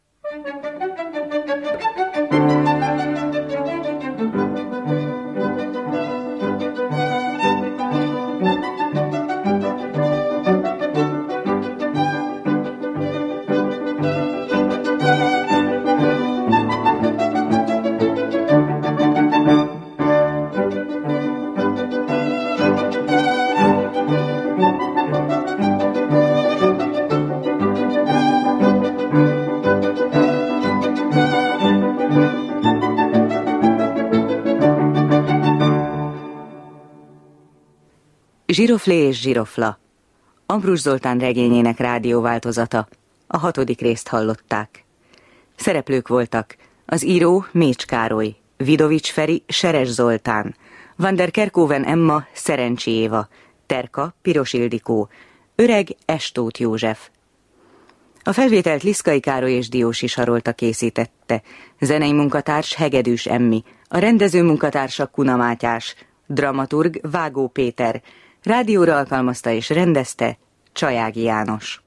Zsiroflé és Zsirofla, Ambrus Zoltán regényének rádióváltozata, a 6. részt hallották. Szereplők voltak az író Mécs Károly, Vidovics Feri Seres Zoltán, Van der Kerkhoven Emma Szerencsi Éva, Terka Piros Ildikó, Öreg Estóth József. A felvételt Liszkai Károly és Diósi Sarolta készítette, zenei munkatárs Hegedűs Emmi, a rendező munkatársa Kuna Mátyás, dramaturg Vágó Péter, rádióra alkalmazta és rendezte Csajági János.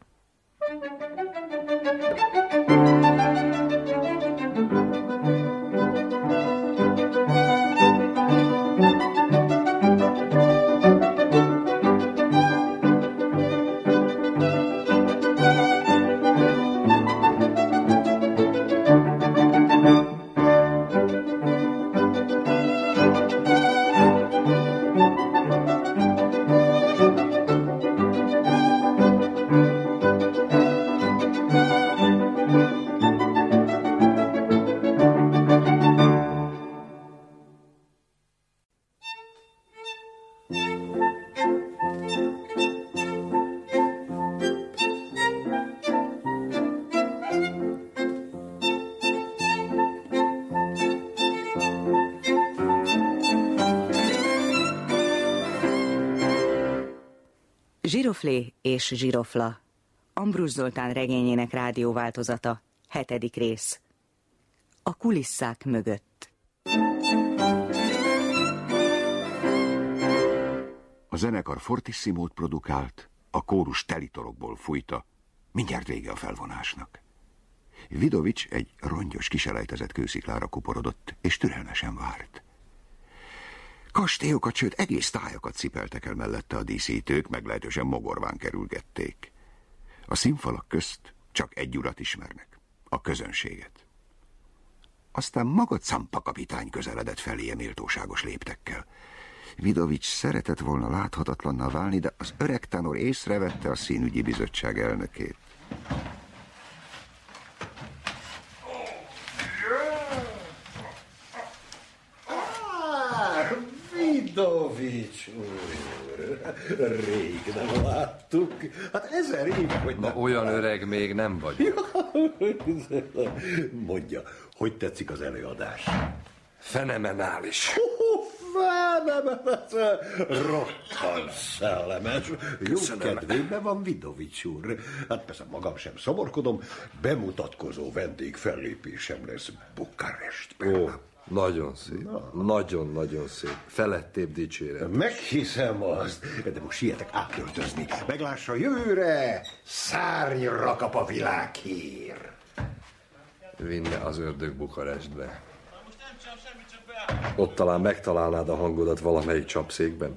Zsiroflé és Zsirofla, Ambrus Zoltán regényének rádióváltozata, 7. rész. A kulisszák mögött. A zenekar fortissimót produkált, a kórus telitorokból fújta, mindjárt vége a felvonásnak. Vidovics egy rongyos, kiselejtezett kősziklára kuporodott, és türelmesen várt. Kastélyokat, sőt egész tájakat cipeltek el mellette a díszítők, meglehetősen mogorván kerülgették. A színfalak közt csak egy urat ismernek, a közönséget. Aztán maga Campa kapitány közeledett feléje méltóságos léptekkel. Vidovics szeretett volna láthatatlanná válni, de az öreg tenor észrevette a színügyi bizottság elnökét. Vidovics úr, rég nem láttuk. Hát 1000 éve, hogy nem. Olyan öreg még nem vagy. Mondja, hogy tetszik az előadás? Fenomenális. Rokkant szellemes. Jó kedvében van Vidovics úr. Hát persze magam sem szomorkodom, bemutatkozó vendég fellépésem lesz Bukarestben. Nagyon szép. Nagyon-nagyon szép. Felettébb dicséret. Meghiszem azt, de most sietek átöltözni. Meglássa jövőre, szárnyra kap a világhír. Vinne az ördög Bukarestbe. Ott talán megtalálnád a hangodat valamelyik csapszékben.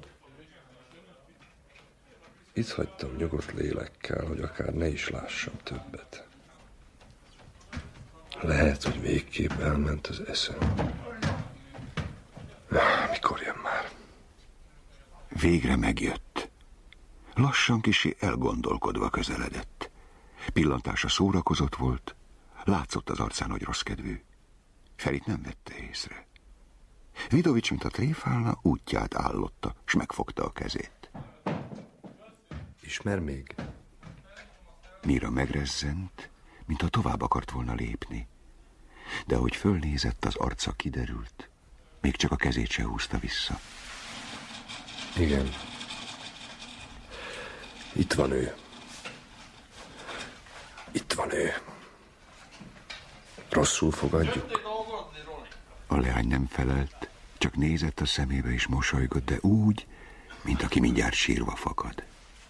Itt hagytam nyugodt lélekkel, hogy akár ne is lássam többet. Lehet, hogy végképp elment az eszem. Mikor jön már? Végre megjött. Lassan kissé elgondolkodva közeledett. Pillantása szórakozott volt, látszott az arcán, hogy rosszkedvű. Ferit nem vette észre. Vidovics, mint a tréfálna, útját állotta, s megfogta a kezét. Ismer még? Mira megrezzent, mintha tovább akart volna lépni. De ahogy fölnézett, az arca kiderült. Még csak a kezét se húzta vissza. Igen. Itt van ő. Itt van ő. Rosszul fogadjuk. A leány nem felelt, csak nézett a szemébe és mosolygott, de úgy, mint aki mindjárt sírva fakad.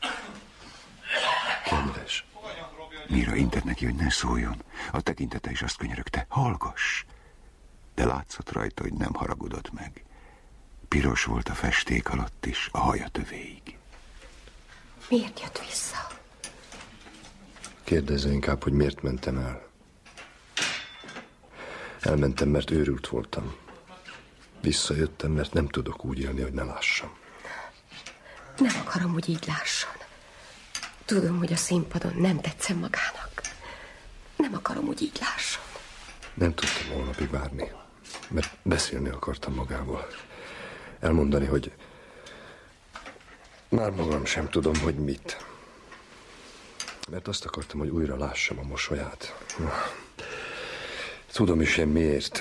Kedves. Mira intett neki, hogy ne szóljon. A tekintete is azt könyörögte, hallgass. De látszott rajta, hogy nem haragudott meg. Piros volt a festék alatt is, a haja tövéig. Miért jött vissza? Kérdezze inkább, hogy miért mentem el. Elmentem, mert őrült voltam. Visszajöttem, mert nem tudok úgy élni, hogy ne lássam. Nem akarom, hogy így lásson. Tudom, hogy a színpadon nem tetszem magának. Nem akarom, hogy így lásson. Nem tudtam holnapig várni, mert beszélni akartam magával. Elmondani, hogy már magam sem tudom, hogy mit. Mert azt akartam, hogy újra lássam a mosolyát. Tudom is én miért.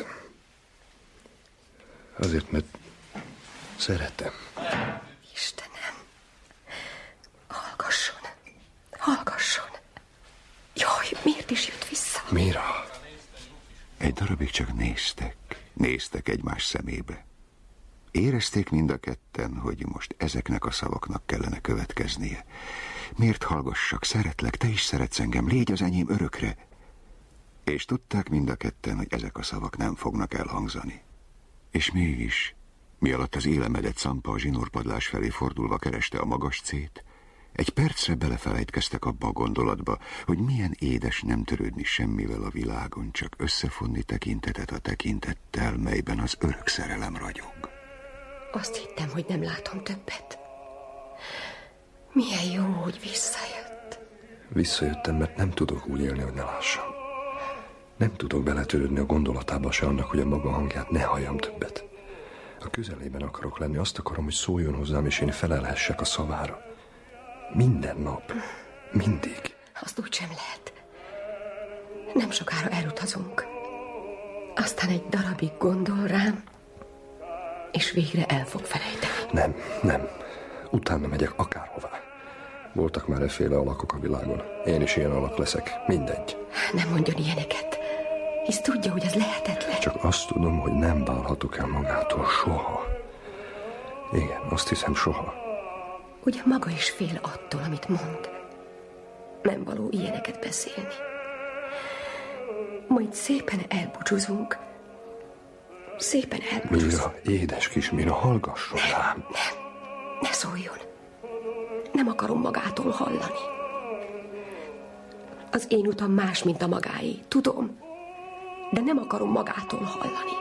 Azért, mert szeretem. Istenem, hallgasson. Hallgasson. Jaj, miért is jött vissza? Mira. Egy darabig csak néztek egymás szemébe. Érezték mind a ketten, hogy most ezeknek a szavaknak kellene következnie. Miért hallgassak, szeretlek, te is szeretsz engem, légy az enyém örökre. És tudták mind a ketten, hogy ezek a szavak nem fognak elhangzani. És mégis, mi alatt az élemedett Szampa a zsinórpadlás felé fordulva kereste a magas cét, egy percre belefelejtkeztek abba a gondolatba, hogy milyen édes nem törődni semmivel a világon, csak összefonni tekintetet a tekintettel, melyben az örök szerelem ragyog. Azt hittem, hogy nem látom többet. Milyen jó, hogy visszajött. Visszajöttem, mert nem tudok úgy élni, hogy ne lássam. Nem tudok beletörődni a gondolatába se annak, hogy a maga hangját ne halljam többet. A közelében akarok lenni, azt akarom, hogy szóljon hozzám, és én felelhessek a szavára. Minden nap. Mindig. Azt úgysem lehet. Nem sokára elutazunk. Aztán egy darabig gondol rám, és végre el fog felejteni. Nem. Utána megyek akárhová. Voltak már efféle alakok a világon. Én is ilyen alak leszek. Mindegy. Nem mondjon ilyeneket, hisz tudja, hogy ez lehetetlen. Csak azt tudom, hogy nem válhatok el magától soha. Igen, azt hiszem soha. Ugye maga is fél attól, amit mond. Nem való ilyeneket beszélni. Majd szépen elbúcsúzunk. Szépen elbúcsúzunk. Mira, édes kis Mira, hallgasson rám. Nem, ne szóljon. Nem akarom magától hallani. Az én utam más, mint a magáé, tudom. De nem akarom magától hallani.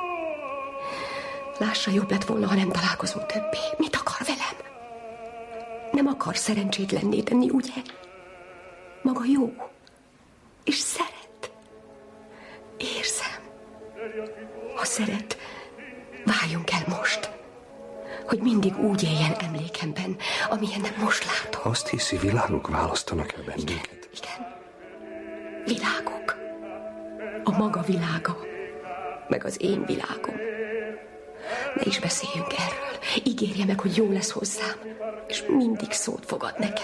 Lássa, jobb lett volna, ha nem találkozunk többé. Mit akar velem? Nem akar szerencsétlenné tenni, ugye? Maga jó. És szeret. Érzem. Ha szeret, váljunk el most. Hogy mindig úgy éljen emlékemben, amilyen most látom. Azt hiszi, világok választanak el bennünket. Igen. Világok. A maga világa, meg az én világom. Ne is beszéljünk erről. Ígérje meg, hogy jó lesz hozzám, és mindig szót fogad nekem.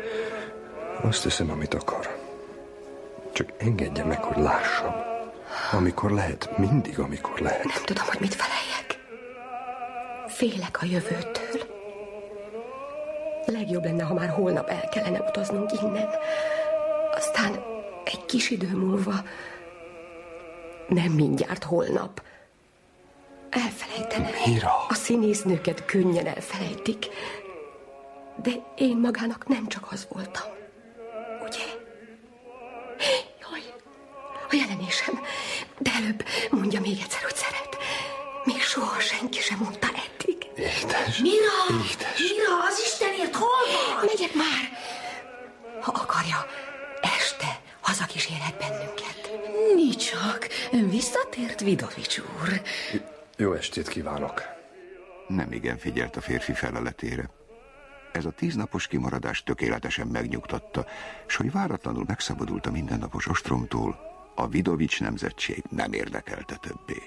Azt teszem, amit akar. Csak engedje meg, hogy lássam. Amikor lehet, mindig amikor lehet. Nem tudom, hogy mit feleljek. Félek a jövőtől. Legjobb lenne, ha már holnap el kellene utaznunk innen. Aztán egy kis idő múlva, nem mindjárt holnap, elfelejtenek. Mira? A színésznőket könnyen elfelejtik. De én magának nem csak az voltam. Ugye? Jaj, a jelenésem. De előbb mondja még egyszer, hogy szeret. Még soha senki sem mondta eddig. Édes. Mira! Édes. Mira, az Istenért hol van? Megyek már. Ha akarja, este hazakísérhet bennünket. Nicsak, ön visszatért, Vidovics úr. Jó estét kívánok. Nem igen figyelt a férfi feleletére. Ez a 10 napos kimaradás tökéletesen megnyugtatta, s hogy váratlanul megszabadult a mindennapos ostromtól, a Vidovics nemzetség nem érdekelte többé.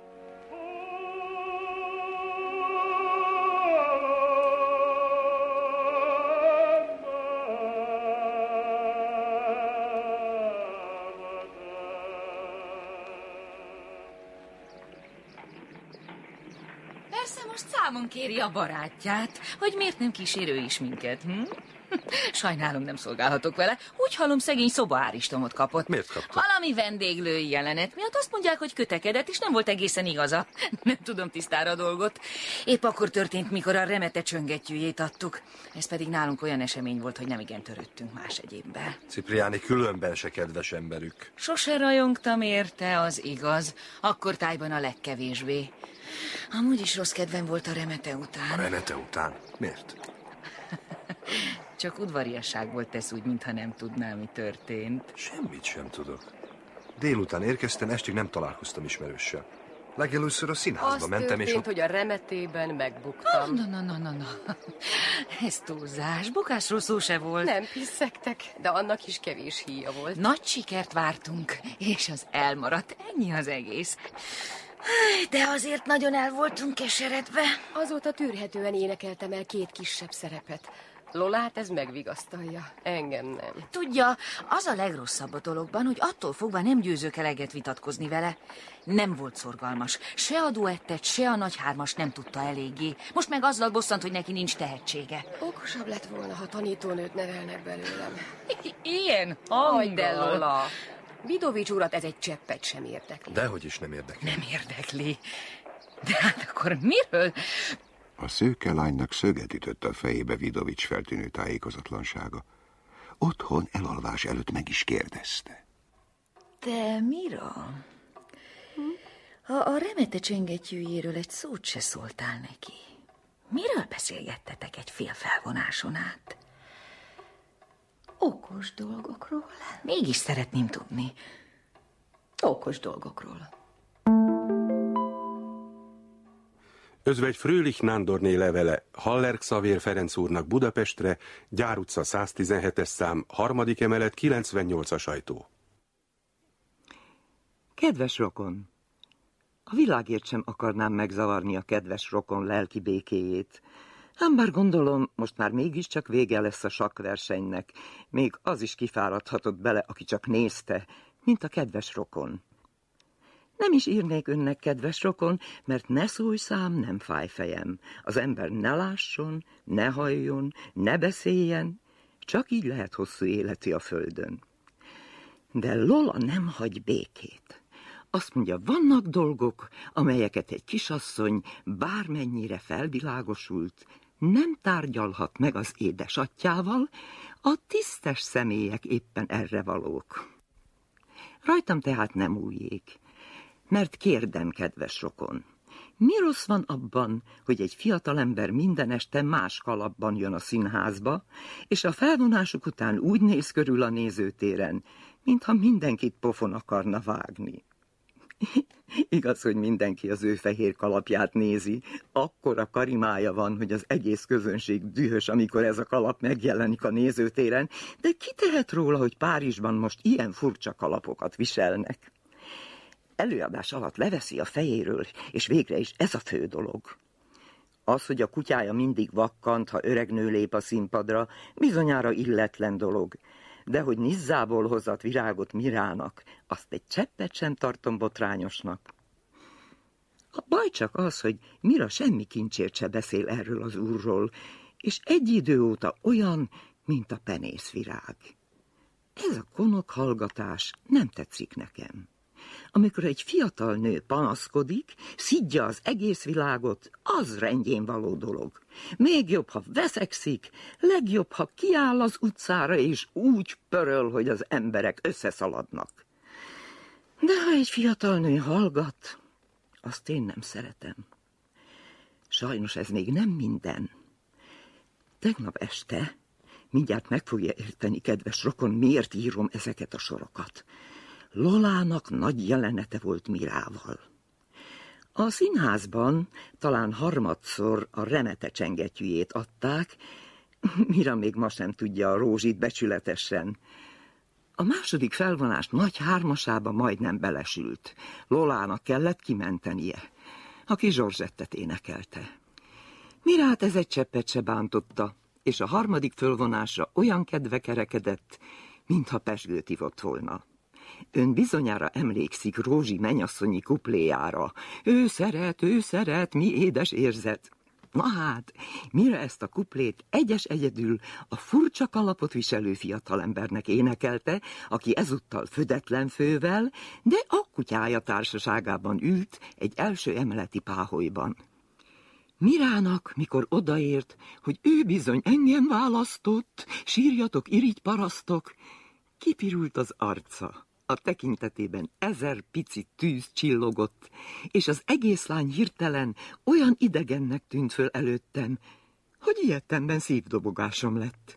Persze most számon kéri a barátját, hogy miért nem kísérő is minket, Sajnálom, nem szolgálhatok vele. Úgy hallom, szegény szobaáristomot kapott. Miért kapta? Valami vendéglői jelenet miatt azt mondják, hogy kötekedett, és nem volt egészen igaza. Nem tudom tisztára a dolgot. Épp akkor történt, mikor a remete csöngettyűjét adtuk. Ez pedig nálunk olyan esemény volt, hogy nem igen törődtünk más egyébben. Cipriáni különben se kedves emberük. Sose rajongtam érte, az igaz. Akkor tájban a legkevésbé. Amúgy is rossz kedvem volt a remete után. A remete után? Miért? Csak udvariasságból tesz úgy, mintha nem tudná, mi történt. Semmit sem tudok. Délután érkeztem, estig nem találkoztam ismerőssel. Legelőször a színházba mentem, és történt, hogy a remetében megbuktam. Na. Ez túlzás. Bukásról szó se volt. Nem piszegtek, de annak is kevés híja volt. Nagy sikert vártunk, és az elmaradt. Ennyi az egész. De azért nagyon el voltunk keseredve. Azóta tűrhetően énekeltem el 2 kisebb szerepet. Lolát ez megvigasztalja, engem nem. Tudja, az a legrosszabb a dologban, hogy attól fogva nem győzök eleget vitatkozni vele. Nem volt szorgalmas. Se a duettet, se a nagy hármas nem tudta eléggé. Most meg azzal bosszant, hogy neki nincs tehetsége. Okosabb lett volna, ha tanítónőt nevelnek belőlem. Ilyen hanggal. Hagyd el, Lola. Vidovics urat ez egy cseppet sem érdekli. Dehogy is nem érdekli. Nem érdekli. De hát akkor miről? A szőke lánynak szöget ütött a fejébe Vidovics feltűnő tájékozatlansága. Otthon elalvás előtt meg is kérdezte. Te Mira? A remete csengettyűjéről egy szót se szóltál neki. Miről beszélgettetek egy fél felvonáson át? Okos dolgokról. Mégis szeretném tudni. Okos dolgokról. Özvegy Fröhlich Nándorné levele Haller Xavér Ferenc úrnak Budapestre, Gyár utca 117-es szám, 3. emelet, 98-as ajtó. Kedves rokon! A világért sem akarnám megzavarni a kedves rokon lelki békéjét. Ám bár gondolom, most már mégiscsak vége lesz a sakkversenynek. Még az is kifáradhatott bele, aki csak nézte, mint a kedves rokon. Nem is írnék önnek, kedves rokon, mert ne szólj szám, nem fáj fejem. Az ember ne lásson, ne halljon, ne beszéljen, csak így lehet hosszú életi a földön. De Lola nem hagy békét. Azt mondja, vannak dolgok, amelyeket egy kisasszony bármennyire felvilágosult, nem tárgyalhat meg az édesatyjával, a tisztes személyek éppen erre valók. Rajtam tehát nem újjék, mert kérdem, kedves rokon, mi rossz van abban, hogy egy fiatalember minden este más kalapban jön a színházba, és a felvonásuk után úgy néz körül a nézőtéren, mintha mindenkit pofon akarna vágni. Igaz, hogy mindenki az ő fehér kalapját nézi, akkora karimája van, hogy az egész közönség dühös, amikor ez a kalap megjelenik a nézőtéren, de ki tehet róla, hogy Párizsban most ilyen furcsa kalapokat viselnek? Előadás alatt leveszi a fejéről, és végre is ez a fő dolog. Az, hogy a kutyája mindig vakkant, ha öreg nő lép a színpadra, bizonyára illetlen dolog. de hogy Nizzából hozott virágot Mirának, azt egy cseppet sem tartom botrányosnak. A baj csak az, hogy Mira semmi kincsért se beszél erről az úrról, és egy idő óta olyan, mint a penészvirág. Ez a konok hallgatás nem tetszik nekem. Amikor egy fiatal nő panaszkodik, szidja az egész világot, az rendjén való dolog. Még jobb, ha veszekszik, legjobb, ha kiáll az utcára, és úgy pöröl, hogy az emberek összeszaladnak. De ha egy fiatal nő hallgat, azt én nem szeretem. Sajnos ez még nem minden. Tegnap este, mindjárt meg fogja érteni, kedves rokon, miért írom ezeket a sorokat. Lolának nagy jelenete volt Mirával. A színházban talán harmadszor a Remete csengettyűjét adták, Mira még ma sem tudja a rózsit becsületesen. A második felvonás nagy hármasába majdnem belesült. Lolának kellett kimentenie, aki Zsorzsettet énekelte. Mirát ez egy cseppet se bántotta, és a harmadik fölvonásra olyan kedve kerekedett, mintha pezsgőt ivott volna. Ön bizonyára emlékszik Rózsi mennyasszonyi kupléjára. Ő szeret, mi édes érzet. Na hát, Mira ezt a kuplét egyedül a furcsa kalapot viselő fiatalembernek énekelte, aki ezúttal födetlen fővel, de a kutyája társaságában ült egy első emeleti páholyban. Mirának, mikor odaért, hogy ő bizony engem választott, sírjatok, irigyparasztok, kipirult az arca. A tekintetében 1000 pici tűz csillogott, és az egész lány hirtelen olyan idegennek tűnt föl előttem, hogy ilyettemben szívdobogásom lett.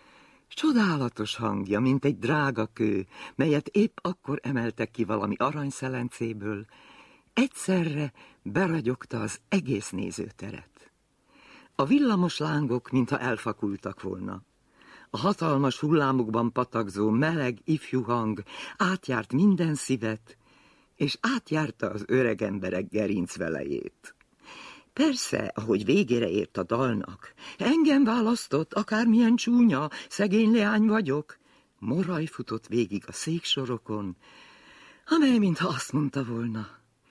Csodálatos hangja, mint egy drága kő, melyet épp akkor emeltek ki valami aranyszelencéből, egyszerre beragyogta az egész nézőteret. A villamos lángok, mintha elfakultak volna. A hatalmas hullámokban patakzó, meleg, ifjú hang átjárt minden szívet, és átjárta az öreg emberek gerincvelejét. Persze, ahogy végére ért a dalnak, engem választott, akármilyen csúnya, szegény leány vagyok, moraj futott végig a széksorokon, amely mintha azt mondta volna,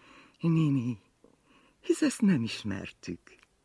Nini, hisz ezt nem ismertük.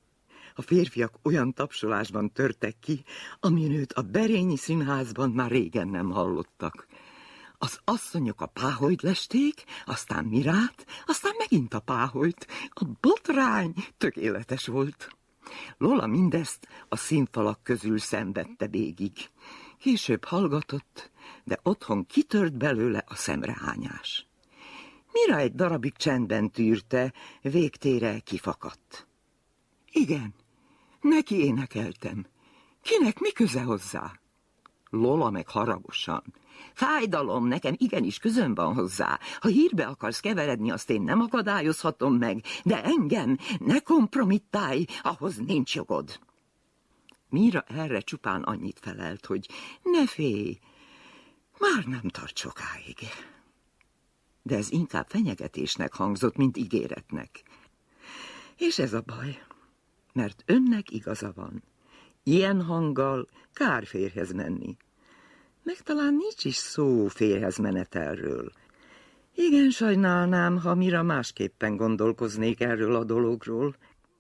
A férfiak olyan tapsolásban törtek ki, amin őt a Berényi Színházban már régen nem hallottak. Az asszonyok a páholyt lesték, aztán Mirát, aztán megint a páholyt. A botrány tökéletes volt. Lola mindezt a színfalak közül szenvedte végig. Később hallgatott, de otthon kitört belőle a szemrehányás. Mira egy darabig csendben tűrte, végtére kifakadt. Igen, neki énekeltem. Kinek mi köze hozzá? Lola meg haragosan. Fájdalom, nekem igenis közöm van hozzá. Ha hírbe akarsz keveredni, azt én nem akadályozhatom meg, de engem ne kompromittálj, ahhoz nincs jogod. Mira erre csupán annyit felelt, hogy ne félj, már nem tart sokáig. De ez inkább fenyegetésnek hangzott, mint ígéretnek. És ez a baj, mert önnek igaza van. Ilyen hanggal kár férjhez menni. Meg talán nincs is szó férjhezmenetelről. Igen, sajnálnám, ha Mira másképpen gondolkoznék erről a dologról.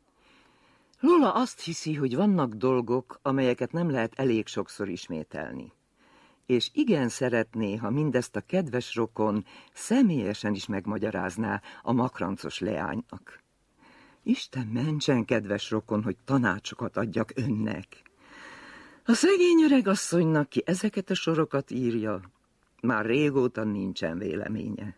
Lola azt hiszi, hogy vannak dolgok, amelyeket nem lehet elég sokszor ismételni. És igen szeretné, ha mindezt a kedves rokon személyesen is megmagyarázná a makrancos leánynak. Isten mentsen, kedves rokon, hogy tanácsokat adjak önnek. A szegény öreg asszonynak, ki ezeket a sorokat írja, már régóta nincsen véleménye.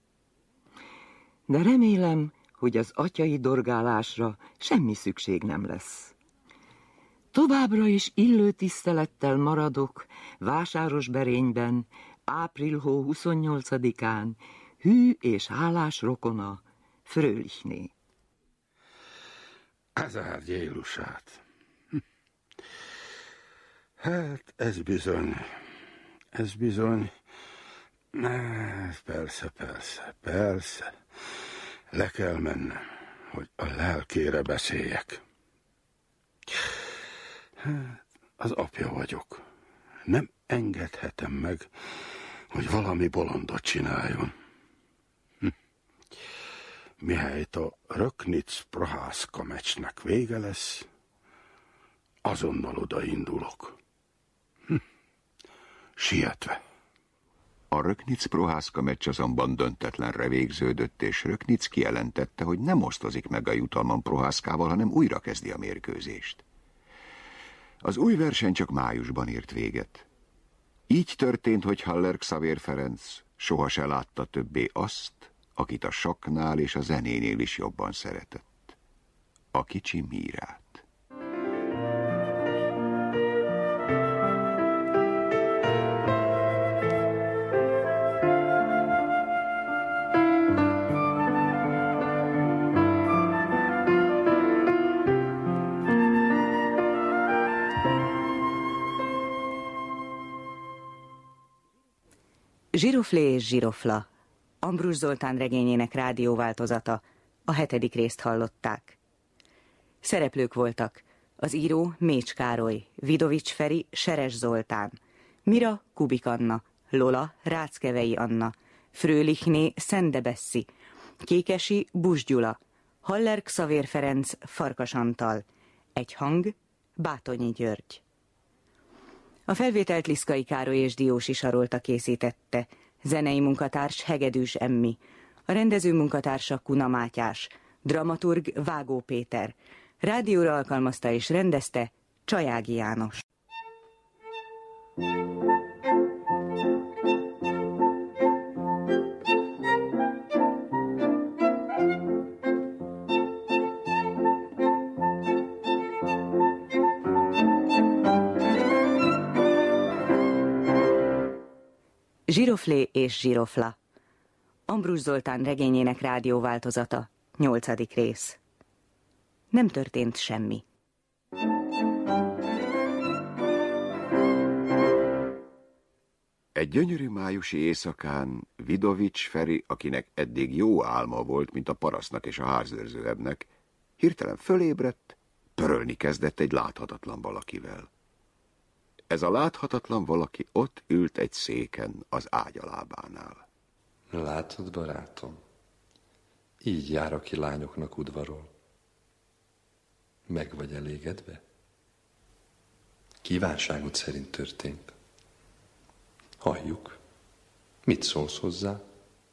De remélem, hogy az atyai dorgálásra semmi szükség nem lesz. Továbbra is illő tisztelettel maradok Vásárosberényben, áprilhó 28-án, hű és hálás rokona, Frölichné. Ezár Jélusát. Hát, ez bizony, persze, le kell mennem, hogy a lelkére beszéljek. Hát, az apja vagyok. Nem engedhetem meg, hogy valami bolondot csináljon. Mihelyt a Röknitz-Prohászka meccsnek vége lesz, azonnal odaindulok. Sietve. A Röknitz-Prohászka meccs azonban döntetlenre végződött, és Röknitz kijelentette, hogy nem osztozik meg a jutalmon Prohászkával, hanem újra kezdi a mérkőzést. Az új verseny csak májusban ért véget. Így történt, hogy Haller Xavér Ferenc soha se látta többé azt, akit a sakknál és a zenénél is jobban szeretett. A kicsi Mírát. Zsiroflé és Zsirofla, Ambrus Zoltán regényének rádióváltozata, a 7. részt hallották. Szereplők voltak: az író Mécs Károly, Vidovics Feri, Seres Zoltán, Mira Kubik Anna, Lola Ráckevei Anna, Frölichné Szende Besszi, Kékesi Buss Gyula, Haller Xavér Ferenc Farkas Antal, egy hang Bátonyi György. A felvételt Liszkai Károly és Diósi Sarolta készítette, zenei munkatárs Hegedűs Emmi, a rendező munkatársa Kuna Mátyás, dramaturg Vágó Péter, rádióra alkalmazta és rendezte Csajági János. Zsiroflé és Zsirofla, Ambrus Zoltán regényének rádióváltozata, 8. rész. Nem történt semmi. Egy gyönyörű májusi éjszakán Vidovics Feri, akinek eddig jó álma volt, mint a parasztnak és a házőrzőebbnek, hirtelen fölébredt, törölni kezdett egy láthatatlan valakivel. Ez a láthatatlan valaki ott ült egy széken az ágyalábánál. Látod, barátom? Így jár, aki lányoknak udvarol. Meg vagy elégedve? Kívánságod szerint történt. Halljuk. Mit szólsz hozzá?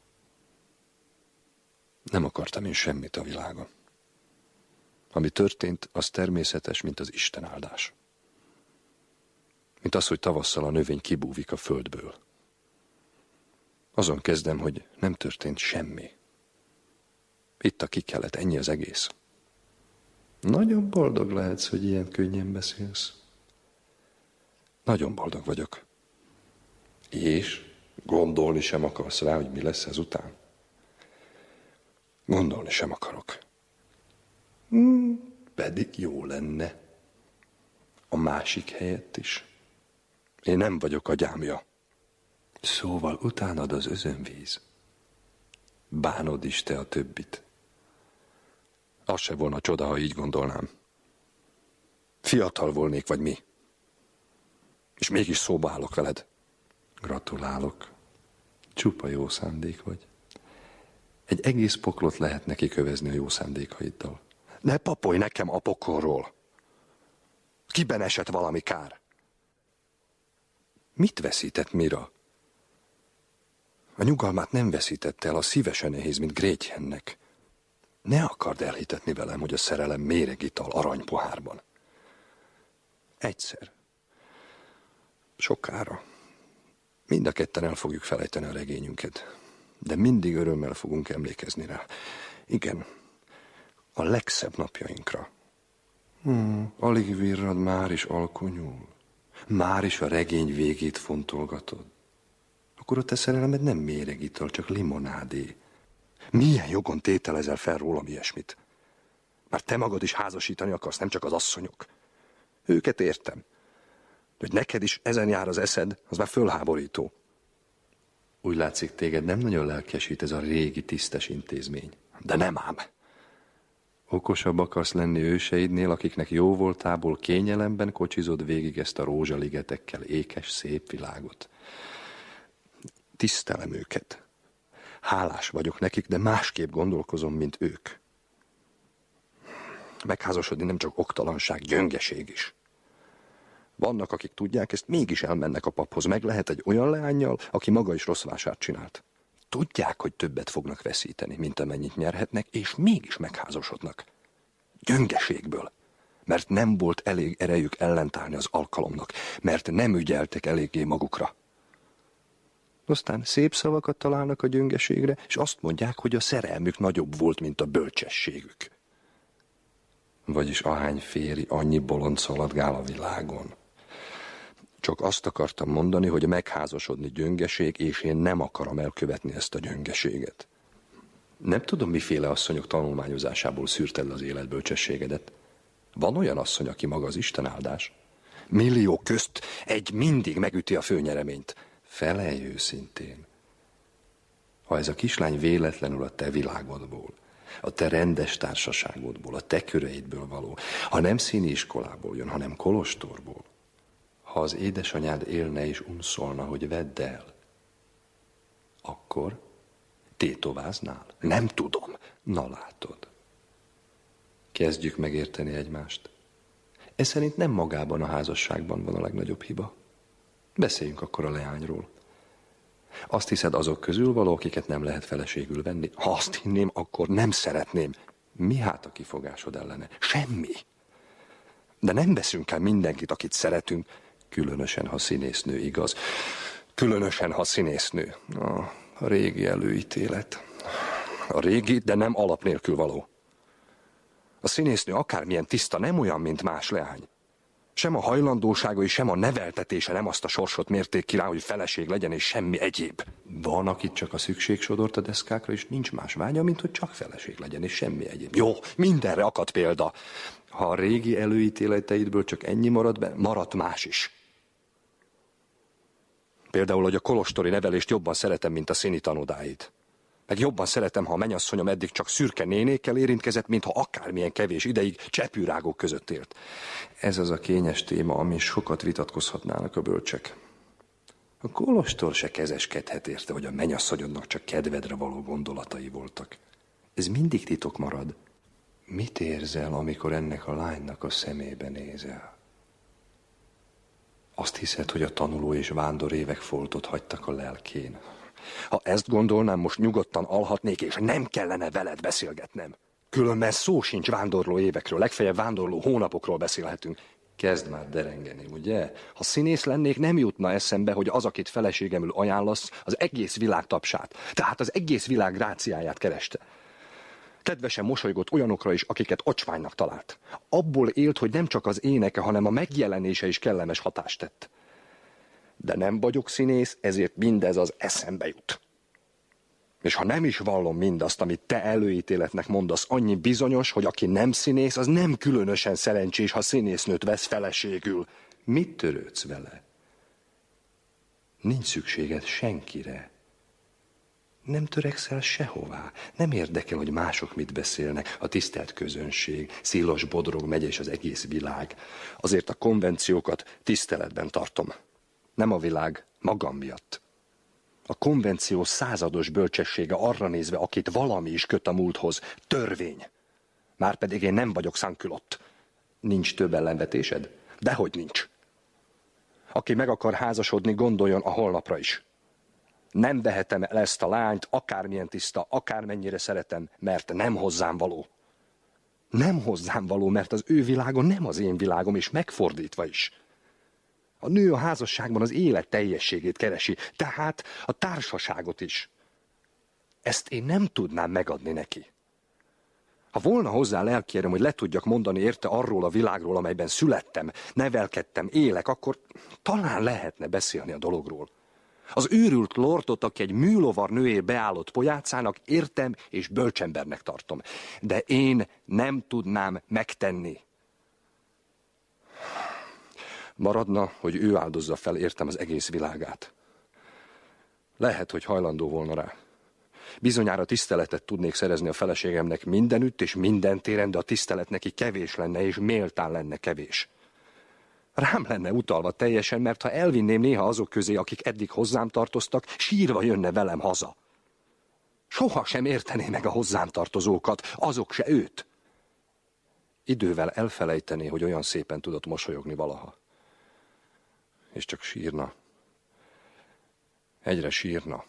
Nem akartam én semmit a világon. Ami történt, az természetes, mint az Isten áldás. Mint az, hogy tavasszal a növény kibúvik a földből. Azon kezdem, hogy nem történt semmi. Itt a kikelet, ennyi az egész. Nagyon boldog lehetsz, hogy ilyen könnyen beszélsz. Nagyon boldog vagyok. És gondolni sem akarsz rá, hogy mi lesz ezután? Gondolni sem akarok. Pedig jó lenne. A másik helyett is. Én nem vagyok a gyámja. Szóval utánad az özönvíz. Bánod is te a többit. Az se volna csoda, ha így gondolnám. Fiatal volnék, vagy mi? És mégis szóba állok veled. Gratulálok. Csupa jó szándék vagy. Egy egész poklot lehetne kikövezni a jó szándékaiddal. Ne papolj nekem a pokolról. Kiben esett valami kár? Mit veszített Mira? A nyugalmát nem veszítette el, a szívesen nehéz, mint Grétjennek. Ne akard elhitetni velem, hogy a szerelem méregital aranypohárban. Egyszer. Sokára. Mind a ketten el fogjuk felejteni a regényünket. De mindig örömmel fogunk emlékezni rá. Igen, a legszebb napjainkra. Alig virrad már is alkonyul. Már is a regény végét fontolgatod. Akkor a te szerelemed nem méregital, csak limonádé. Milyen jogon tételezel fel rólam ilyesmit? Már te magad is házasítani akarsz, nem csak az asszonyok. Őket értem. De hogy neked is ezen jár az eszed, az már fölháborító. Úgy látszik, téged nem nagyon lelkesít ez a régi tisztes intézmény. De nem ám. Okosabb akarsz lenni őseidnél, akiknek jó voltából kényelemben kocsizod végig ezt a rózsaligetekkel ékes, szép világot. Tisztelem őket. Hálás vagyok nekik, de másképp gondolkozom, mint ők. Megházasodni nem csak oktalanság, gyöngeség is. Vannak, akik tudják ezt, mégis elmennek a paphoz. Meg lehet egy olyan leánnyal, aki maga is rossz vásárt csinált. Tudják, hogy többet fognak veszíteni, mint amennyit nyerhetnek, és mégis megházasodnak. Gyöngeségből. Mert nem volt elég erejük ellentállni az alkalomnak. Mert nem ügyeltek eléggé magukra. Aztán szép szavakat találnak a gyöngeségre, és azt mondják, hogy a szerelmük nagyobb volt, mint a bölcsességük. Vagyis ahány férj, annyi bolond szaladgál a világon. Csak azt akartam mondani, hogy megházasodni gyöngeség, és én nem akarom elkövetni ezt a gyöngeséget. Nem tudom, miféle asszonyok tanulmányozásából szűrted le az életbölcsességedet. Van olyan asszony, aki maga az Isten áldás? Millió közt egy mindig megüti a főnyereményt. Felelj őszintén. Ha ez a kislány véletlenül a te világodból, a te rendes társaságodból, a te köreidből való, ha nem színiiskolából jön, hanem kolostorból, ha az édesanyád élne és unszolna, hogy vedd el, akkor tétováznál? Nem tudom. Na látod. Kezdjük megérteni egymást. Ez szerint nem magában a házasságban van a legnagyobb hiba. Beszéljünk akkor a leányról. Azt hiszed, azok közül való, akiket nem lehet feleségül venni? Ha azt hinném, akkor nem szeretném. Mi hát a kifogásod ellene? Semmi. De nem veszünk el mindenkit, akit szeretünk, különösen, ha színésznő, igaz? Különösen, ha színésznő. A régi előítélet. A régi, de nem alap nélkül való. A színésznő akármilyen tiszta, nem olyan, mint más leány. Sem a hajlandóságai, sem a neveltetése nem azt a sorsot mérték ki rá, hogy feleség legyen, és semmi egyéb. Van, akit csak a szükség sodort a deszkákra, és nincs más vágya, mint hogy csak feleség legyen, és semmi egyéb. Jó, mindenre akad példa. Ha a régi előítéleteidből csak ennyi marad be, maradt más is. Például, hogy a kolostori nevelést jobban szeretem, mint a színi tanodáit. Meg jobban szeretem, ha a mennyasszonyom eddig csak szürke nénékkel érintkezett, mintha akármilyen kevés ideig csepűrágók között élt. Ez az a kényes téma, amin sokat vitatkozhatnának a bölcsek. A kolostor se kezeskedhet érte, hogy a mennyasszonyodnak csak kedvedre való gondolatai voltak. Ez mindig titok marad. Mit érzel, amikor ennek a lánynak a szemébe nézel? Azt hiszed, hogy a tanuló és vándor évek foltot hagytak a lelkén. Ha ezt gondolnám, most nyugodtan alhatnék, és nem kellene veled beszélgetnem. Különben szó sincs vándorló évekről, legfeljebb vándorló hónapokról beszélhetünk. Kezd már derengeni, ugye? Ha színész lennék, nem jutna eszembe, hogy az, akit feleségemül ajánlasz, az egész világ tapsát, tehát az egész világ gráciáját kereste. Kedvesen mosolygott olyanokra is, akiket ocsmánynak talált. Abból élt, hogy nem csak az éneke, hanem a megjelenése is kellemes hatást tett. De nem vagyok színész, ezért mindez az eszembe jut. És ha nem is vallom mindazt, amit te előítéletnek mondasz, annyi bizonyos, hogy aki nem színész, az nem különösen szerencsés, ha színésznőt vesz feleségül. Mit törődsz vele? Nincs szükséged senkire. Nem törekszel sehová. Nem érdekel, hogy mások mit beszélnek. A tisztelt közönség, Szilos Bodrog megye és az egész világ. Azért a konvenciókat tiszteletben tartom. Nem a világ, magam miatt. A konvenció százados bölcsessége arra nézve, akit valami is köt a múlthoz. Törvény. Márpedig én nem vagyok Sansculotte. Nincs több ellenvetésed? Dehogy nincs. Aki meg akar házasodni, gondoljon a holnapra is. Nem vehetem el ezt a lányt, akármilyen tiszta, akármennyire szeretem, mert nem hozzám való. Nem hozzám való, mert az ő világon nem az én világom, és megfordítva is. A nő a házasságban az élet teljességét keresi, tehát a társaságot is. Ezt én nem tudnám megadni neki. Ha volna hozzá lelkierem, hogy le tudjak mondani érte arról a világról, amelyben születtem, nevelkedtem, élek, akkor talán lehetne beszélni a dologról. Az őrült lordot, aki egy műlovar nőé beállott pojácának, értem és bölcsembernek tartom. De én nem tudnám megtenni. Maradna, hogy ő áldozza fel értem az egész világát. Lehet, hogy hajlandó volna rá. Bizonyára tiszteletet tudnék szerezni a feleségemnek mindenütt és minden téren, de a tisztelet neki kevés lenne, és méltán lenne kevés. Rám lenne utalva teljesen, mert ha elvinném néha azok közé, akik eddig hozzám tartoztak, sírva jönne velem haza. Soha sem értené meg a hozzám tartozókat, azok se őt. Idővel elfelejtené, hogy olyan szépen tudott mosolyogni valaha. És csak sírna. Egyre sírna.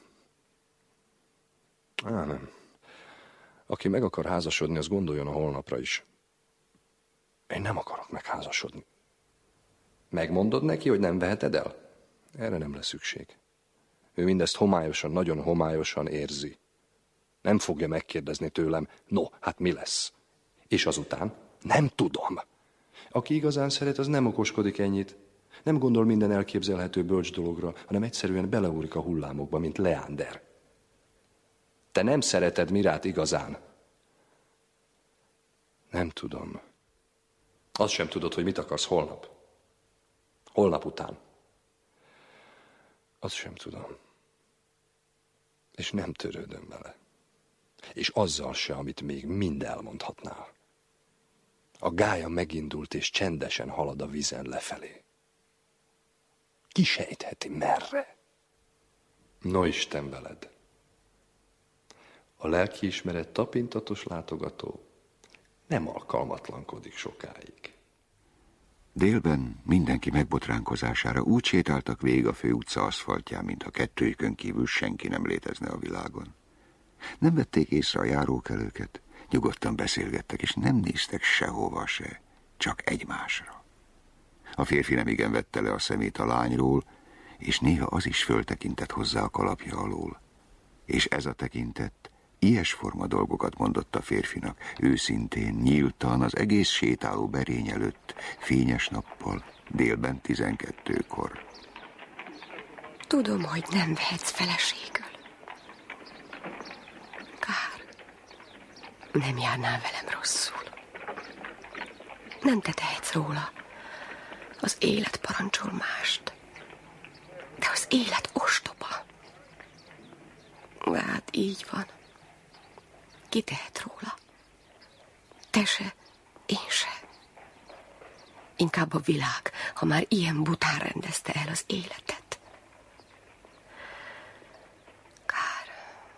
Nem. Aki meg akar házasodni, az gondoljon a holnapra is. Én nem akarok megházasodni. Megmondod neki, hogy nem veheted el? Erre nem lesz szükség. Ő mindezt homályosan, nagyon homályosan érzi. Nem fogja megkérdezni tőlem, no, hát mi lesz? És azután? Nem tudom. Aki igazán szeret, az nem okoskodik ennyit. Nem gondol minden elképzelhető bölcs dologra, hanem egyszerűen beleúrik a hullámokba, mint Leander. Te nem szereted Mirát igazán. Nem tudom. Azt sem tudod, hogy mit akarsz holnap. Holnap után. Azt sem tudom. És nem törődöm vele. És azzal se, amit még mind elmondhatnál. A gálya megindult, és csendesen halad a vízen lefelé. Ki sejtheti merre? No Isten veled! A lelkiismeret tapintatos látogató nem alkalmatlankodik sokáig. Délben mindenki megbotránkozására úgy sétáltak végig a főutca aszfaltján, mintha kettőjükön kívül senki nem létezne a világon. Nem vették észre a járókelőket, nyugodtan beszélgettek, és nem néztek sehova se, csak egymásra. A férfi nem igen vette le a szemét a lányról, és néha az is föltekintett hozzá a kalapja alól. És ez a tekintet ilyesforma dolgokat mondott a férfinak, őszintén, nyíltan, az egész sétáló berény előtt, fényes nappal, délben 12-kor. Tudom, hogy nem vehetsz feleségül. Kár. Nem járnál velem rosszul. Nem te tehetsz róla. Az élet parancsol mást. De az élet ostoba. Hát így van. Ki tehet róla? Te se, én se. Inkább a világ, ha már ilyen bután rendezte el az életet. Kár.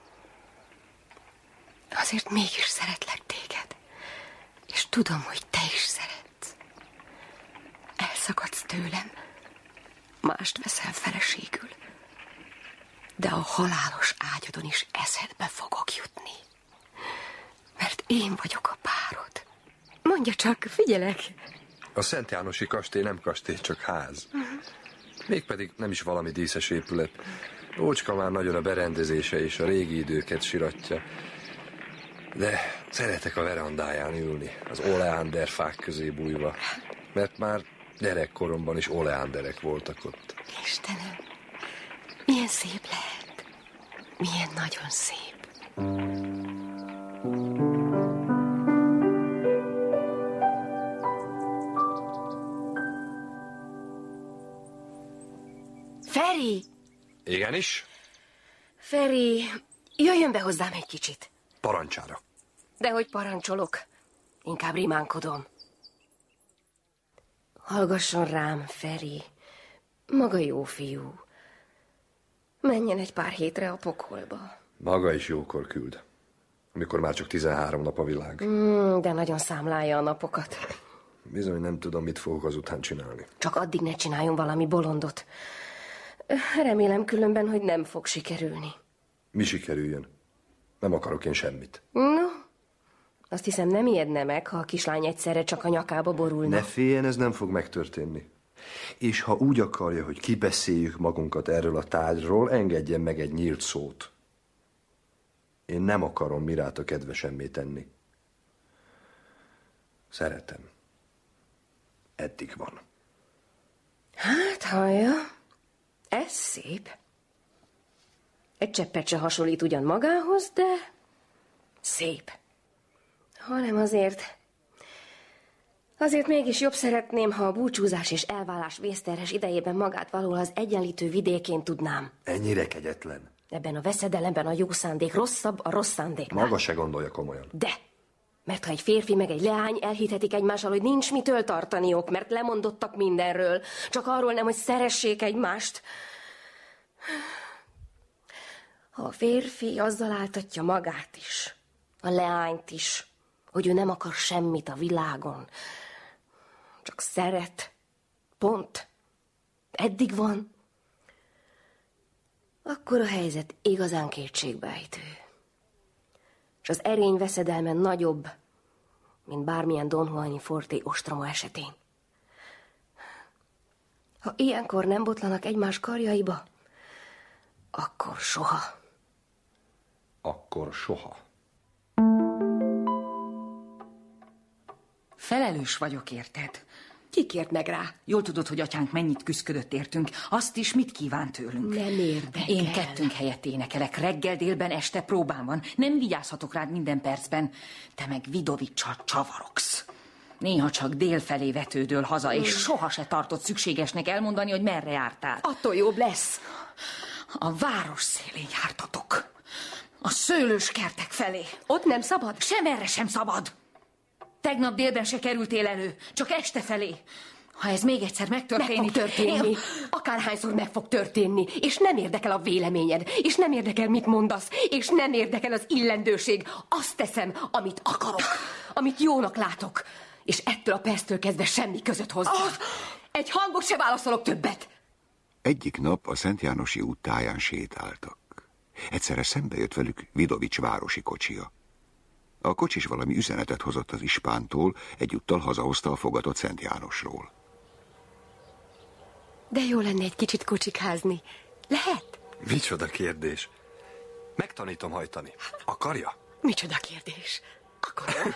Azért mégis szeretlek téged. És tudom, hogy te is szeretsz. Elszakadsz tőlem. Mást veszel feleségül. De a halálos ágyadon is eszedbe fogok jutni. Mert én vagyok a párod. Mondja csak, figyelek. A Szent Jánosi kastély nem kastély, csak ház. Mégpedig nem is valami díszes épület. Ócska már nagyon a berendezése és a régi időket siratja. De szeretek a verandáján ülni, az oleander fák közé bújva. Mert már gyerekkoromban is oleanderek voltak ott. Istenem, milyen szép lehet. Milyen nagyon szép. Feri! Igenis? Feri, jöjjön be hozzám egy kicsit. Parancsára. Dehogy parancsolok. Inkább rimánkodom. Hallgasson rám, Feri. Maga jó fiú. Menjen egy pár hétre a pokolba. Maga is jókor küld. Amikor már csak 13 nap a világ. De nagyon számlálja a napokat. Bizony nem tudom, mit fogok azután csinálni. Csak addig ne csináljon valami bolondot. Remélem különben, hogy nem fog sikerülni. Mi sikerüljön? Nem akarok én semmit. No, azt hiszem nem ijedne meg, ha a kislány egyszerre csak a nyakába borulna. Ne féljen, ez nem fog megtörténni. És ha úgy akarja, hogy kibeszéljük magunkat erről a tárgyról, engedjen meg egy nyílt szót. Én nem akarom Mirát a kedvesemmé tenni. Szeretem. Eddig van. Hát, hallja, ez szép. Egy cseppet se hasonlít ugyan magához, de szép. Hanem azért mégis jobb szeretném, ha a búcsúzás és elválás vészterhes idejében magát való az egyenlítő vidékén tudnám. Ennyire kegyetlen. Ebben a veszedelemben a jó szándék rosszabb a rossz szándéknál. Maga se gondolja komolyan. De, mert ha egy férfi meg egy leány elhithetik egymással, hogy nincs mitől tartaniok, mert lemondottak mindenről, csak arról nem, hogy szeressék egymást. Ha a férfi azzal áltatja magát is, a leányt is, hogy ő nem akar semmit a világon, csak szeret, pont, eddig van, akkor a helyzet igazán kétségbejtő. És az erény veszedelmen nagyobb, mint bármilyen Don Juani Forte ostroma esetén. Ha ilyenkor nem botlanak egymás karjaiba, akkor soha. Akkor soha. Felelős vagyok, érted? Ki kért meg rá? Jól tudod, hogy atyánk mennyit küszködött értünk. Azt is mit kíván tőlünk. Nem érdekel. Én kettőnk helyett énekelek. Reggel, délben, este próbán van. Nem vigyázhatok rád minden percben. Te meg Vidovicsal csavarogsz. Néha csak délfelé vetődöl haza, és soha se tartott szükségesnek elmondani, hogy merre jártál. Attól jobb lesz. A város szélén jártatok. A szőlős kertek felé. Ott nem szabad? Semerre sem szabad. Tegnap délben se kerültél elő, csak este felé. Ha ez még egyszer megtörténik... Meg fog történni. Akárhányszor meg fog történni. És nem érdekel a véleményed. És nem érdekel, mit mondasz. És nem érdekel az illendőség. Azt teszem, amit akarok. Amit jónak látok. És ettől a perctől kezdve semmi között hozzá. Egy hangot se válaszolok többet. Egyik nap a Szent Jánosi út táján sétáltak. Egyszerre szembe jött velük Vidovics városi kocsia. A kocsis valami üzenetet hozott az ispántól, egyúttal hazahozta a fogatot Szent Jánosról. De jó lenne egy kicsit kocsikázni. Lehet? Micsoda kérdés. Megtanítom hajtani. Akarja? Micsoda kérdés. Akarom.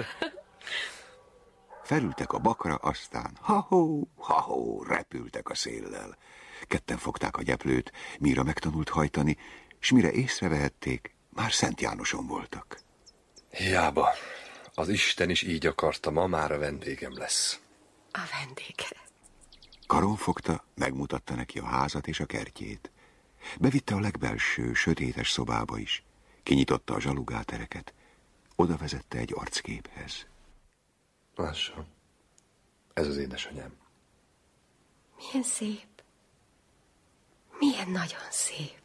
Felültek a bakra, aztán ha-hó, repültek a széllel. Ketten fogták a gyeplőt, mire megtanult hajtani, s mire észrevehették, már Szent Jánoson voltak. Hiába. Az Isten is így akarta, ma már a vendégem lesz. A vendége. Karon fogta, megmutatta neki a házat és a kertjét. Bevitte a legbelső, sötétes szobába is. Kinyitotta a zsalugátereket. Oda vezette egy arcképhez. Lássam. Ez az édesanyám. Milyen szép. Milyen nagyon szép.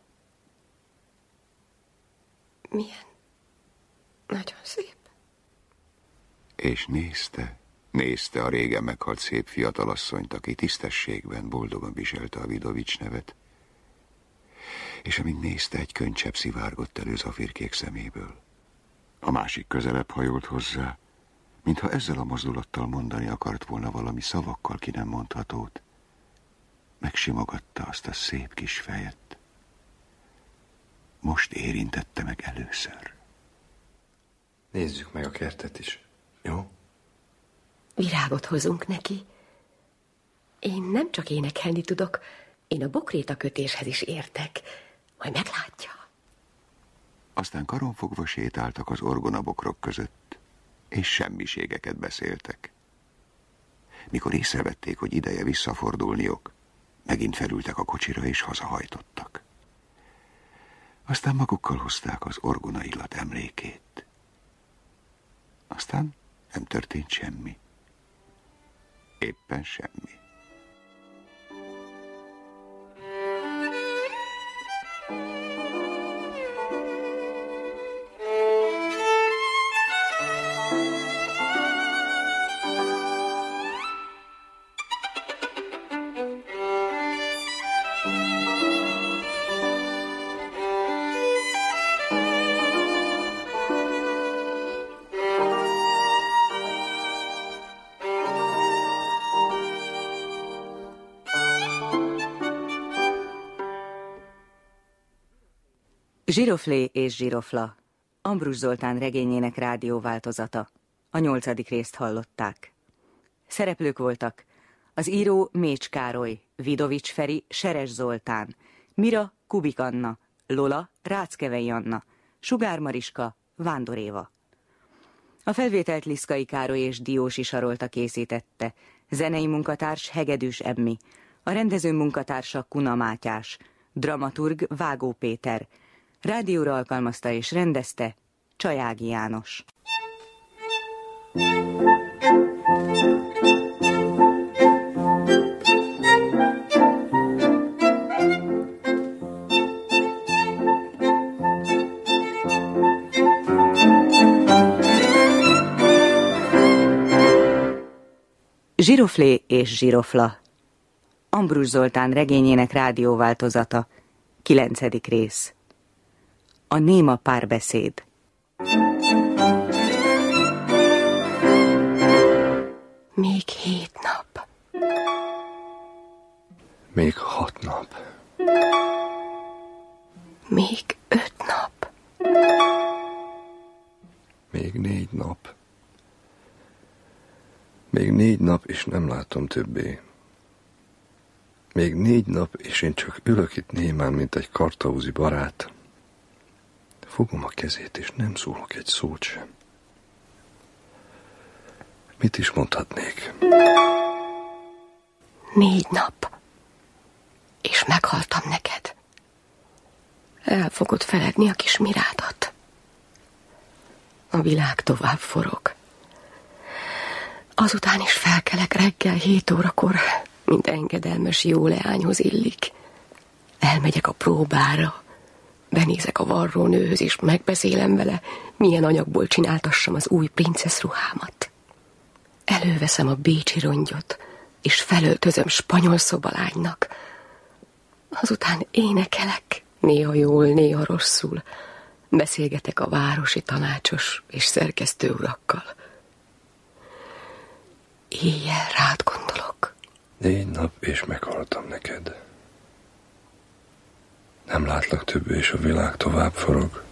Milyen nagyon szép. És nézte a régen meghalt szép fiatalasszonyt, aki tisztességben, boldogan viselte a Vidovics nevet. És amint nézte, egy könycsepp szivárgott elő zafírkék szeméből. A másik közelebb hajolt hozzá, mintha ezzel a mozdulattal mondani akart volna valami szavakkal ki nem mondhatót. Megsimogatta azt a szép kis fejet. Most érintette meg először. Nézzük meg a kertet is, jó? Virágot hozunk neki. Én nem csak énekelni tudok, én a bokréta kötéshez is értek. Majd meglátja. Aztán karonfogva sétáltak az orgonabokrok között, és semmiségeket beszéltek. Mikor észrevették, hogy ideje visszafordulniok, megint felültek a kocsira és hazahajtottak. Aztán magukkal hozták az orgona illat emlékét. Aztán nem történt semmi. Éppen semmi. Zsiroflé és Zsirofla, Ambrus Zoltán regényének rádióváltozata. A 8. részt hallották. Szereplők voltak: az író Mécs Károly, Vidovics Feri, Seres Zoltán, Mira Kubik Anna, Lola Ráckevei Anna, Sugár Mariska, Vándor Éva. A felvételt Liszkai Károly és Diósi Sarolta készítette, zenei munkatárs Hegedűs Emmi, a rendező munkatársa Kuna Mátyás, dramaturg Vágó Péter, rádióra alkalmazta és rendezte Csajági János. Zsiroflé és zsirofla. Ambrus Zoltán regényének rádióváltozata. 9. rész. A néma párbeszéd. Még 7 nap. Még 6 nap. Még 5 nap. Még 4 nap. Még 4 nap, és nem látom többé. Még 4 nap, és én csak ülök itt némán, mint egy kartauzi barát. Fogom a kezét, és nem szólok egy szót sem. Mit is mondhatnék? 4 nap. És meghaltam neked. El fogod feledni a kis mirádat. A világ tovább forog. Azután is felkelek reggel 7 órakor, mint engedelmes jó leányhoz illik. Elmegyek a próbára, benézek a varrónőhöz, és megbeszélem vele, milyen anyagból csináltassam az új princesz ruhámat. Előveszem a bécsi rongyot, és felöltözöm spanyol szobalánynak. Azután énekelek, néha jól, néha rosszul. Beszélgetek a városi tanácsos és szerkesztő urakkal. Éjjel rád gondolok. 4 nap, és meghaltam neked. Nem látlak többé, és a világ tovább forog.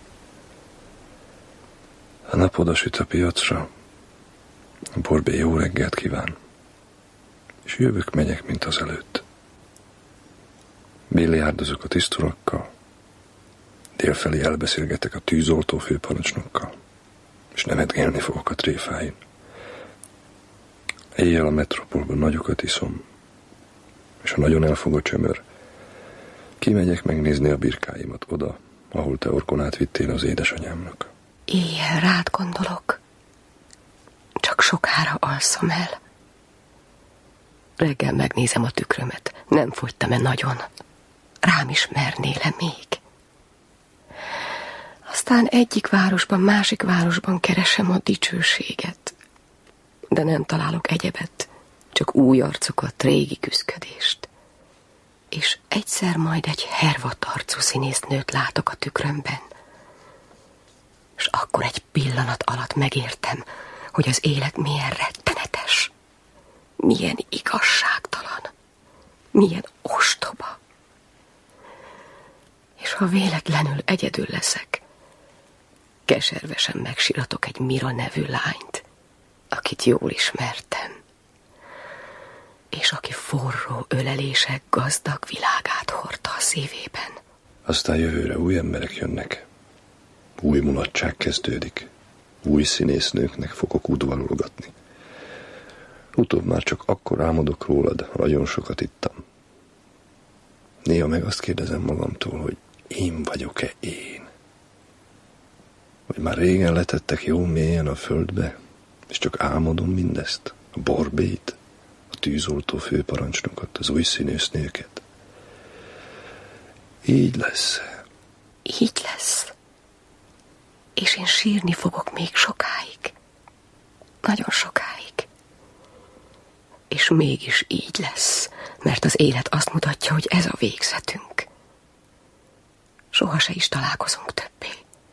A nap odasüt a piacra, a borbé jó reggelt kíván, és jövök, megyek, mint az előtt. Billiárdozok a tiszturakkal, délfelé elbeszélgetek a tűzoltó főparancsnokkal, és nevetgélni fogok a tréfáin. Éjjel a metropolban nagyokat iszom, és ha nagyon elfog a csömör, kimegyek megnézni a birkáimat oda, ahol te orkonát vittél az édesanyámnak. Éjjel rád gondolok, csak sokára alszom el. Reggel megnézem a tükrömet, nem fogytam-e nagyon, rám ismernél-e még. Aztán egyik városban, másik városban keresem a dicsőséget, de nem találok egyebet, csak új arcokat, régi küszködést. És egyszer majd egy hervadt arcú színésznőt látok a tükrömben. És akkor egy pillanat alatt megértem, hogy az élet milyen rettenetes, milyen igazságtalan, milyen ostoba. És ha véletlenül egyedül leszek, keservesen megsiratok egy Mira nevű lányt, akit jól ismertem, és aki forró ölelések gazdag világát hordta a szívében. Aztán jövőre új emberek jönnek, új mulatság kezdődik, új színésznőknek fogok udvarolgatni. Utóbb már csak akkor álmodok rólad, ha nagyon sokat ittam. Néha meg azt kérdezem magamtól, hogy én vagyok-e én? Vagy már régen letettek jó mélyen a földbe, és csak álmodom mindezt, a borbét, a tűzoltó főparancsnokot, az új színésznőket. Így lesz. Így lesz. És én sírni fogok még sokáig. Nagyon sokáig. És mégis így lesz, mert az élet azt mutatja, hogy ez a végzetünk. Soha se is találkozunk többé.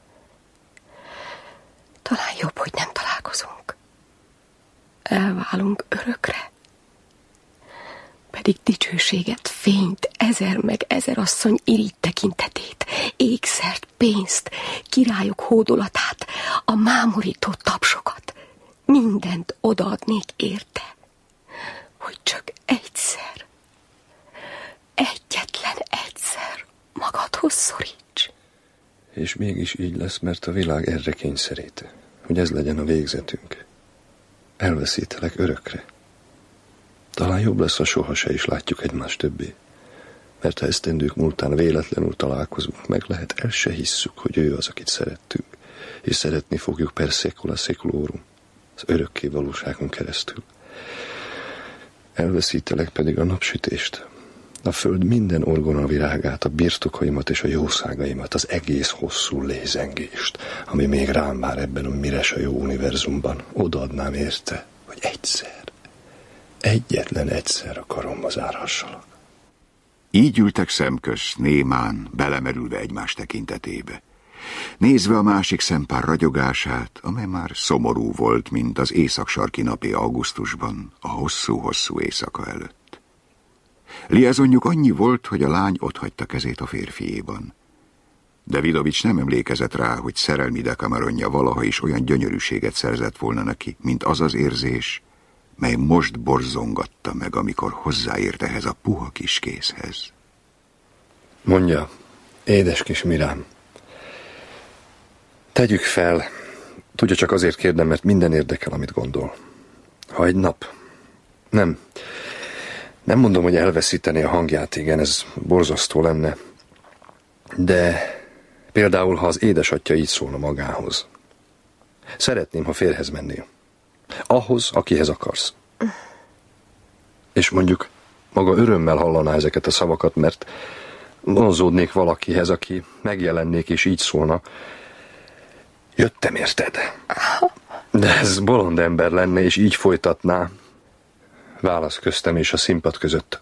Talán jobb, hogy nem találkozunk. Elválunk örökre. Pedig dicsőséget, fényt, 1000 meg 1000 asszony irigy tekintetét, ékszert, pénzt, királyok hódolatát, a mámorító tapsokat, mindent odaadnék érte, hogy csak egyszer, egyetlen egyszer magadhoz szoríts. És mégis így lesz, mert a világ erre kényszerít, hogy ez legyen a végzetünk. Elveszítelek örökre. Talán jobb lesz, ha soha se is látjuk egymást többé. Mert ha esztendők múltán véletlenül találkozunk meg, lehet el se hisszük, hogy ő az, akit szerettünk, és szeretni fogjuk per secula seculorum, az örökké valóságon keresztül. Elveszítelek pedig a napsütést, a föld minden orgonavirágát, a birtokaimat és a jószágaimat, az egész hosszú lézengést, ami még rám vár ebben a mirese jó univerzumban. Odaadnám érte, hogy egyszer, egyetlen egyszer a karomba zárhassalak. Így ültek szemközt, némán, belemerülve egymás tekintetébe. Nézve a másik szempár ragyogását, amely már szomorú volt, mint az észak-sarki napi augusztusban, a hosszú-hosszú éjszaka előtt. Liaisonjuk annyi volt, hogy a lány otthagyta kezét a férfiéban. De Vidovics nem emlékezett rá, hogy szerelmi Decameronja valaha is olyan gyönyörűséget szerzett volna neki, mint az az érzés, mely most borzongatta meg, amikor hozzáért ehhez a puha kis kézhez. Mondja, édes kis Mirám, tegyük fel, tudja, csak azért kérdem, mert minden érdekel, amit gondol. Ha egy nap, nem mondom, hogy elveszíteni a hangját, igen, ez borzasztó lenne, de például, ha az édesatya így szólna magához. Szeretném, ha férjhez mennél. Ahhoz, akihez akarsz. És mondjuk maga örömmel hallaná ezeket a szavakat, mert vonzódnék valakihez, aki megjelennék és így szólna. Jöttem, érted? De ez bolond ember lenne, és így folytatná. Válasz köztem és a színpad között.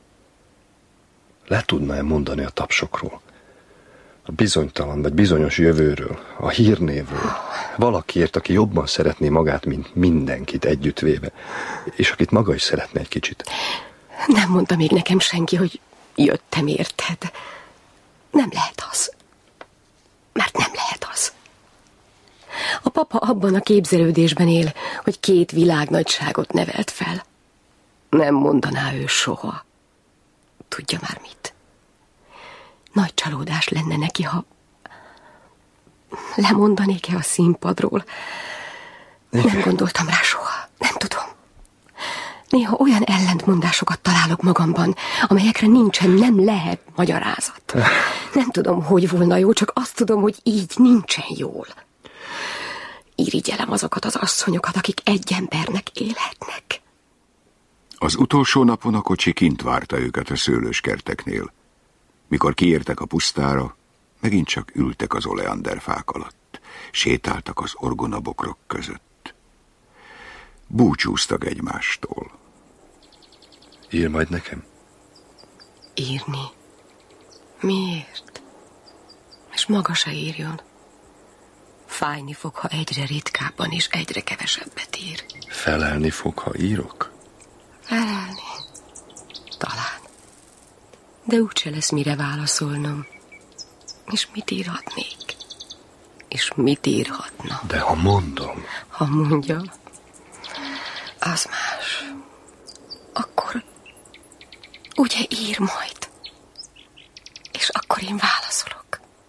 Le tudná-e mondani a tapsokról? A bizonytalan vagy bizonyos jövőről, a hírnévről, valakiért, aki jobban szeretné magát, mint mindenkit együttvéve, és akit maga is szeretne egy kicsit. Nem mondta még nekem senki, hogy jöttem, érted? Nem lehet az. Mert nem lehet az. A papa abban a képzelődésben él, hogy két világnagyságot nevelt fel. Nem mondaná ő soha. Tudja már mit. Nagy csalódás lenne neki, ha lemondanék-e a színpadról. Nem gondoltam rá soha. Nem tudom. Néha olyan ellentmondásokat találok magamban, amelyekre nem lehet magyarázat. Nem tudom, hogy volna jó, csak azt tudom, hogy így nincsen jól. Irigyelem azokat az asszonyokat, akik egy embernek élhetnek. Az utolsó napon a kocsi kint várta őket a szőlőskerteknél. Mikor kiértek a pusztára, megint csak ültek az oleanderfák alatt, sétáltak az orgonabokrok között. Búcsúztak egymástól. Ír majd nekem? Írni? Miért? És maga se írjon. Fájni fog, ha egyre ritkábban és egyre kevesebbet ír. Felelni fog, ha írok? Felelni? Talán. De úgyse lesz mire válaszolnom. És mit írhatnék? És mit írhatna? De ha mondom... Ha mondja, az más. Akkor ugye ír majd. És akkor én válaszolok.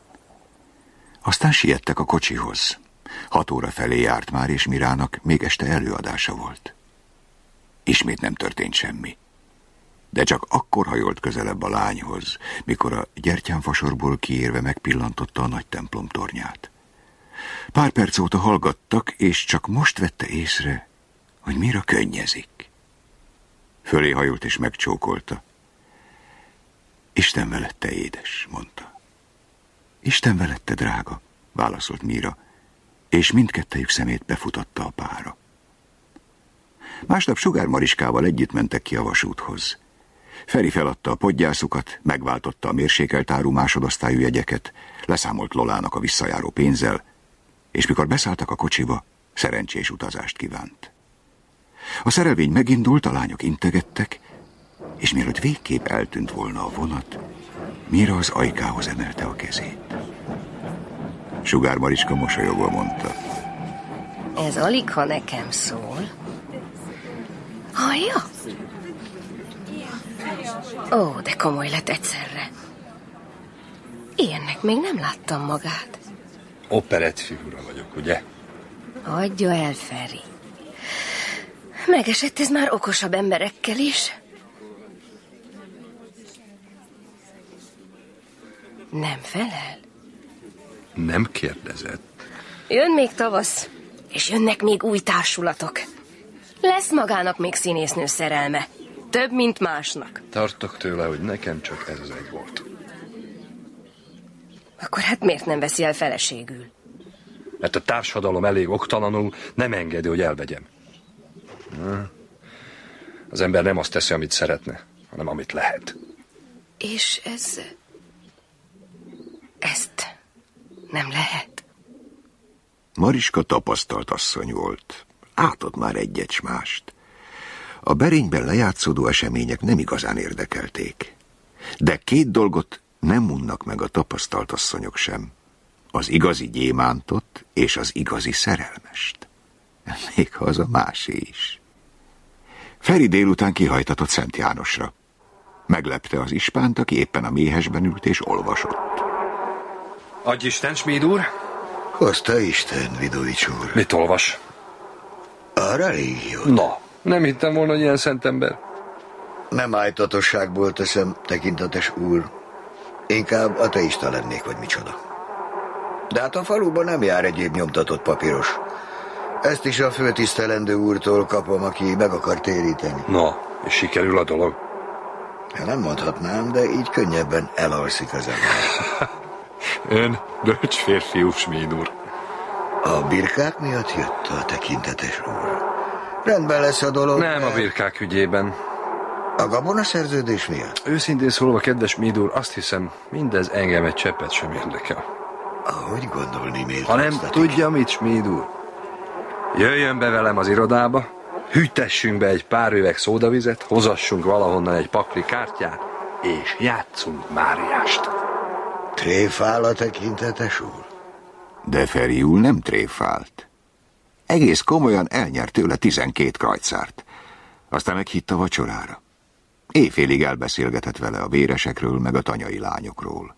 Aztán siettek a kocsihoz. 6 óra felé járt már, és Mirának még este előadása volt. Ismét nem történt semmi. De csak akkor hajolt közelebb a lányhoz, mikor a gyertyánfasorból kiérve megpillantotta a nagy templom tornyát. Pár perc óta hallgattak, és csak most vette észre, hogy Mira könnyezik. Fölé hajolt és megcsókolta. Isten veled, édes, mondta. Isten veled, drága, válaszolt Mira, és mindkettejük szemét befutatta a pára. Másnap Sugár Mariskával együtt mentek ki a vasúthoz. Feri feladta a podgyászukat, megváltotta a mérsékelt áru másodosztályú jegyeket, leszámolt Lolának a visszajáró pénzzel, és mikor beszálltak a kocsiba, szerencsés utazást kívánt. A szerelvény megindult, a lányok integettek, és mielőtt végképp eltűnt volna a vonat, Mira az ajkához emelte a kezét. Sugár Mariska mosolyogva mondta. Ez alig, ha nekem szól. Hallja? Ó, de komoly lett egyszerre. Ilyennek még nem láttam magát. Operettfigura vagyok, ugye? Adja el, Feri. Megesett ez már okosabb emberekkel is. Nem felel? Nem kérdezett. Jön még tavasz, és jönnek még új társulatok. Lesz magának még színésznő szerelme. Több, mint másnak. Tartok tőle, hogy nekem csak ez az egy volt. Akkor hát miért nem veszi el feleségül? Mert a társadalom elég oktalanul nem engedi, hogy elvegyem. Az ember nem azt teszi, amit szeretne, hanem amit lehet. És ezt nem lehet. Mariska tapasztalt asszony volt. Átott már egyet s mást. A berényben lejátszódó események nem igazán érdekelték. De két dolgot nem unnak meg a tapasztalt asszonyok sem. Az igazi gyémántot és az igazi szerelmest. Még ha az a másé is. Feri délután kihajtatott Szent Jánosra. Meglepte az ispánt, aki éppen a méhesben ült és olvasott. Adj Isten, Schmid úr! Hozta Isten, Vidovics úr. Mit olvas? A religiót. Na, nem hittem volna, hogy ilyen szent ember. Nem ájtatosságból teszem, tekintetes úr. Inkább ateista lennék, vagy micsoda. De hát a faluban nem jár egyéb nyomtatott papíros. Ezt is a főtisztelendő úrtól kapom, aki meg akar téríteni. Na, és sikerül a dolog? Nem mondhatnám, de így könnyebben elalszik az ember. Ön bölcs férfiú, Schmid úr. A birkák miatt jött a tekintetes úr. Rendben lesz a dolog. Nem a birkák ügyében. A gabonaszerződés miatt? Őszintén szólva, kedves Schmid úr, azt hiszem, mindez engem egy cseppet sem érdekel. Ahogy gondolni miért? Ha nem tudja mit, Schmid úr, jöjjön be velem az irodába, hűtessünk be egy pár üveg szódavizet, hozassunk valahonnan egy pakli kártyát, és játszunk Máriást. Tréfál a tekintetes úr? De Feri úr nem tréfált. Egész komolyan elnyert tőle 12 krajcárt. Aztán meghitt a vacsorára. Éjfélig elbeszélgetett vele a véresekről, meg a tanyai lányokról.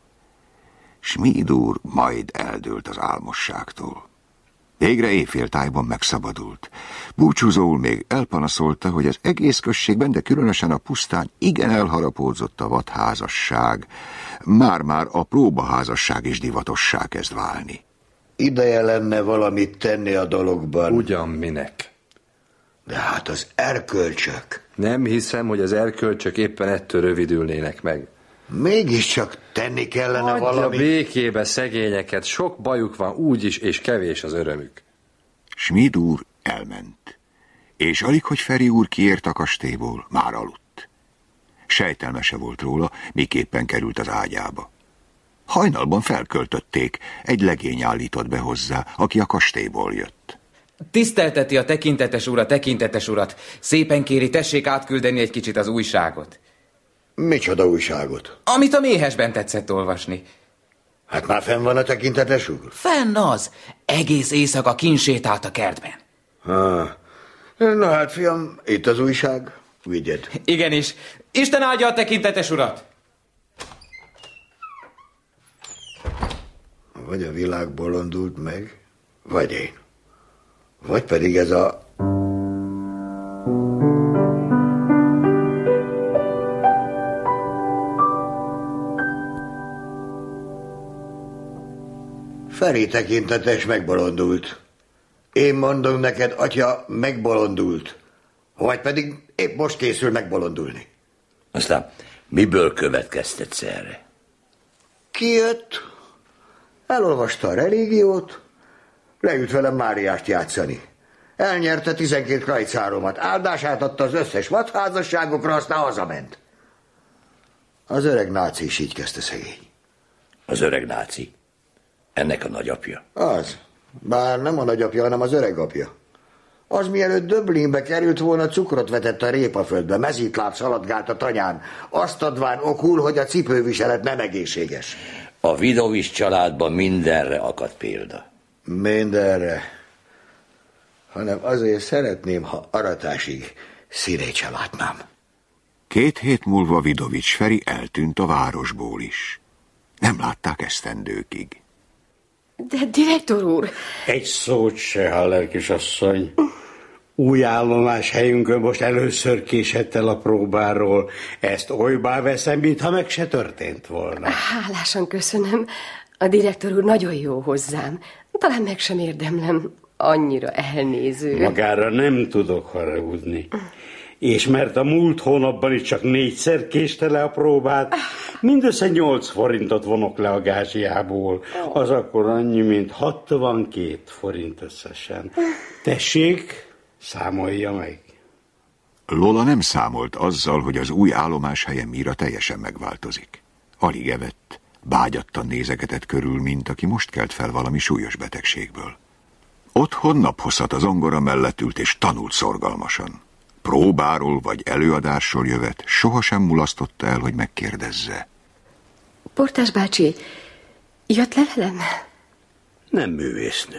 Schmid úr majd eldőlt az álmosságtól. Végre éjféltájban megszabadult. Búcsúzóul még elpanaszolta, hogy az egész községben, de különösen a pusztán igen elharapódzott a vadházasság. Már-már a próbaházasság is divatossá kezd válni. Ideje lenne valamit tenni a dologban. Ugyan minek? De hát az erkölcsök. Nem hiszem, hogy az erkölcsök éppen ettől rövidülnének meg. Mégiscsak tenni kellene hagyja valamit. Békébe szegényeket, sok bajuk van úgyis, és kevés az örömük. Schmid úr elment, és alig, hogy Feri úr kiért a kastélyból, már aludt. Sejtelme se volt róla, miképpen került az ágyába. Hajnalban felköltötték, egy legény állított be hozzá, aki a kastélyból jött. Tisztelteti a tekintetes urat. Szépen kéri, tessék átküldeni egy kicsit az újságot. Micsoda újságot? Amit a méhesben tetszett olvasni. Hát már fenn van a tekintetes úr? Fenn az. Egész éjszaka kinsétált a kertben. Na hát, fiam, itt az újság. Vigyed. Igenis. Isten áldja a tekintetes urat! Vagy a világ bolondult meg, vagy én. Vagy pedig ez a... Feri tekintetes megbolondult. Én mondom neked, atya, megbolondult. Vagy pedig épp most készül megbolondulni. Aztán miből következtetsz erre? Kijött, elolvasta a religiót, leült velem Máriást játszani. Elnyerte 12 krajcáromat, áldását adta az összes vadházasságokra, aztán hazament. Az öreg náci is így kezdte, szegény. Az öreg náci? Ennek a nagyapja? Az. Bár nem a nagyapja, hanem az öregapja. Az mielőtt Döblinbe került volna, cukrot vetett a répaföldbe, mezítláb szaladgált a tanyán, azt adván okul, hogy a cipőviselet nem egészséges. A Vidovics családban mindenre akad példa. Mindenre. Hanem azért szeretném, ha aratásig színét sem látnám. 2 hét múlva Vidovics Feri eltűnt a városból is. Nem látták esztendőkig. De direktor úr... Egy szót se, Haller kisasszony. új állomás helyünkön most először késett el a próbáról. Ezt olybá veszem, mintha meg se történt volna. Hálásan köszönöm. A direktor úr nagyon jó hozzám. Talán meg sem érdemlem. Annyira elnéző. Magára nem tudok haragudni. És mert a múlt hónapban is csak 4-szer késte le a próbát, mindössze 8 forintot vonok le a gázsiából. Az akkor annyi, mint 62 forint összesen. Tessék, számolja meg. Lola nem számolt azzal, hogy az új állomáshelyen Mira teljesen megváltozik. Alig evett, bágyattan nézegetett körül, mint aki most kelt fel valami súlyos betegségből. Otthon naphosszat az zongora mellett ült és tanult szorgalmasan. Próbáról vagy előadásról jövet, sohasem mulasztotta el, hogy megkérdezze. Portás bácsi, jött levelem? Nem művésznő.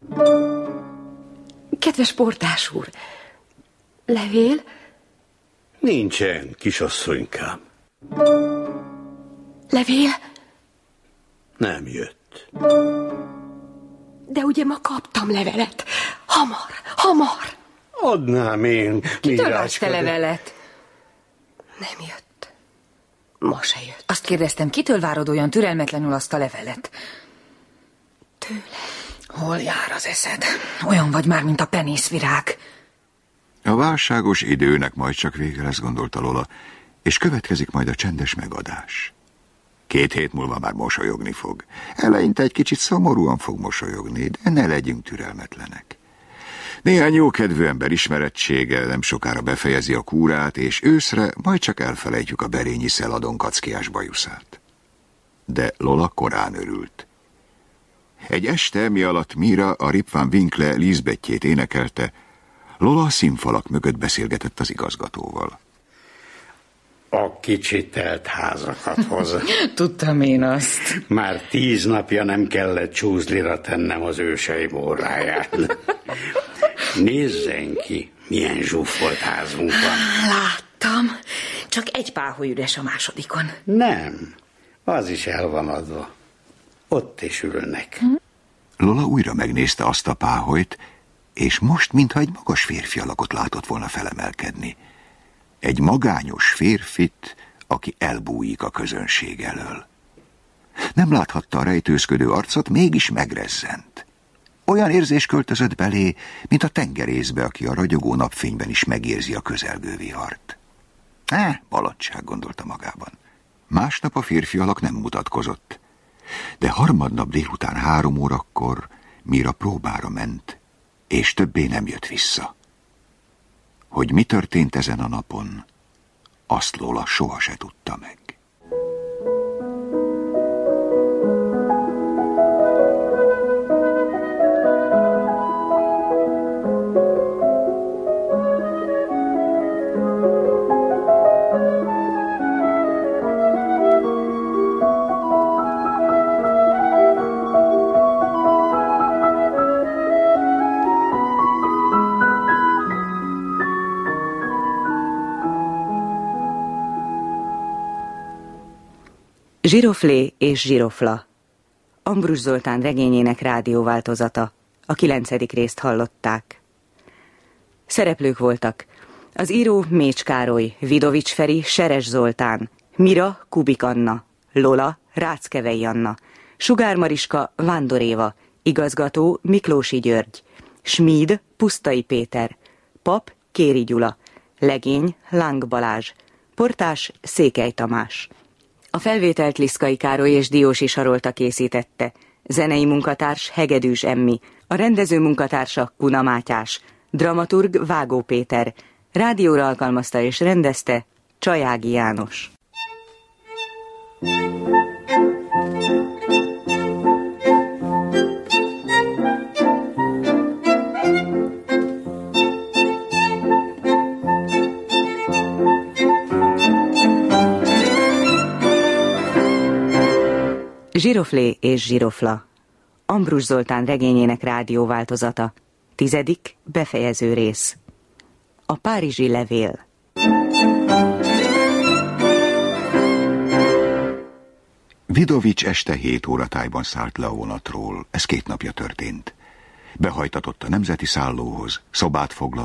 Kedves portás úr, levél? Nincsen, kisasszonykám. Levél? Nem jött. De ugye ma kaptam levelet. Hamar. Adnám én. Kitől vársz te levelet? Nem jött. Ma se jött. Azt kérdeztem, kitől várod olyan türelmetlenül azt a levelet? Tőle. Hol jár az eszed? Olyan vagy már, mint a penészvirág. A válságos időnek majd csak vége lesz, gondolta Lola, és következik majd a csendes megadás. 2 hét múlva már mosolyogni fog. Eleinte egy kicsit szomorúan fog mosolyogni, de ne legyünk türelmetlenek. Néhány jókedvű ember ismerettsége nem sokára befejezi a kúrát, és őszre majd csak elfelejtjük a berényi szeladon kackiás bajuszát. De Lola korán örült. Egy este, mi alatt Mira a Rip Van Winkle Lisbethjét énekelte, Lola a színfalak mögött beszélgetett az igazgatóval. A kicsitelt házakat hoz. Tudtam én azt. Már 10 napja nem kellett csúzlira tennem az őseim óráját. Nézzen ki, milyen zsúfolt házunk van. Láttam. Csak egy páholy üres a másodikon. Nem, az is el van adva. Ott is ülnek. Lola újra megnézte azt a páholyt, és most, mintha egy magas férfi alakot látott volna felemelkedni. Egy magányos férfit, aki elbújik a közönség elől. Nem láthatta a rejtőzködő arcot, mégis megrezzent. Olyan érzés költözött belé, mint a tengerészbe, aki a ragyogó napfényben is megérzi a közelgő vihart. Baladtság, gondolta magában. Másnap a férfi alak nem mutatkozott, de harmadnap délután 3 órakor Mira próbára ment, és többé nem jött vissza. Hogy mi történt ezen a napon, azt Lola soha se tudta meg. Zsiroflé és zsirofla. Ambrus Zoltán regényének rádióváltozata. A 9. részt hallották. Szereplők voltak: az író Mécs Károly, Vidovics Feri, Seres Zoltán, Mira Kubik Anna, Lola Ráckevei Anna, Sugár Mariska Vándor Éva, igazgató Miklósi György, Schmid Pusztai Péter, pap Kéri Gyula, legény Láng Balázs, portás Székely Tamás. A felvételt Liszkai Károly és Diósi Sarolta készítette. Zenei munkatárs Hegedűs Emmi, a rendező munkatársa Kuna Mátyás, dramaturg Vágó Péter, rádióra alkalmazta és rendezte Csajági János. Zsiroflé és zsirofla. Ambrus Zoltán regényének rádióváltozata. 10. befejező rész. A párizsi levél. Vidovics este 7 óra tájban szállt le a vonatról. Ez 2 napja történt. Behajtatott a nemzeti szállóhoz, szobát foglalt,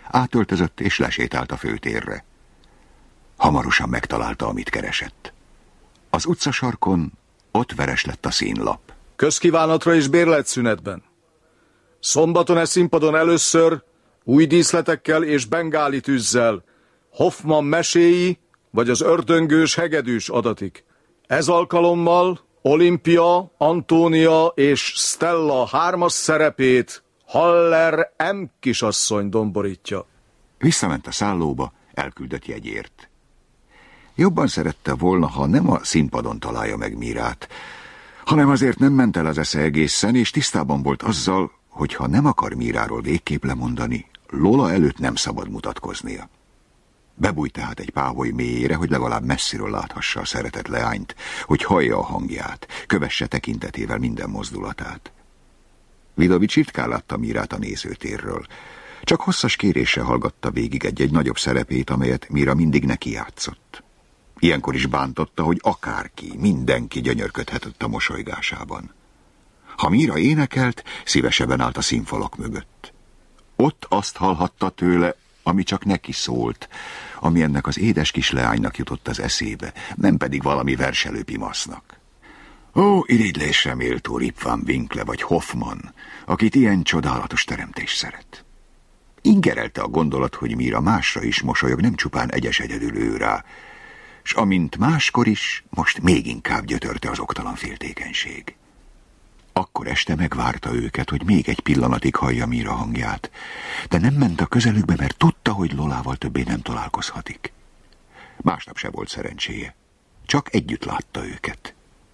átöltözött és lesétált a főtérre. Hamarosan megtalálta, amit keresett. Az utcasarkon ott veres lett a színlap. Közkívánatra és bérletszünetben. Szombaton e színpadon először új díszletekkel és bengáli tűzzel Hoffmann meséi vagy az ördöngős hegedűs adatik. Ez alkalommal Olimpia, Antónia és Stella 3-as szerepét Haller M. kisasszony domborítja. Visszament a szállóba, elküldött jegyért. Jobban szerette volna, ha nem a színpadon találja meg Mirát, hanem azért nem ment el az esze egészen, és tisztában volt azzal, hogy ha nem akar Miráról végképp lemondani, Lola előtt nem szabad mutatkoznia. Bebújt tehát egy páholy mélyére, hogy legalább messziről láthassa a szeretett leányt, hogy hallja a hangját, kövesse tekintetével minden mozdulatát. Vidovics ritkán látta Mirát a nézőtérről. Csak hosszas kéréssel hallgatta végig egy-egy nagyobb szerepét, amelyet Mira mindig neki játszott. Ilyenkor is bántotta, hogy akárki, mindenki gyönyörködhetett a mosolygásában. Ha Mira énekelt, szívesebben állt a színfalak mögött. Ott azt hallhatta tőle, ami csak neki szólt, ami ennek az édes kis leánynak jutott az eszébe, nem pedig valami verselő pimasznak. Ó, irigylésre méltó Rip Van Winkle vagy Hoffmann, akit ilyen csodálatos teremtés szeret. Ingerelte a gondolat, hogy Mira másra is mosolyog, nem csupán egyedül ő rá, s amint máskor is, most még inkább gyötörte az oktalan féltékenység. Akkor este megvárta őket, hogy még egy pillanatig hallja Mira hangját, de nem ment a közelükbe, mert tudta, hogy Lolával többé nem találkozhatik. Másnap se volt szerencséje, csak együtt látta őket.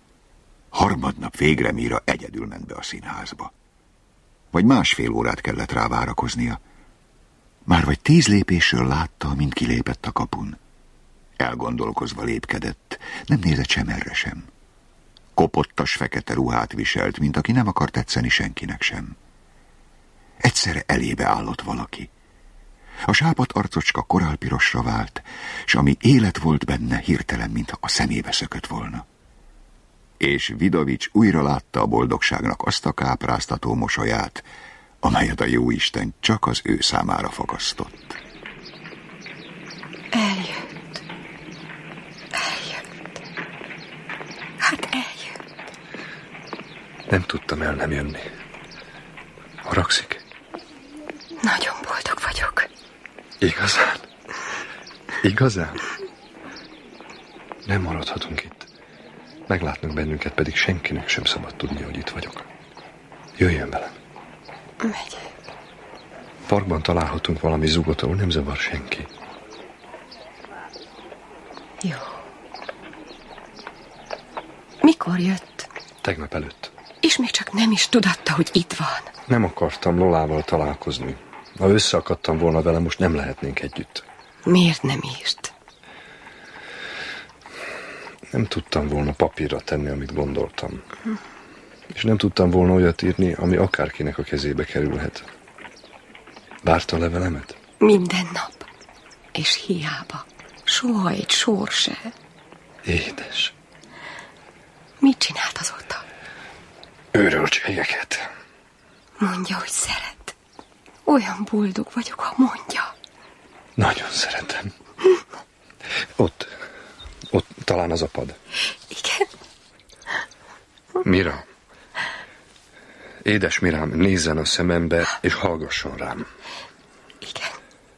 Harmadnap végre Mira egyedül ment be a színházba. Vagy másfél órát kellett rá várakoznia. Már vagy 10 lépésről látta, mint kilépett a kapun. Elgondolkozva lépkedett, nem nézett sem erre sem. Kopottas fekete ruhát viselt, mint aki nem akar tetszeni senkinek sem. Egyszerre elébe állott valaki. A sápadt arcocska korálpirosra vált, s ami élet volt benne, hirtelen, mintha a szemébe szökött volna. És Vidovics újra látta a boldogságnak azt a kápráztató mosolyát, amelyet a jóisten csak az ő számára fakasztott. Eljött. Hát eljött. Nem tudtam el nem jönni. Haragszik? Nagyon boldog vagyok. Igazán? Igazán? Nem maradhatunk itt. Meglátnak bennünket, pedig senkinek sem szabad tudni, hogy itt vagyok. Jöjjön velem. Megyek. Parkban találhatunk valami zugot, ahol nem zavar senki. Jó. Mikor jött? Tegnap előtt. És még csak nem is tudatta, hogy itt van. Nem akartam Lolával találkozni. Ha összeakadtam volna vele, most nem lehetnénk együtt. Miért nem írt? Nem tudtam volna papírra tenni, amit gondoltam. És nem tudtam volna olyat írni, ami akárkinek a kezébe kerülhet. Várta a levelemet? Minden nap. És hiába. Soha egy sor se. Édes. Mit csinált azóta? Őröltségeket. Mondja, hogy szeret. Olyan boldog vagyok, ha mondja. Nagyon szeretem. Ott talán az a pad. Igen. Mira. Édes Mirám, nézzen a szemembe, és hallgasson rám. Igen.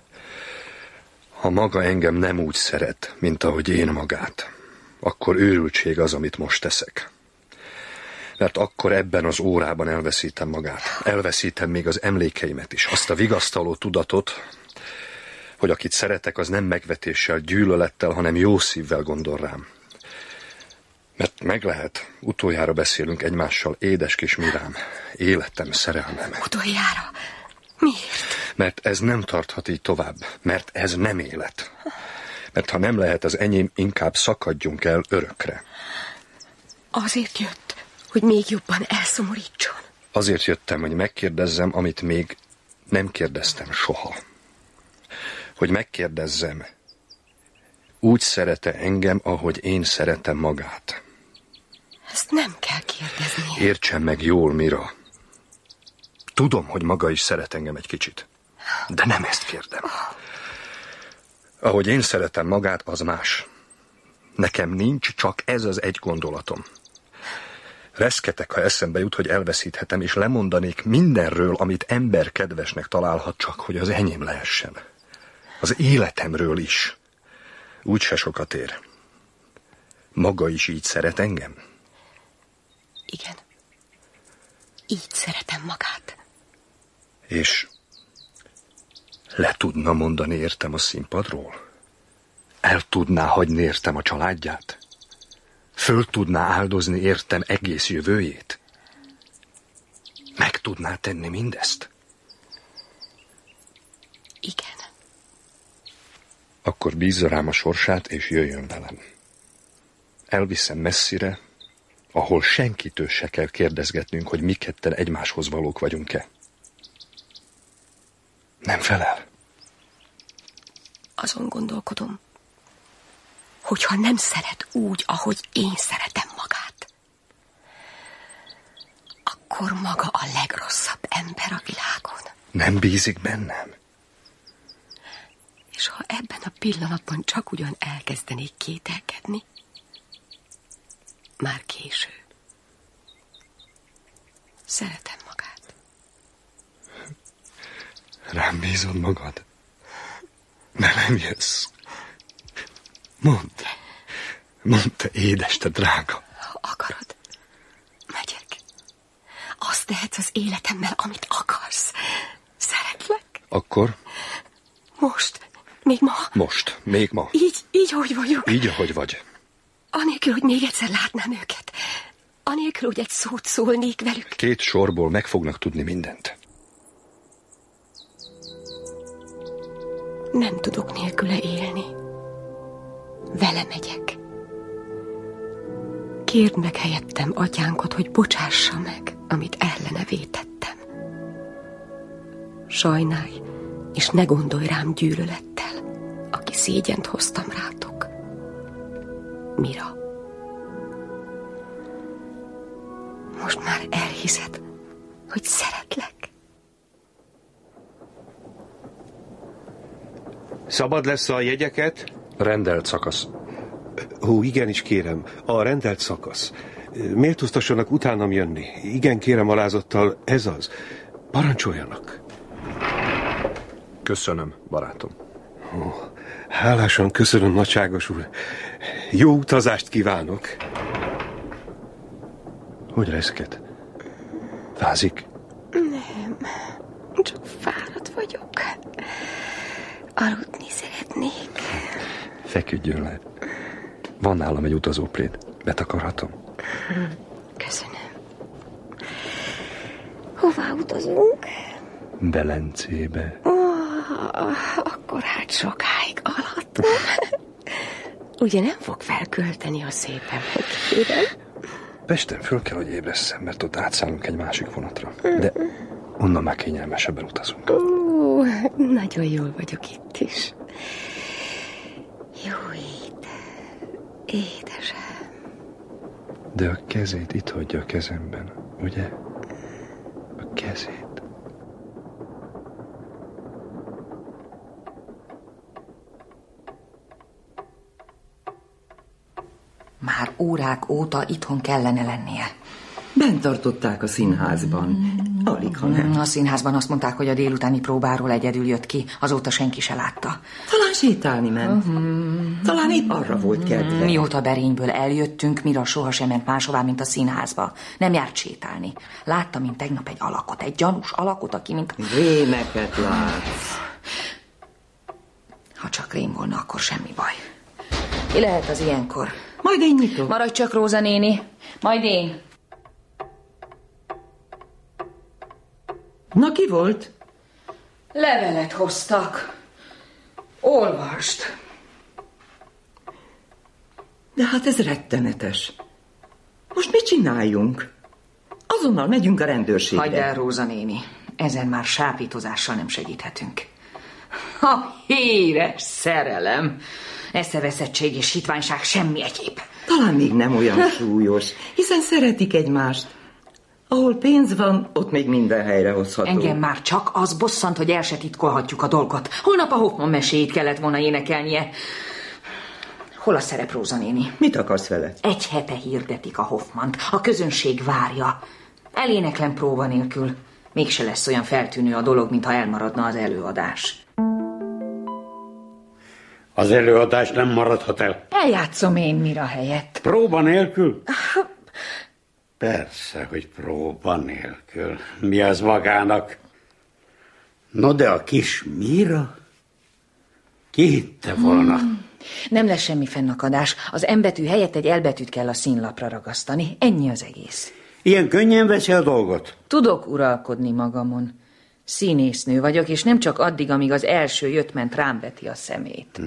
Ha maga engem nem úgy szeret, mint ahogy én magát, akkor őrültség az, amit most teszek. Mert akkor ebben az órában elveszítem magát. Elveszítem még az emlékeimet is. Azt a vigasztaló tudatot, hogy akit szeretek, az nem megvetéssel, gyűlölettel, hanem jó szívvel gondol rám. Mert meg lehet, utoljára beszélünk egymással, édes kis Mirám, életem, szerelmem. Utoljára? Miért? Mert ez nem tarthat így tovább, mert ez nem élet. Mert ha nem lehet az enyém, inkább szakadjunk el örökre. Azért jött, hogy még jobban elszomorítson. Azért jöttem, hogy megkérdezzem, amit még nem kérdeztem soha. Hogy megkérdezzem, úgy szeret-e engem, ahogy én szeretem magát? Ezt nem kell kérdezni. Értsen meg jól, Mira. Tudom, hogy maga is szeret engem egy kicsit. De nem ezt kérdem. Ahogy én szeretem magát, az más. Nekem nincs csak ez az egy gondolatom. Reszketek, ha eszembe jut, hogy elveszíthetem, és lemondanék mindenről, amit ember kedvesnek találhat, csak hogy az enyém lehessen. Az életemről is. Úgyse sokat ér. Maga is így szeret engem? Igen. Így szeretem magát. És le tudna mondani értem a színpadról? El tudná hagyni értem a családját? Föl tudná áldozni értem egész jövőjét? Meg tudná tenni mindezt? Igen. Akkor bízza rám a sorsát, és jöjjön velem. Elviszem messzire, ahol senkitől se kell kérdezgetnünk, hogy mi ketten egymáshoz valók vagyunk-e. Nem felel? Azon gondolkodom, hogyha nem szeret úgy, ahogy én szeretem magát, akkor maga a legrosszabb ember a világon. Nem bízik bennem? És ha ebben a pillanatban csak ugyan elkezdenék kételkedni, már késő. Szeretem magát. Rám bízod magad? De nem jössz. Mondd, te édes, te drága. Ha akarod, megyek. Azt tehetsz az életemmel, amit akarsz. Szeretlek. Akkor? Most, még ma. Most, még ma. Így, hogy vagyok. Így, ahogy vagy. Anélkül, hogy még egyszer látnám őket. Anélkül, hogy egy szót szólnék velük. 2 sorból meg fognak tudni mindent. Nem tudok nélküle élni. Vele megyek. Kérd meg helyettem atyánkat, hogy bocsássa meg, amit ellene vétettem. Sajnálj, és ne gondolj rám gyűlölettel, aki szégyent hoztam rátok. Mira. Most már elhiszed, hogy szeretlek. Szabad lesz a jegyeket? Rendelt szakasz. Ó, igenis kérem, a rendelt szakasz. Méltóztassanak utánam jönni. Igen, kérem alázattal, ez az. Parancsoljanak. Köszönöm, barátom. Ó, hálásan köszönöm, nagyságos úr. Jó utazást kívánok. Hogy reszket? Fázik? Nem, csak fáradt vagyok. Aludni szeretnék. Feküdjön le. Van nálam egy utazópléd. Betakarhatom? Köszönöm. Hová utazunk? Belencébe. Akkor hát sokáig alhatom. Ugye nem fog felkölteni a szépen, kérem? Pesten föl kell, hogy ébresszem, mert ott átszállunk egy másik vonatra. De onnan már kényelmesebben utazunk. Nagyon jól vagyok itt is. Jó itt. Édesem. De a kezét itt hagyja a kezemben, ugye? A kezét. Már órák óta itthon kellene lennie. Bent tartották a színházban. Alig, ha nem. A színházban azt mondták, hogy a délutáni próbáról egyedül jött ki, azóta senki se látta. Talán sétálni ment. Talán épp arra volt kedve. Mióta Berényből eljöttünk, Mira sohasem ment máshová, mint a színházba. Nem járt sétálni. Láttam, mint tegnap egy alakot, egy gyanús alakot, aki mint... Rémeket látsz. Ha csak rém volna, akkor semmi baj. Ki lehet az ilyenkor? Majd én nyitom. Maradj csak, Róza néni. Majd én. Na, ki volt? Levelet hoztak. Olvasd. De hát ez rettenetes. Most mit csináljunk? Azonnal megyünk a rendőrségre. Hagyd el, Róza néni. Ezen már sápítozással nem segíthetünk. A híres szerelem. Eszeveszettség és hitványság, semmi egyéb. Talán még nem olyan súlyos, hiszen szeretik egymást. Ahol pénz van, ott még minden helyre hozható. Engem már csak az bosszant, hogy el se titkolhatjuk a dolgot. Holnap a Hoffman meséit kellett volna énekelnie. Hol a szerep, Róza néni? Mit akarsz vele? 1 hete hirdetik a Hoffmant. A közönség várja. Eléneklem próba nélkül. Mégse lesz olyan feltűnő a dolog, mintha elmaradna az előadás. Az előadás nem maradhat el. Eljátszom én Mira helyett. Próba nélkül? Persze, hogy próba nélkül. Mi az magának? No, de a kis Mira? Ki hitte volna? Nem lesz semmi fennakadás. Az M betű helyett egy L betűt kell a színlapra ragasztani. Ennyi az egész. Ilyen könnyen veszi a dolgot? Tudok uralkodni magamon. Színésznő vagyok, és nem csak addig, amíg az első jött-ment rám veti a szemét.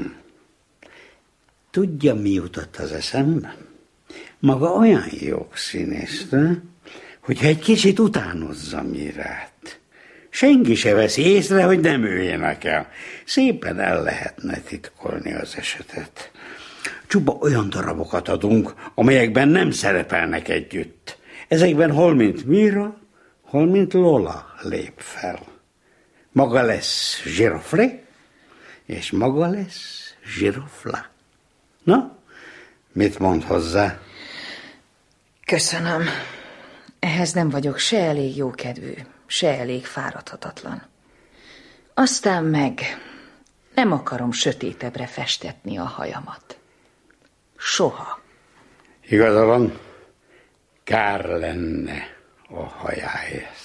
Tudja, mi jutott az eszembe? Maga olyan jó színésznő, hogyha egy kicsit utánozza Mirát. Senki se veszi észre, hogy nem ő énekel. Szépen el lehetne titkolni az esetet. Csupa olyan darabokat adunk, amelyekben nem szerepelnek együtt. Ezekben hol mint Mira, hol mint Lola lép fel. Maga lesz Giroflé, és maga lesz Girofla. Na, mit mond hozzá? Köszönöm. Ehhez nem vagyok se elég jókedvű, se elég fáradhatatlan. Aztán meg nem akarom sötétebbre festetni a hajamat. Soha. Igaza van, kár lenne a hajáért.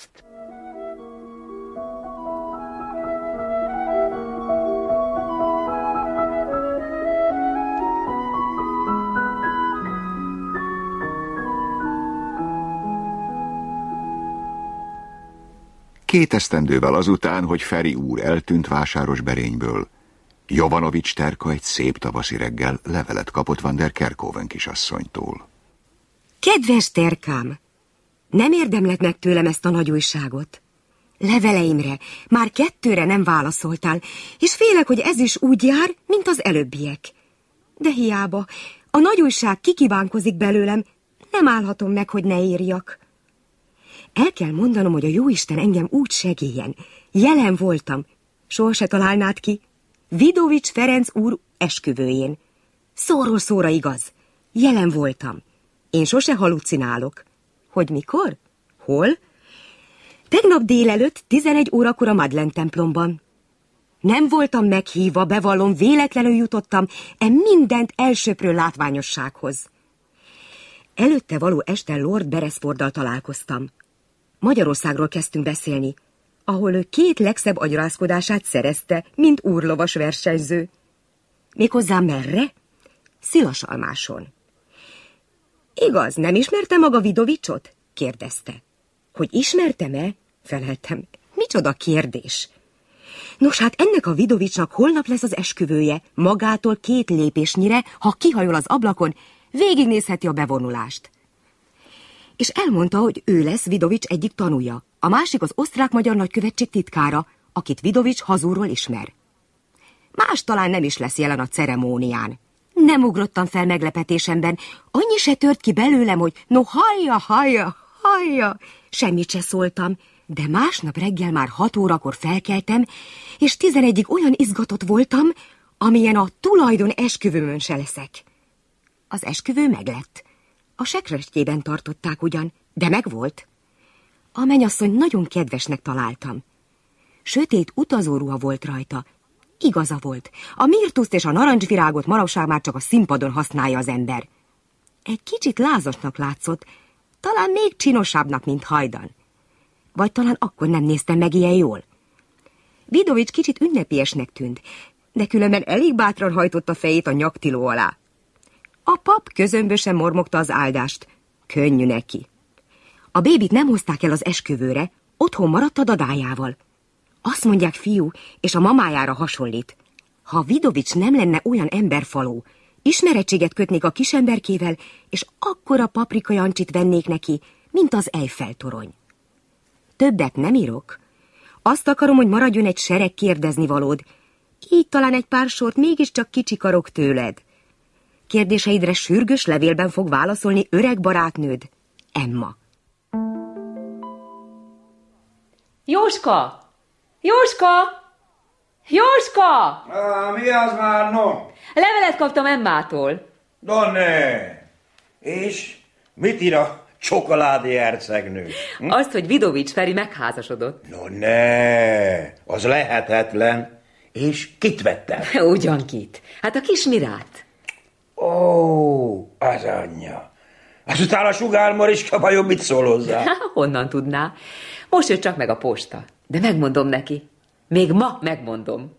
Két esztendővel azután, hogy Feri úr eltűnt Vásárosberényből, Jovanovics Terka egy szép tavaszi reggel levelet kapott Van der Kerkhoven kisasszonytól. Kedves Terkám, nem érdemled meg tőlem ezt a nagy újságot. Leveleimre már 2-re nem válaszoltál, és félek, hogy ez is úgy jár, mint az előbbiek. De hiába, a nagy újság kikívánkozik belőlem, nem állhatom meg, hogy ne írjak. El kell mondanom, hogy a jóisten engem úgy segélyen. Jelen voltam. Soha se találnád ki. Vidovics Ferenc úr esküvőjén. Szóról szóra igaz. Jelen voltam. Én sose halucinálok. Hogy mikor? Hol? Tegnap délelőtt 11 órakor a Madeleine templomban. Nem voltam meghívva, bevallom, véletlenül jutottam mindent elsöprő látványossághoz. Előtte való este Lord Beresforddal találkoztam. Magyarországról kezdtünk beszélni, ahol ő 2 legszebb agyrázkodását szerezte, mint úrlovas versenyző. Méghozzá merre? Szilasalmáson. Igaz, nem ismerte maga Vidovicsot? Kérdezte. Hogy ismertem-e? Feleltem. Micsoda kérdés? Nos, hát ennek a Vidovicsnak holnap lesz az esküvője, magától 2 lépésnyire, ha kihajol az ablakon, végignézheti a bevonulást. És elmondta, hogy ő lesz Vidovics egyik tanúja, a másik az osztrák-magyar nagykövetség titkára, akit Vidovics hazúról ismer. Más talán nem is lesz jelen a ceremónián. Nem ugrottam fel meglepetésemben, annyi se tört ki belőlem, hogy no hallja, semmit se szóltam, de másnap reggel már 6 órakor felkeltem, és 11-ig olyan izgatott voltam, amilyen a tulajdon esküvőmön se leszek. Az esküvő meglett. A sekretjében tartották ugyan, de megvolt. A mennyasszony nagyon kedvesnek találtam. Sötét utazóruha volt rajta. Igaza volt. A mirtuszt és a narancsvirágot manapság már csak a színpadon használja az ember. Egy kicsit lázasnak látszott, talán még csinosabbnak, mint hajdan. Vagy talán akkor nem néztem meg ilyen jól. Vidovics kicsit ünnepiesnek tűnt, de különben elég bátran hajtotta fejét a nyaktiló alá. A pap közömbösen mormogta az áldást. Könnyű neki. A bébit nem hozták el az esküvőre, otthon maradt a dadájával. Azt mondják, fiú, és a mamájára hasonlít. Ha Vidovics nem lenne olyan emberfaló, ismerettséget kötnék a kisemberkével, és akkora paprika jancsit vennék neki, mint az Eiffel-torony. Többet nem írok. Azt akarom, hogy maradjon egy sereg kérdeznivalód. Így talán egy pár sort mégiscsak kicsikarok tőled. Kérdéseidre sürgős levélben fog válaszolni öreg barátnőd, Emma. Jóska! Jóska! Jóska! Mi az már, no? Levelet kaptam Emmától. Ne! És mit ír a csokoládé hercegnő? Azt, hogy Vidovics Feri megházasodott. Ne! Az lehetetlen. És kit vettem? Ugyan kit? Hát a kis Mirát. Ó, az anyja. Azután a Sugár Mariska vajon mit szól hozzá? Honnan tudná? Most jött csak meg a posta. De megmondom neki. Még ma megmondom.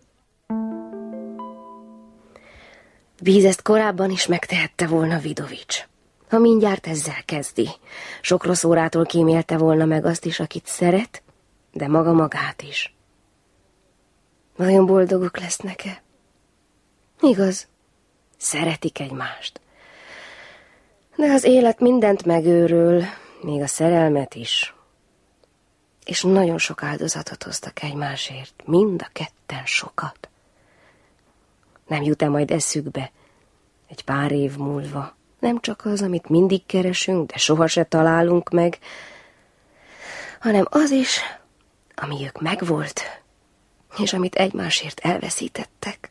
Víz ezt korábban is megtehette volna Vidovics. Ha mindjárt ezzel kezdi. Sok rossz órától kímélte volna meg azt is, akit szeret, de maga magát is. Vajon boldogok lesznek-e? Igaz, szeretik egymást. De az élet mindent megőröl, még a szerelmet is. És nagyon sok áldozatot hoztak egymásért, mind a ketten sokat. Nem jut-e majd eszükbe egy pár év múlva? Nem csak az, amit mindig keresünk, de soha se találunk meg, hanem az is, amiük megvolt, és amit egymásért elveszítettek.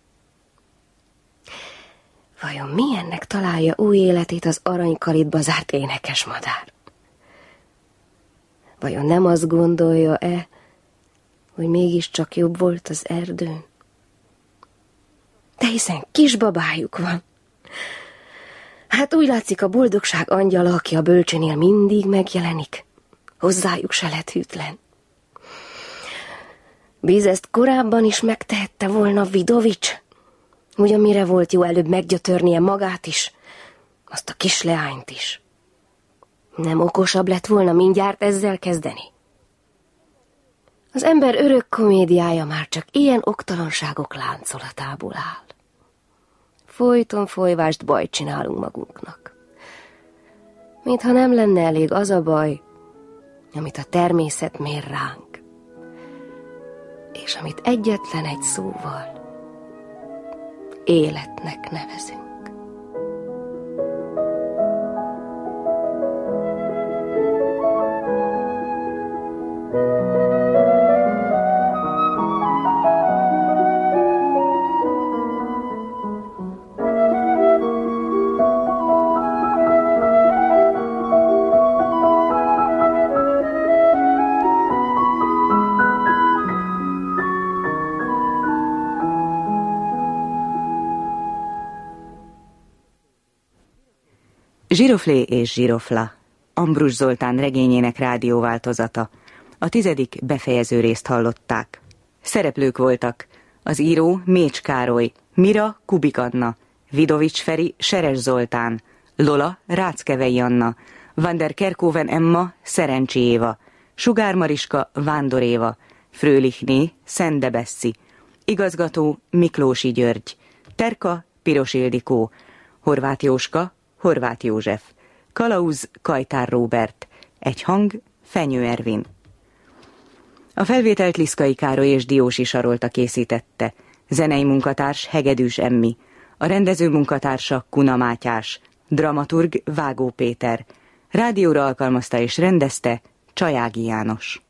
Vajon milyennek találja új életét az aranykalitba zárt énekesmadár? Vajon nem azt gondolja-e, hogy mégiscsak jobb volt az erdőn? De hiszen kisbabájuk van. Hát úgy látszik, a boldogság angyala, aki a bölcsőnél mindig megjelenik, hozzájuk se lett hűtlen. Bíz ezt korábban is megtehette volna Vidovics. Ugyan mire volt jó előbb meggyötörnie magát is, azt a kisleányt is. Nem okosabb lett volna mindjárt ezzel kezdeni? Az ember örök komédiája már csak ilyen oktalanságok láncolatából áll. Folyton folyvást bajt csinálunk magunknak. Mintha nem lenne elég az a baj, amit a természet mér ránk, és amit egyetlen egy szóval életnek nevezünk. Zsiroflé és Zsirofla, Ambrus Zoltán regényének rádióváltozata. A 10. befejező részt hallották. Szereplők voltak: az író Mécs Károly, Mira Kubik Anna, Vidovics Feri Seres Zoltán, Lola Ráckevei Anna, Van der Kerkhoven Emma Szerencsi Éva, Sugár Mariska Vándor Éva, Frölichné Szende Besszi, igazgató Miklósi György, Terka Piros Ildikó, Horváth Jóska Horváth József, kalauz Kajtár Róbert, egy hang Fenyő Ervin. A felvételt Liszkai Károly és Diósi Sarolta készítette, zenei munkatárs Hegedűs Emmi, a rendező munkatársa Kuna Mátyás, dramaturg Vágó Péter, rádióra alkalmazta és rendezte Csajági János.